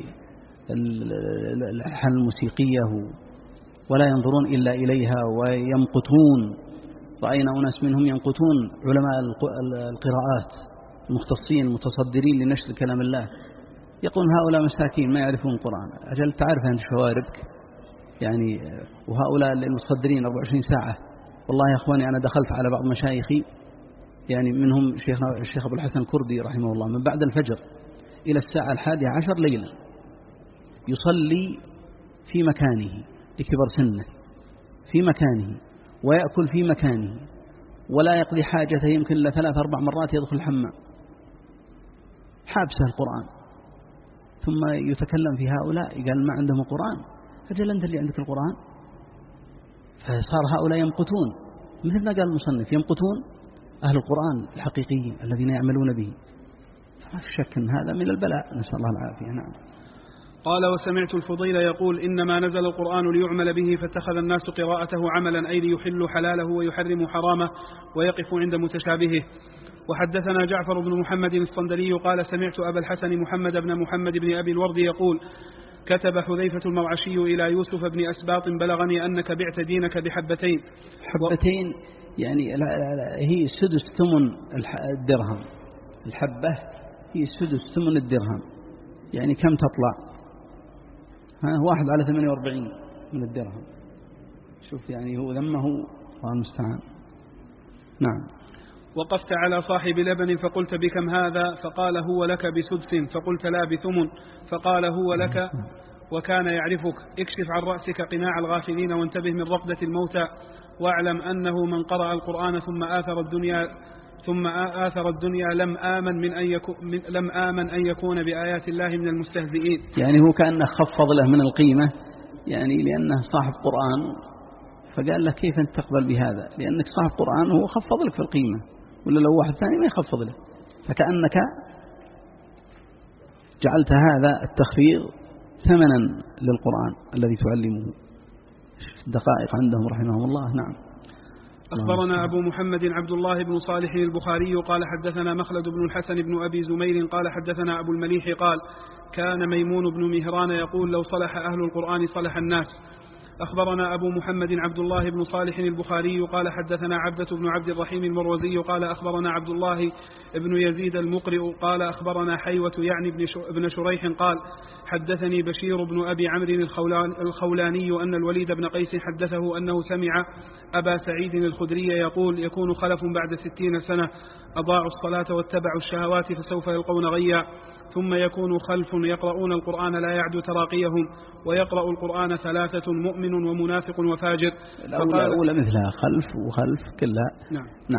[SPEAKER 1] الألحان الموسيقية ولا ينظرون إلا إليها ويمقتون رأينا أناس منهم ينقتون علماء القراءات المختصين المتصدرين لنشر كلام الله، يقول هؤلاء مساكين ما يعرفون القرآن. أجل تعرف أنت شواربك يعني، وهؤلاء المتصدرين 24 ساعة. والله يا أخواني أنا دخلت على بعض مشايخي يعني منهم الشيخ أبو الحسن الكردي رحمه الله، من بعد الفجر إلى الساعة 11 ليلا يصلي في مكانه لكبر سنه في مكانه، ويأكل في مكانه، ولا يقضي حاجته يمكن إلا 3-4 مرات يدخل الحمام، حابسه القرآن. ثم يتكلم في هؤلاء قال ما عندهم القرآن. أجل أنت اللي عندك القرآن. فصار هؤلاء يمقتون مثل ما قال المصنف، يمقتون أهل القرآن الحقيقيين الذين يعملون به. فما في شك أن هذا من البلاء، نسأل الله العافية. نعم.
[SPEAKER 2] قال: وسمعت الفضيل يقول: إنما نزل القرآن ليعمل به، فاتخذ الناس قراءته عملا، أي ليحلوا حلاله ويحرموا حرامه ويقفوا عند متشابهه. وحدثنا جعفر بن محمد الصندلي قال: سمعت أبا الحسن محمد بن محمد بن أبي الورد يقول: كتب حذيفة المرعشي إلى يوسف بن أسباط: بلغني أنك بعت دينك بحبتين.
[SPEAKER 1] حبتين يعني هي سدس ثمن الدرهم. الحبة هي سدس ثمن الدرهم، يعني كم تطلع؟ 1/48 من الدرهم. شوف يعني هو ذمه الله المستعان. نعم.
[SPEAKER 2] وقفت على صاحب لبن فقلت: بكم هذا؟ فقال: هو لك بسدس. فقلت: لا بثمن. فقال: هو لك وكان يعرفك. اكشف عن رأسك قناع الغافلين، وانتبه من رقدة الموتى، واعلم أنه من قرأ القرآن ثم آثر الدنيا لم آمن أن يكون بآيات الله من المستهزئين.
[SPEAKER 1] يعني هو كأنه خفض له من القيمة، يعني لأنه صاحب قرآن، فقال له كيف أنت تقبل بهذا؟ لأنك صاحب قرآن هو خفض لك في القيمة، ولا لو واحد ثاني ما يخفض له. فكأنك جعلت هذا التخفيض ثمنا للقرآن الذي تعلمه. دقائق عندهم رحمهم الله. نعم.
[SPEAKER 2] أخبرنا أبو محمد عبد الله بن صالح البخاري قال: حدثنا مخلد بن الحسن بن أبي زمير قال: حدثنا أبو المليح قال: كان ميمون بن مهران يقول: لو صلح أهل القرآن صلح الناس. أخبرنا أبو محمد عبد الله بن صالح البخاري قال: حدثنا عبدة بن عبد الرحيم المروزي قال: أخبرنا عبد الله بن يزيد المقرئ قال: أخبرنا حيوة يعني ابن شريح قال: حدثني بشير بن أبي عمرو الخولاني أن الوليد بن قيس حدثه أنه سمع أبا سعيد الخدري يقول: يكون خلف بعد 60 سنة أضاعوا الصلاة واتبعوا الشهوات فسوف يلقون غيا، ثم يكون خلف يقرؤون القرآن لا يعد تراقيهم، ويقرأ القرآن 3 مؤمن ومنافق وفاجر.
[SPEAKER 1] الأولى مثلها خلف وخلف كلها.
[SPEAKER 2] نعم.
[SPEAKER 1] نعم.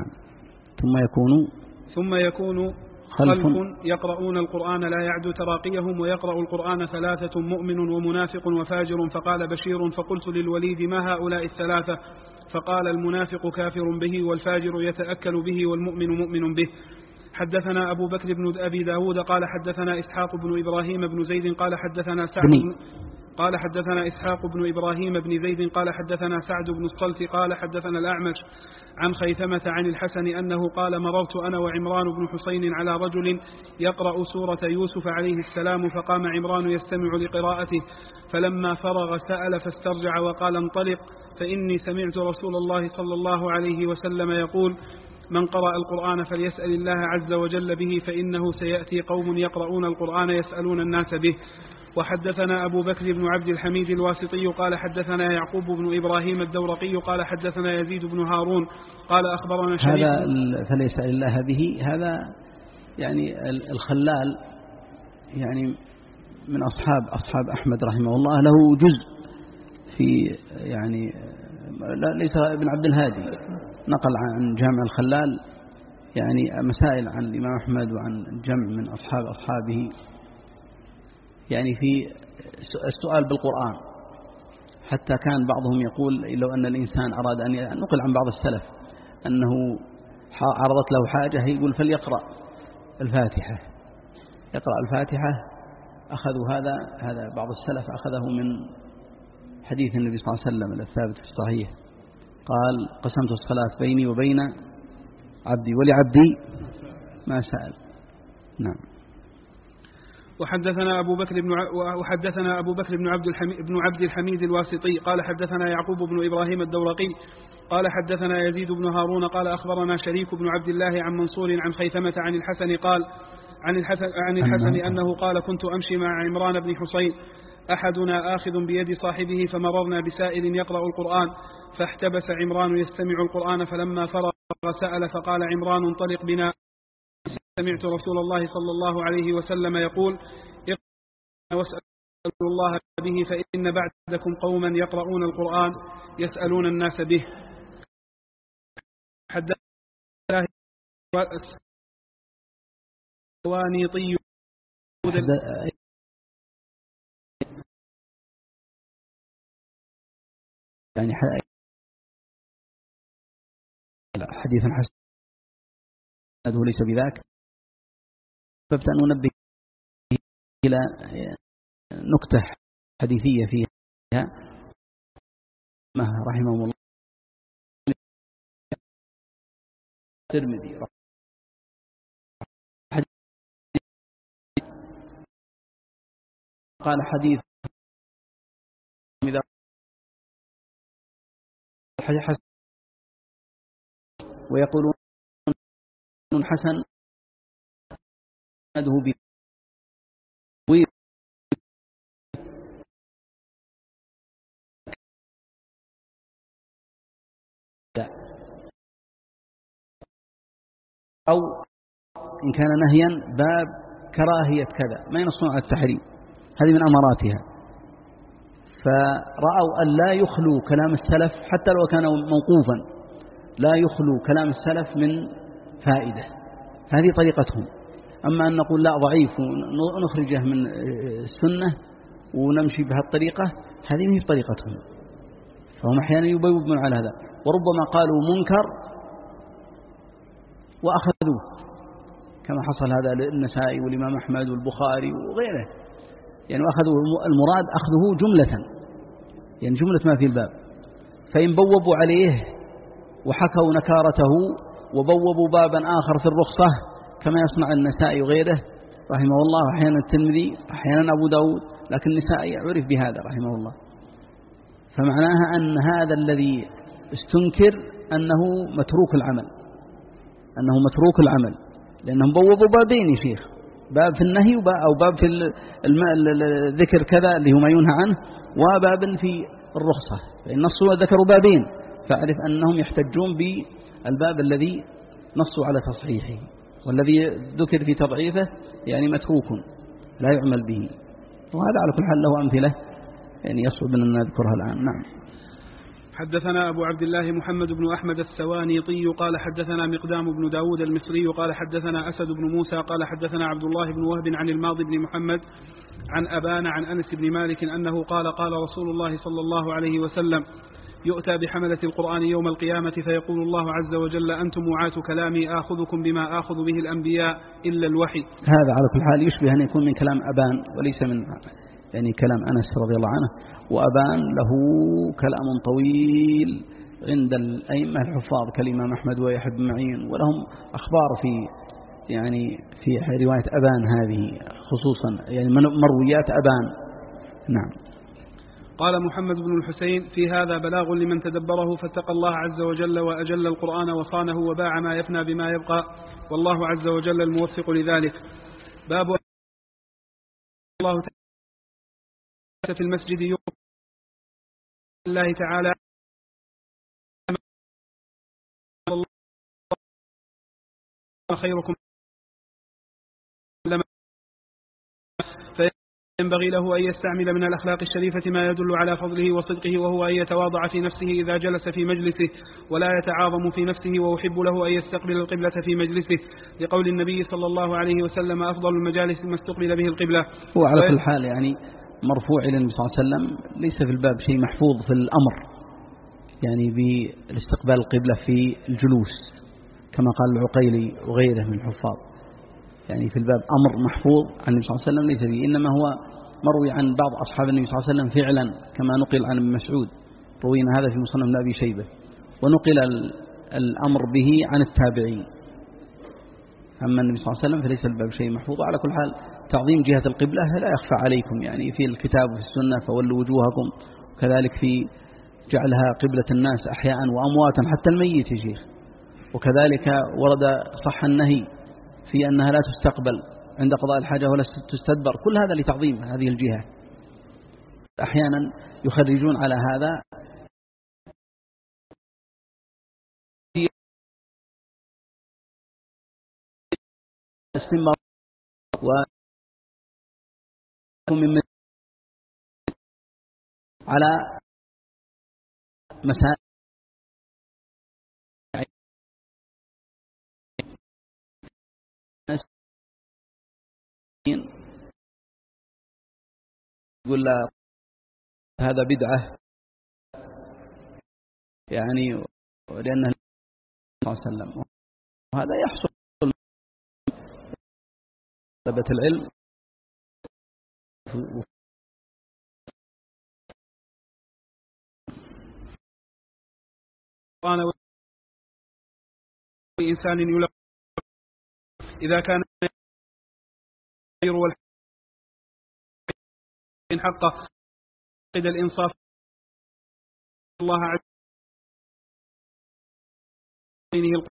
[SPEAKER 1] ثم يكون
[SPEAKER 2] خلف يقرؤون القرآن لا يعد تراقيهم، ويقرأ القرآن 3 مؤمن ومنافق وفاجر. فقال بشير: فقلت للوليد: ما هؤلاء 3؟ فقال: المنافق كافر به، والفاجر يتأكل به، والمؤمن مؤمن به. حدثنا أبو بكر بن أبي داود قال: حدثنا إسحاق بن إبراهيم بن زيد قال: حدثنا إسحاق بن إبراهيم بن زيد قال: حدثنا سعد بن الصلت قال: حدثنا الأعمش عن خيثمة عن الحسن أنه قال: مررت أنا وعمران بن حسين على رجل يقرأ سورة يوسف عليه السلام، فقام عمران يستمع لقراءته، فلما فرغ سأل فاسترجع وقال: انطلق، فإني سمعت رسول الله صلى الله عليه وسلم يقول: من قرأ القرآن فليسأل الله عز وجل به، فإنه سيأتي قوم يقرؤون القرآن يسألون الناس به. وحدثنا أبو بكر بن عبد الحميد الواسطي قال: حدثنا يعقوب بن إبراهيم الدورقي قال: حدثنا يزيد بن هارون قال: أخبرنا شريك.
[SPEAKER 1] هذا فليسأل الله به، هذا يعني الخلال يعني من أصحاب أحمد رحمه الله، له جزء في يعني ليس ابن عبد الهادي، نقل عن جامع الخلال يعني مسائل عن الإمام أحمد وعن جمع من أصحابه يعني في السؤال بالقرآن. حتى كان بعضهم يقول لو أن الإنسان أراد أن نقل عن بعض السلف أنه عرضت له حاجة يقول فليقرأ الفاتحة، يقرأ الفاتحة. أخذوا هذا بعض السلف أخذه من حديث النبي صلى الله عليه وسلم الثابت في الصحيح، قال: قسمت الصلاة بيني وبين عبدي ولعبدي ما سأل. نعم.
[SPEAKER 2] وحدثنا أبو بكر بن عبد الحميد الواسطي قال: حدثنا يعقوب بن إبراهيم الدورقي قال حدثنا يزيد بن هارون قال أخبرنا شريك بن عبد الله عن منصور عن خيثمة عن الحسن قال عن الحسن أنه قال كنت أمشي مع عمران بن حسين أحدنا آخذ بيد صاحبه فمررنا بسائل يقرأ القرآن فاحتبس عمران يستمع القرآن فلما فرغ سأل فقال عمران انطلق بنا سمعت رسول الله صلى الله عليه وسلم يقول اقرأ واسأل الله به فإن بعدكم قوما يقرؤون القرآن يسألون الناس به. حدثنا السوانيطي
[SPEAKER 1] يعني حديث حسن هذا ليس بذاك، فبت أن ننبه إلى نكتة حديثية فيها رحمه الله الترمذي قال حديث حسن ويقولون حسن أده بي أو إن كان نهيا باب كراهية كذا ما ينصون على التحريم، هذه من أماراتها. فرأوا أن لا يخلو كلام السلف حتى لو كان موقوفا، لا يخلو كلام السلف من فائدة، هذه طريقتهم. أما أن نقول لا ضعيف ونخرجه من السنة ونمشي بهالطريقة، هذه مش طريقتهم. فهم أحيانا يبوبون على هذا، وربما قالوا منكر وأخذوه كما حصل هذا للنسائي والإمام أحمد والبخاري وغيره، يعني أخذوا المراد أخذه جملة، يعني جملة ما في الباب، فإن بوبوا عليه وحكوا نكارته وبوبوا بابا آخر في الرخصة كما يصنع النسائي وغيره رحمه الله، أحيانا الترمذي أحيانا أبو داود، لكن النسائي عرف بهذا رحمه الله. فمعناها أن هذا الذي استنكر أنه متروك العمل، لأنهم بوبوا بابين يا شيخ، باب في النهي أو باب في الذكر كذا اللي هو ما ينهى عنه، وباب في الرخصة، فإن نصوا ذكروا بابين، فأعرف أنهم يحتجون بالباب الذي نصوا على تصحيحه، والذي ذكر في تضعيفه يعني متروك لا يعمل به. وهذا على كل حال له أمثلة يعني يصعب أن نذكرها الآن. نعم.
[SPEAKER 2] حدثنا أبو عبد الله محمد بن أحمد السوانيطي قال حدثنا مقدام بن داود المصري قال حدثنا أسد بن موسى قال حدثنا عبد الله بن وهب عن الماضي بن محمد عن أبان عن أنس بن مالك أنه قال قال رسول الله صلى الله عليه وسلم يؤتى بحملة القرآن يوم القيامة فيقول الله عز وجل أنتم وعاة كلامي آخذكم بما آخذ به الأنبياء إلا الوحي.
[SPEAKER 1] هذا على كل حال يشبه أن يكون من كلام أبان وليس من يعني كلام أنس رضي الله عنه، وأبان له كلام طويل عند الأئمة الحفاظ كالإمام أحمد ويحيى بن معين، ولهم أخبار في رواية أبان هذه خصوصا، يعني مرويات أبان. نعم.
[SPEAKER 2] قال محمد بن الحسين في هذا بلاغ لمن تدبره فاتقى الله عز وجل وأجل القرآن وصانه وباع ما يفنى بما يبقى، والله عز وجل الموفق لذلك. باب الله تعالى في المسجد يوم الله تعالى خيركم فينبغي له أن يستعمل من الأخلاق الشريفة ما يدل على فضله وصدقه، وهو أن يتواضع في نفسه إذا جلس في مجلسه ولا يتعاظم في نفسه، ويحب له أن يستقبل القبلة في مجلسه، لقول النبي صلى الله عليه وسلم أفضل المجالس ما استقبل به القبلة.
[SPEAKER 1] هو على كل حال يعني مرفوع إلى النبي صلى الله عليه وسلم، ليس في الباب شيء محفوظ في الأمر يعني بالاستقبال القبلة في الجلوس كما قال العقيلي وغيره من الحفاظ، يعني في الباب أمر محفوظ عن النبي صلى الله عليه وسلم ليس فيه، إنما هو مروي عن بعض أصحاب النبي صلى الله عليه وسلم فعلا كما نقل عن ابن مسعود، روينا هذا في مصنف ابن أبي شيبة، ونقل الأمر به عن التابعين. أما النبي صلى الله عليه وسلم فليس الباب شيء محفوظ. على كل حال تعظيم جهة القبلة لا يخفى عليكم، يعني في الكتاب وفي السنة فولوا وجوهكم، وكذلك في جعلها قبلة الناس أحياء وأمواتا حتى الميت يا شيخ. وكذلك ورد صح النهي في أنها لا تستقبل عند قضاء الحاجة ولا تستدبر، كل هذا لتعظيم هذه الجهة. أحيانا يخرجون على هذا استمر ومن على مسائل يقول لا هذا بدعة يعني لأنه صلى الله عليه وسلم، وهذا يحصل طلبة العلم
[SPEAKER 2] إنسان يلقى إذا كان خير والحق إن حقه قد الإنصاف الله عز وجل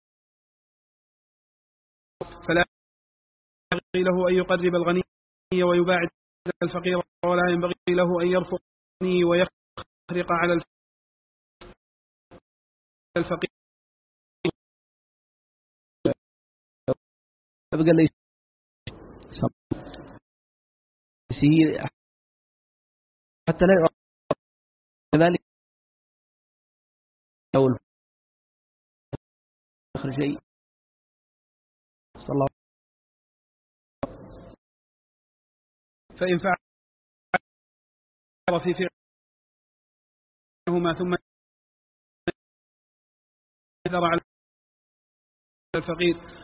[SPEAKER 2] فلا ينبغي له أن يقرب الغني ويباعد الفقير، ولا ينبغي له أن يرفق الغني ويخرق على الفقير.
[SPEAKER 1] أبقى ليس حتى لا يعرف كذلك أو آخر شيء صلى الله.
[SPEAKER 2] فإن فعل في فعلهما ثم نذر على الفقير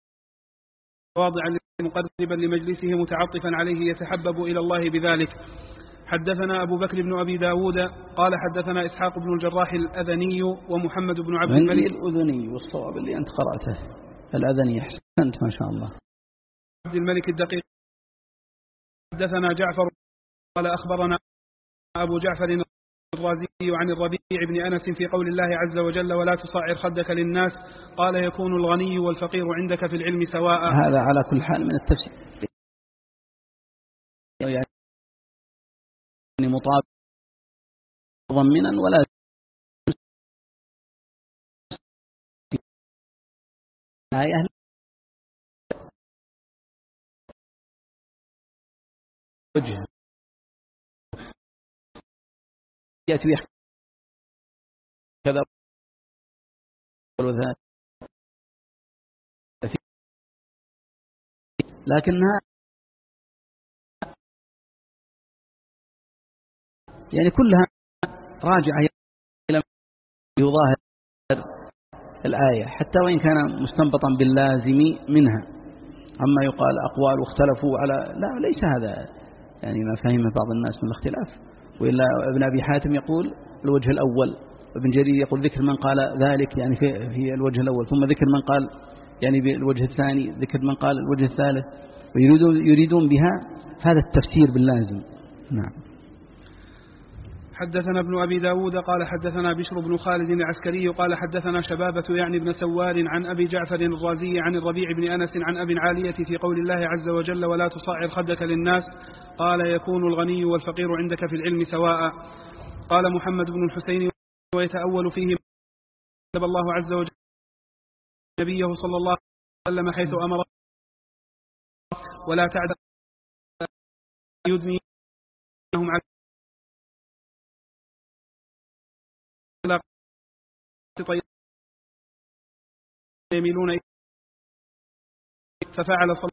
[SPEAKER 2] واضعا مقربا لمجلسه متعطفا عليه يتحبب إلى الله بذلك. حدثنا أبو بكر بن أبي داود قال حدثنا إسحاق بن الجراح الأذني ومحمد بن عبد الملك
[SPEAKER 1] الأذني، والصواب اللي أنت قرأته الأذني، أحسنت ما شاء الله.
[SPEAKER 2] عبد الملك الدقيق. حدثنا جعفر قال أخبرنا أبو جعفر الرازي عن الربيع بن أنس في قول الله عز وجل ولا تصعر خدك للناس، قال يكون الغني والفقير عندك في العلم سواء.
[SPEAKER 1] هذا على كل حال من التفسير يعني مطابق ضمنا ولا آية وجه يأتي كذا لكنها يعني كلها راجعة إلى يظاهر الآية حتى وإن كان مستنبطا باللازم منها. أما يقال أقوال واختلفوا على لا، ليس هذا يعني ما فهم بعض الناس من الاختلاف. وإلا ابن أبي حاتم يقول الوجه الأول، وابن جرير يقول ذكر من قال ذلك يعني في الوجه الأول، ثم ذكر من قال يعني بالوجه الثاني، ذكر من قال الوجه الثالث، ويريدون بها هذا التفسير باللازم. نعم.
[SPEAKER 2] حدثنا ابن أبي داود قال حدثنا بشر بن خالد العسكري قال حدثنا شبابة يعني بن سوار عن أبي جعفر الرازي عن الربيع بن أنس عن أبي العالية في قول الله عز وجل ولا تصعر خدك للناس، قال يكون الغني والفقير عندك في العلم سواء. قال محمد بن الحسين ويتأول فيه كتب الله عز وجل نبيه صلى الله عليه وسلم حيث أمر ولا تعد يدنيهم على يميلون ففعل صلى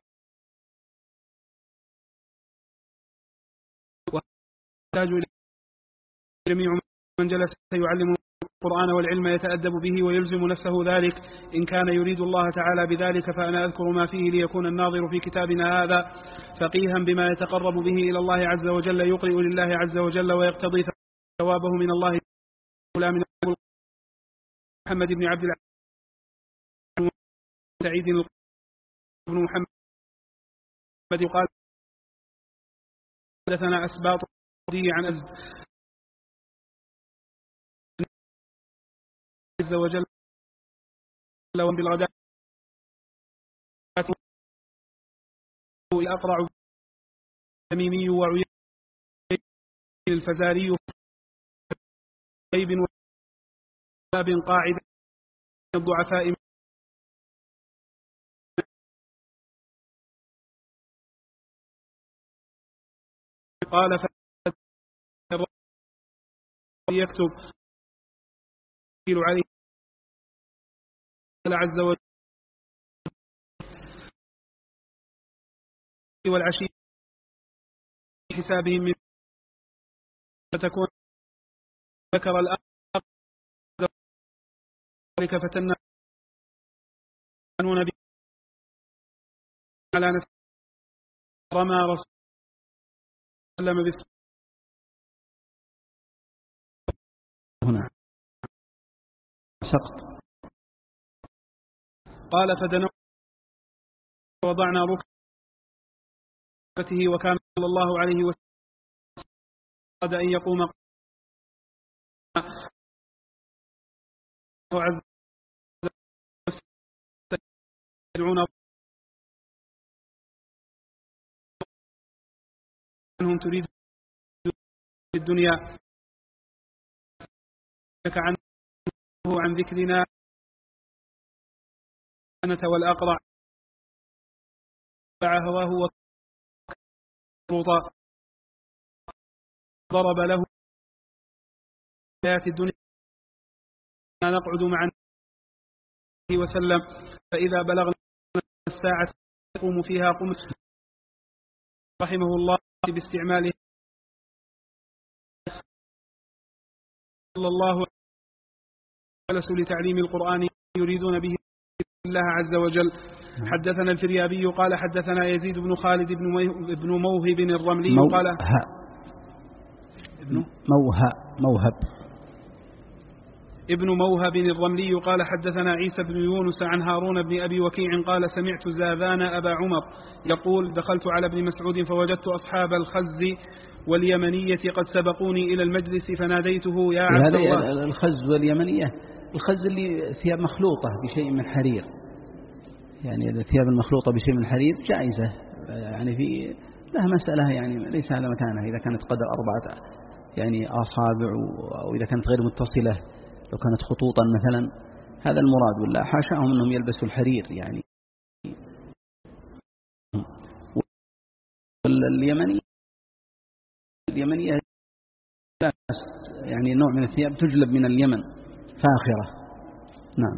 [SPEAKER 2] ويحتاج إلى جميع من جلس يعلم القرآن والعلم يتأدب به ويلزم نفسه ذلك إن كان يريد الله تعالى بذلك. فأنا أذكر ما فيه ليكون الناظر في كتابنا هذا فقيها بما يتقرب به إلى الله عز وجل يقرئ لله عز وجل ويقتضي ثوابه من الله لا من محمد بن عبد العزيز سعيد بن محمد قال حدثنا أسباط عن أزد عز وجل بالغداة الأقرع التميمي وعيين الفزاري طيب وباب قاعدة الضعفاء قال يكتب عليه عز وجل والعشي حسابهم من فتكون ذكر الأرض ذلك فتنا قانون على نفسه رمى رسول الله بالسلام
[SPEAKER 1] هنا سقط.
[SPEAKER 2] قال فدنا وضعنا ركبته وكان صلى الله عليه وسلم أراد أن يقوم وعز يدعون أنهم تريد الدنيا لك عنه عن ذكرنا أنت والأقرع هواه وكروطا ضرب له حياة الدنيا نقعد مع النبي وسلم فإذا بلغنا الساعة يقوم فيها قمت رحمه الله باستعماله صلى الله عليه وسلم لتعليم القرآن يريدون به الله عز وجل. حدثنا الفريابي قال حدثنا يزيد بن خالد بن موهب الرملي قال ابن موهب الرملي قال حدثنا عيسى بن يونس عن هارون بن أبي وكيع قال سمعت زاذان أبا عمر يقول دخلت على ابن مسعود فوجدت أصحاب الخز واليمنية قد سبقوني إلى المجلس فناديته يا عبد الله.
[SPEAKER 1] الخز واليمنية الخز اللي ثياب مخلوطة بشيء من حرير، يعني الثياب المخلوطة بشيء من الحرير جائزة، يعني في لها مسألة يعني ليس على مكانها إذا كانت قدر 4 يعني أصابع أو إذا كانت غير متصلة لو كانت خطوطا مثلا، هذا المراد، ولا حاشاهم أنهم يلبسوا الحرير يعني. اليمنية يعني نوع من الثياب تجلب من اليمن فاخرة. نعم.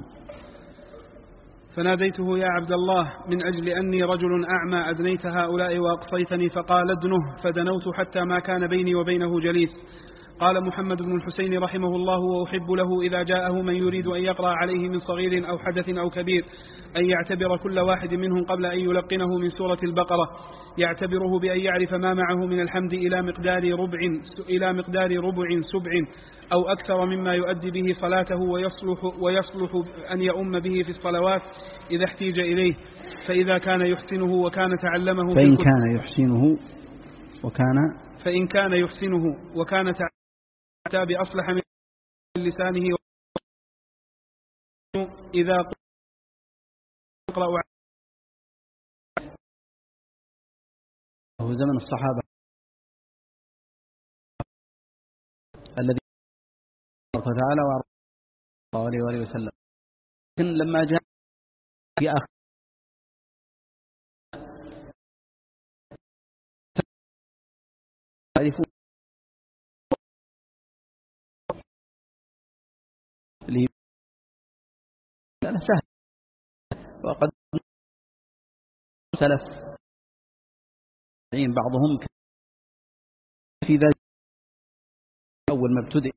[SPEAKER 2] فناديته يا عبد الله من أجل أني رجل أعمى أدنيت هؤلاء وأقصيتني، فقال ادنه، فدنوت حتى ما كان بيني وبينه جليس. قال محمد بن الحسين رحمه الله وأحب له إذا جاءه من يريد أن يقرأ عليه من صغير أو حدث أو كبير أن يعتبر كل واحد منهم قبل أن يلقنه من سورة البقرة، يعتبره بأن يعرف ما معه من الحمد إلى مقدار ربع سبع أو أكثر مما يؤدي به صلاته، ويصلح أن يؤم به في الصلوات إذا احتيج إليه. فإذا كان يحسنه وكان تعلمه
[SPEAKER 1] فإن كان يحسنه
[SPEAKER 2] وكان بأصلح من لسانه إذا قرأ
[SPEAKER 1] هو زمن الصحابة الذي الله تعالى وعليه وسلم، لكن لما جاء في آخر تعرفون لا سهل، وقد سلف بعضهم في ذلك أول ما ابتدئ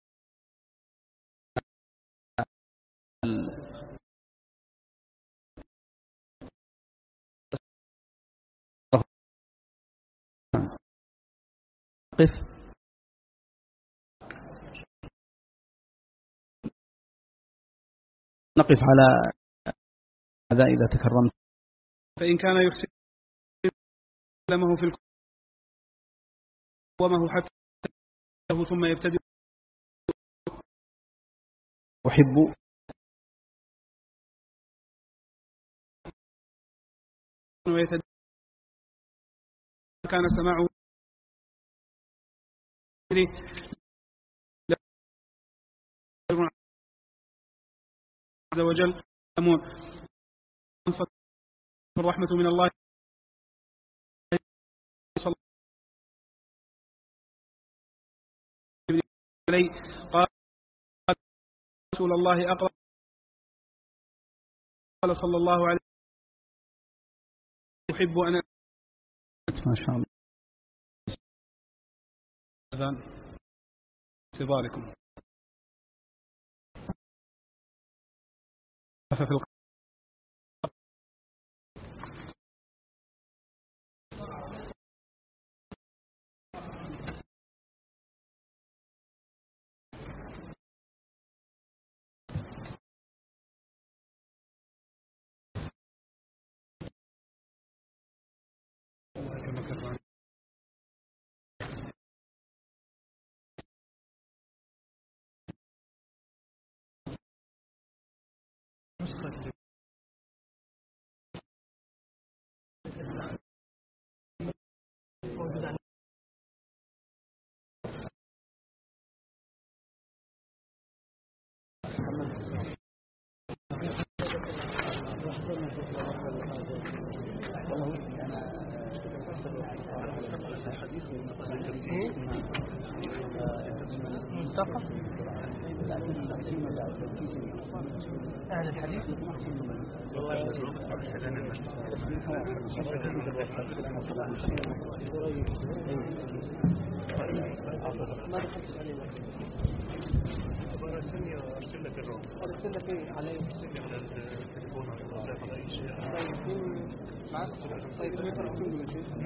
[SPEAKER 1] نقف على هذا إذا تكرمت.
[SPEAKER 2] فإن كان يحسن علمه في ومه حتى ثم يبتدئ
[SPEAKER 1] أحب
[SPEAKER 2] كان سماعه عز وجل الرحمة من الله عليه قال رسول الله أقرأ قال صلى الله عليه أحب أن
[SPEAKER 1] ما شاء الله
[SPEAKER 2] انتظاركم في
[SPEAKER 3] أهل الحديث أرسل لك إيه على التليفون على أي شيء معك طيب نقرأ كله يا شيخ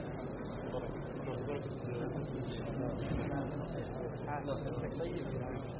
[SPEAKER 3] عربي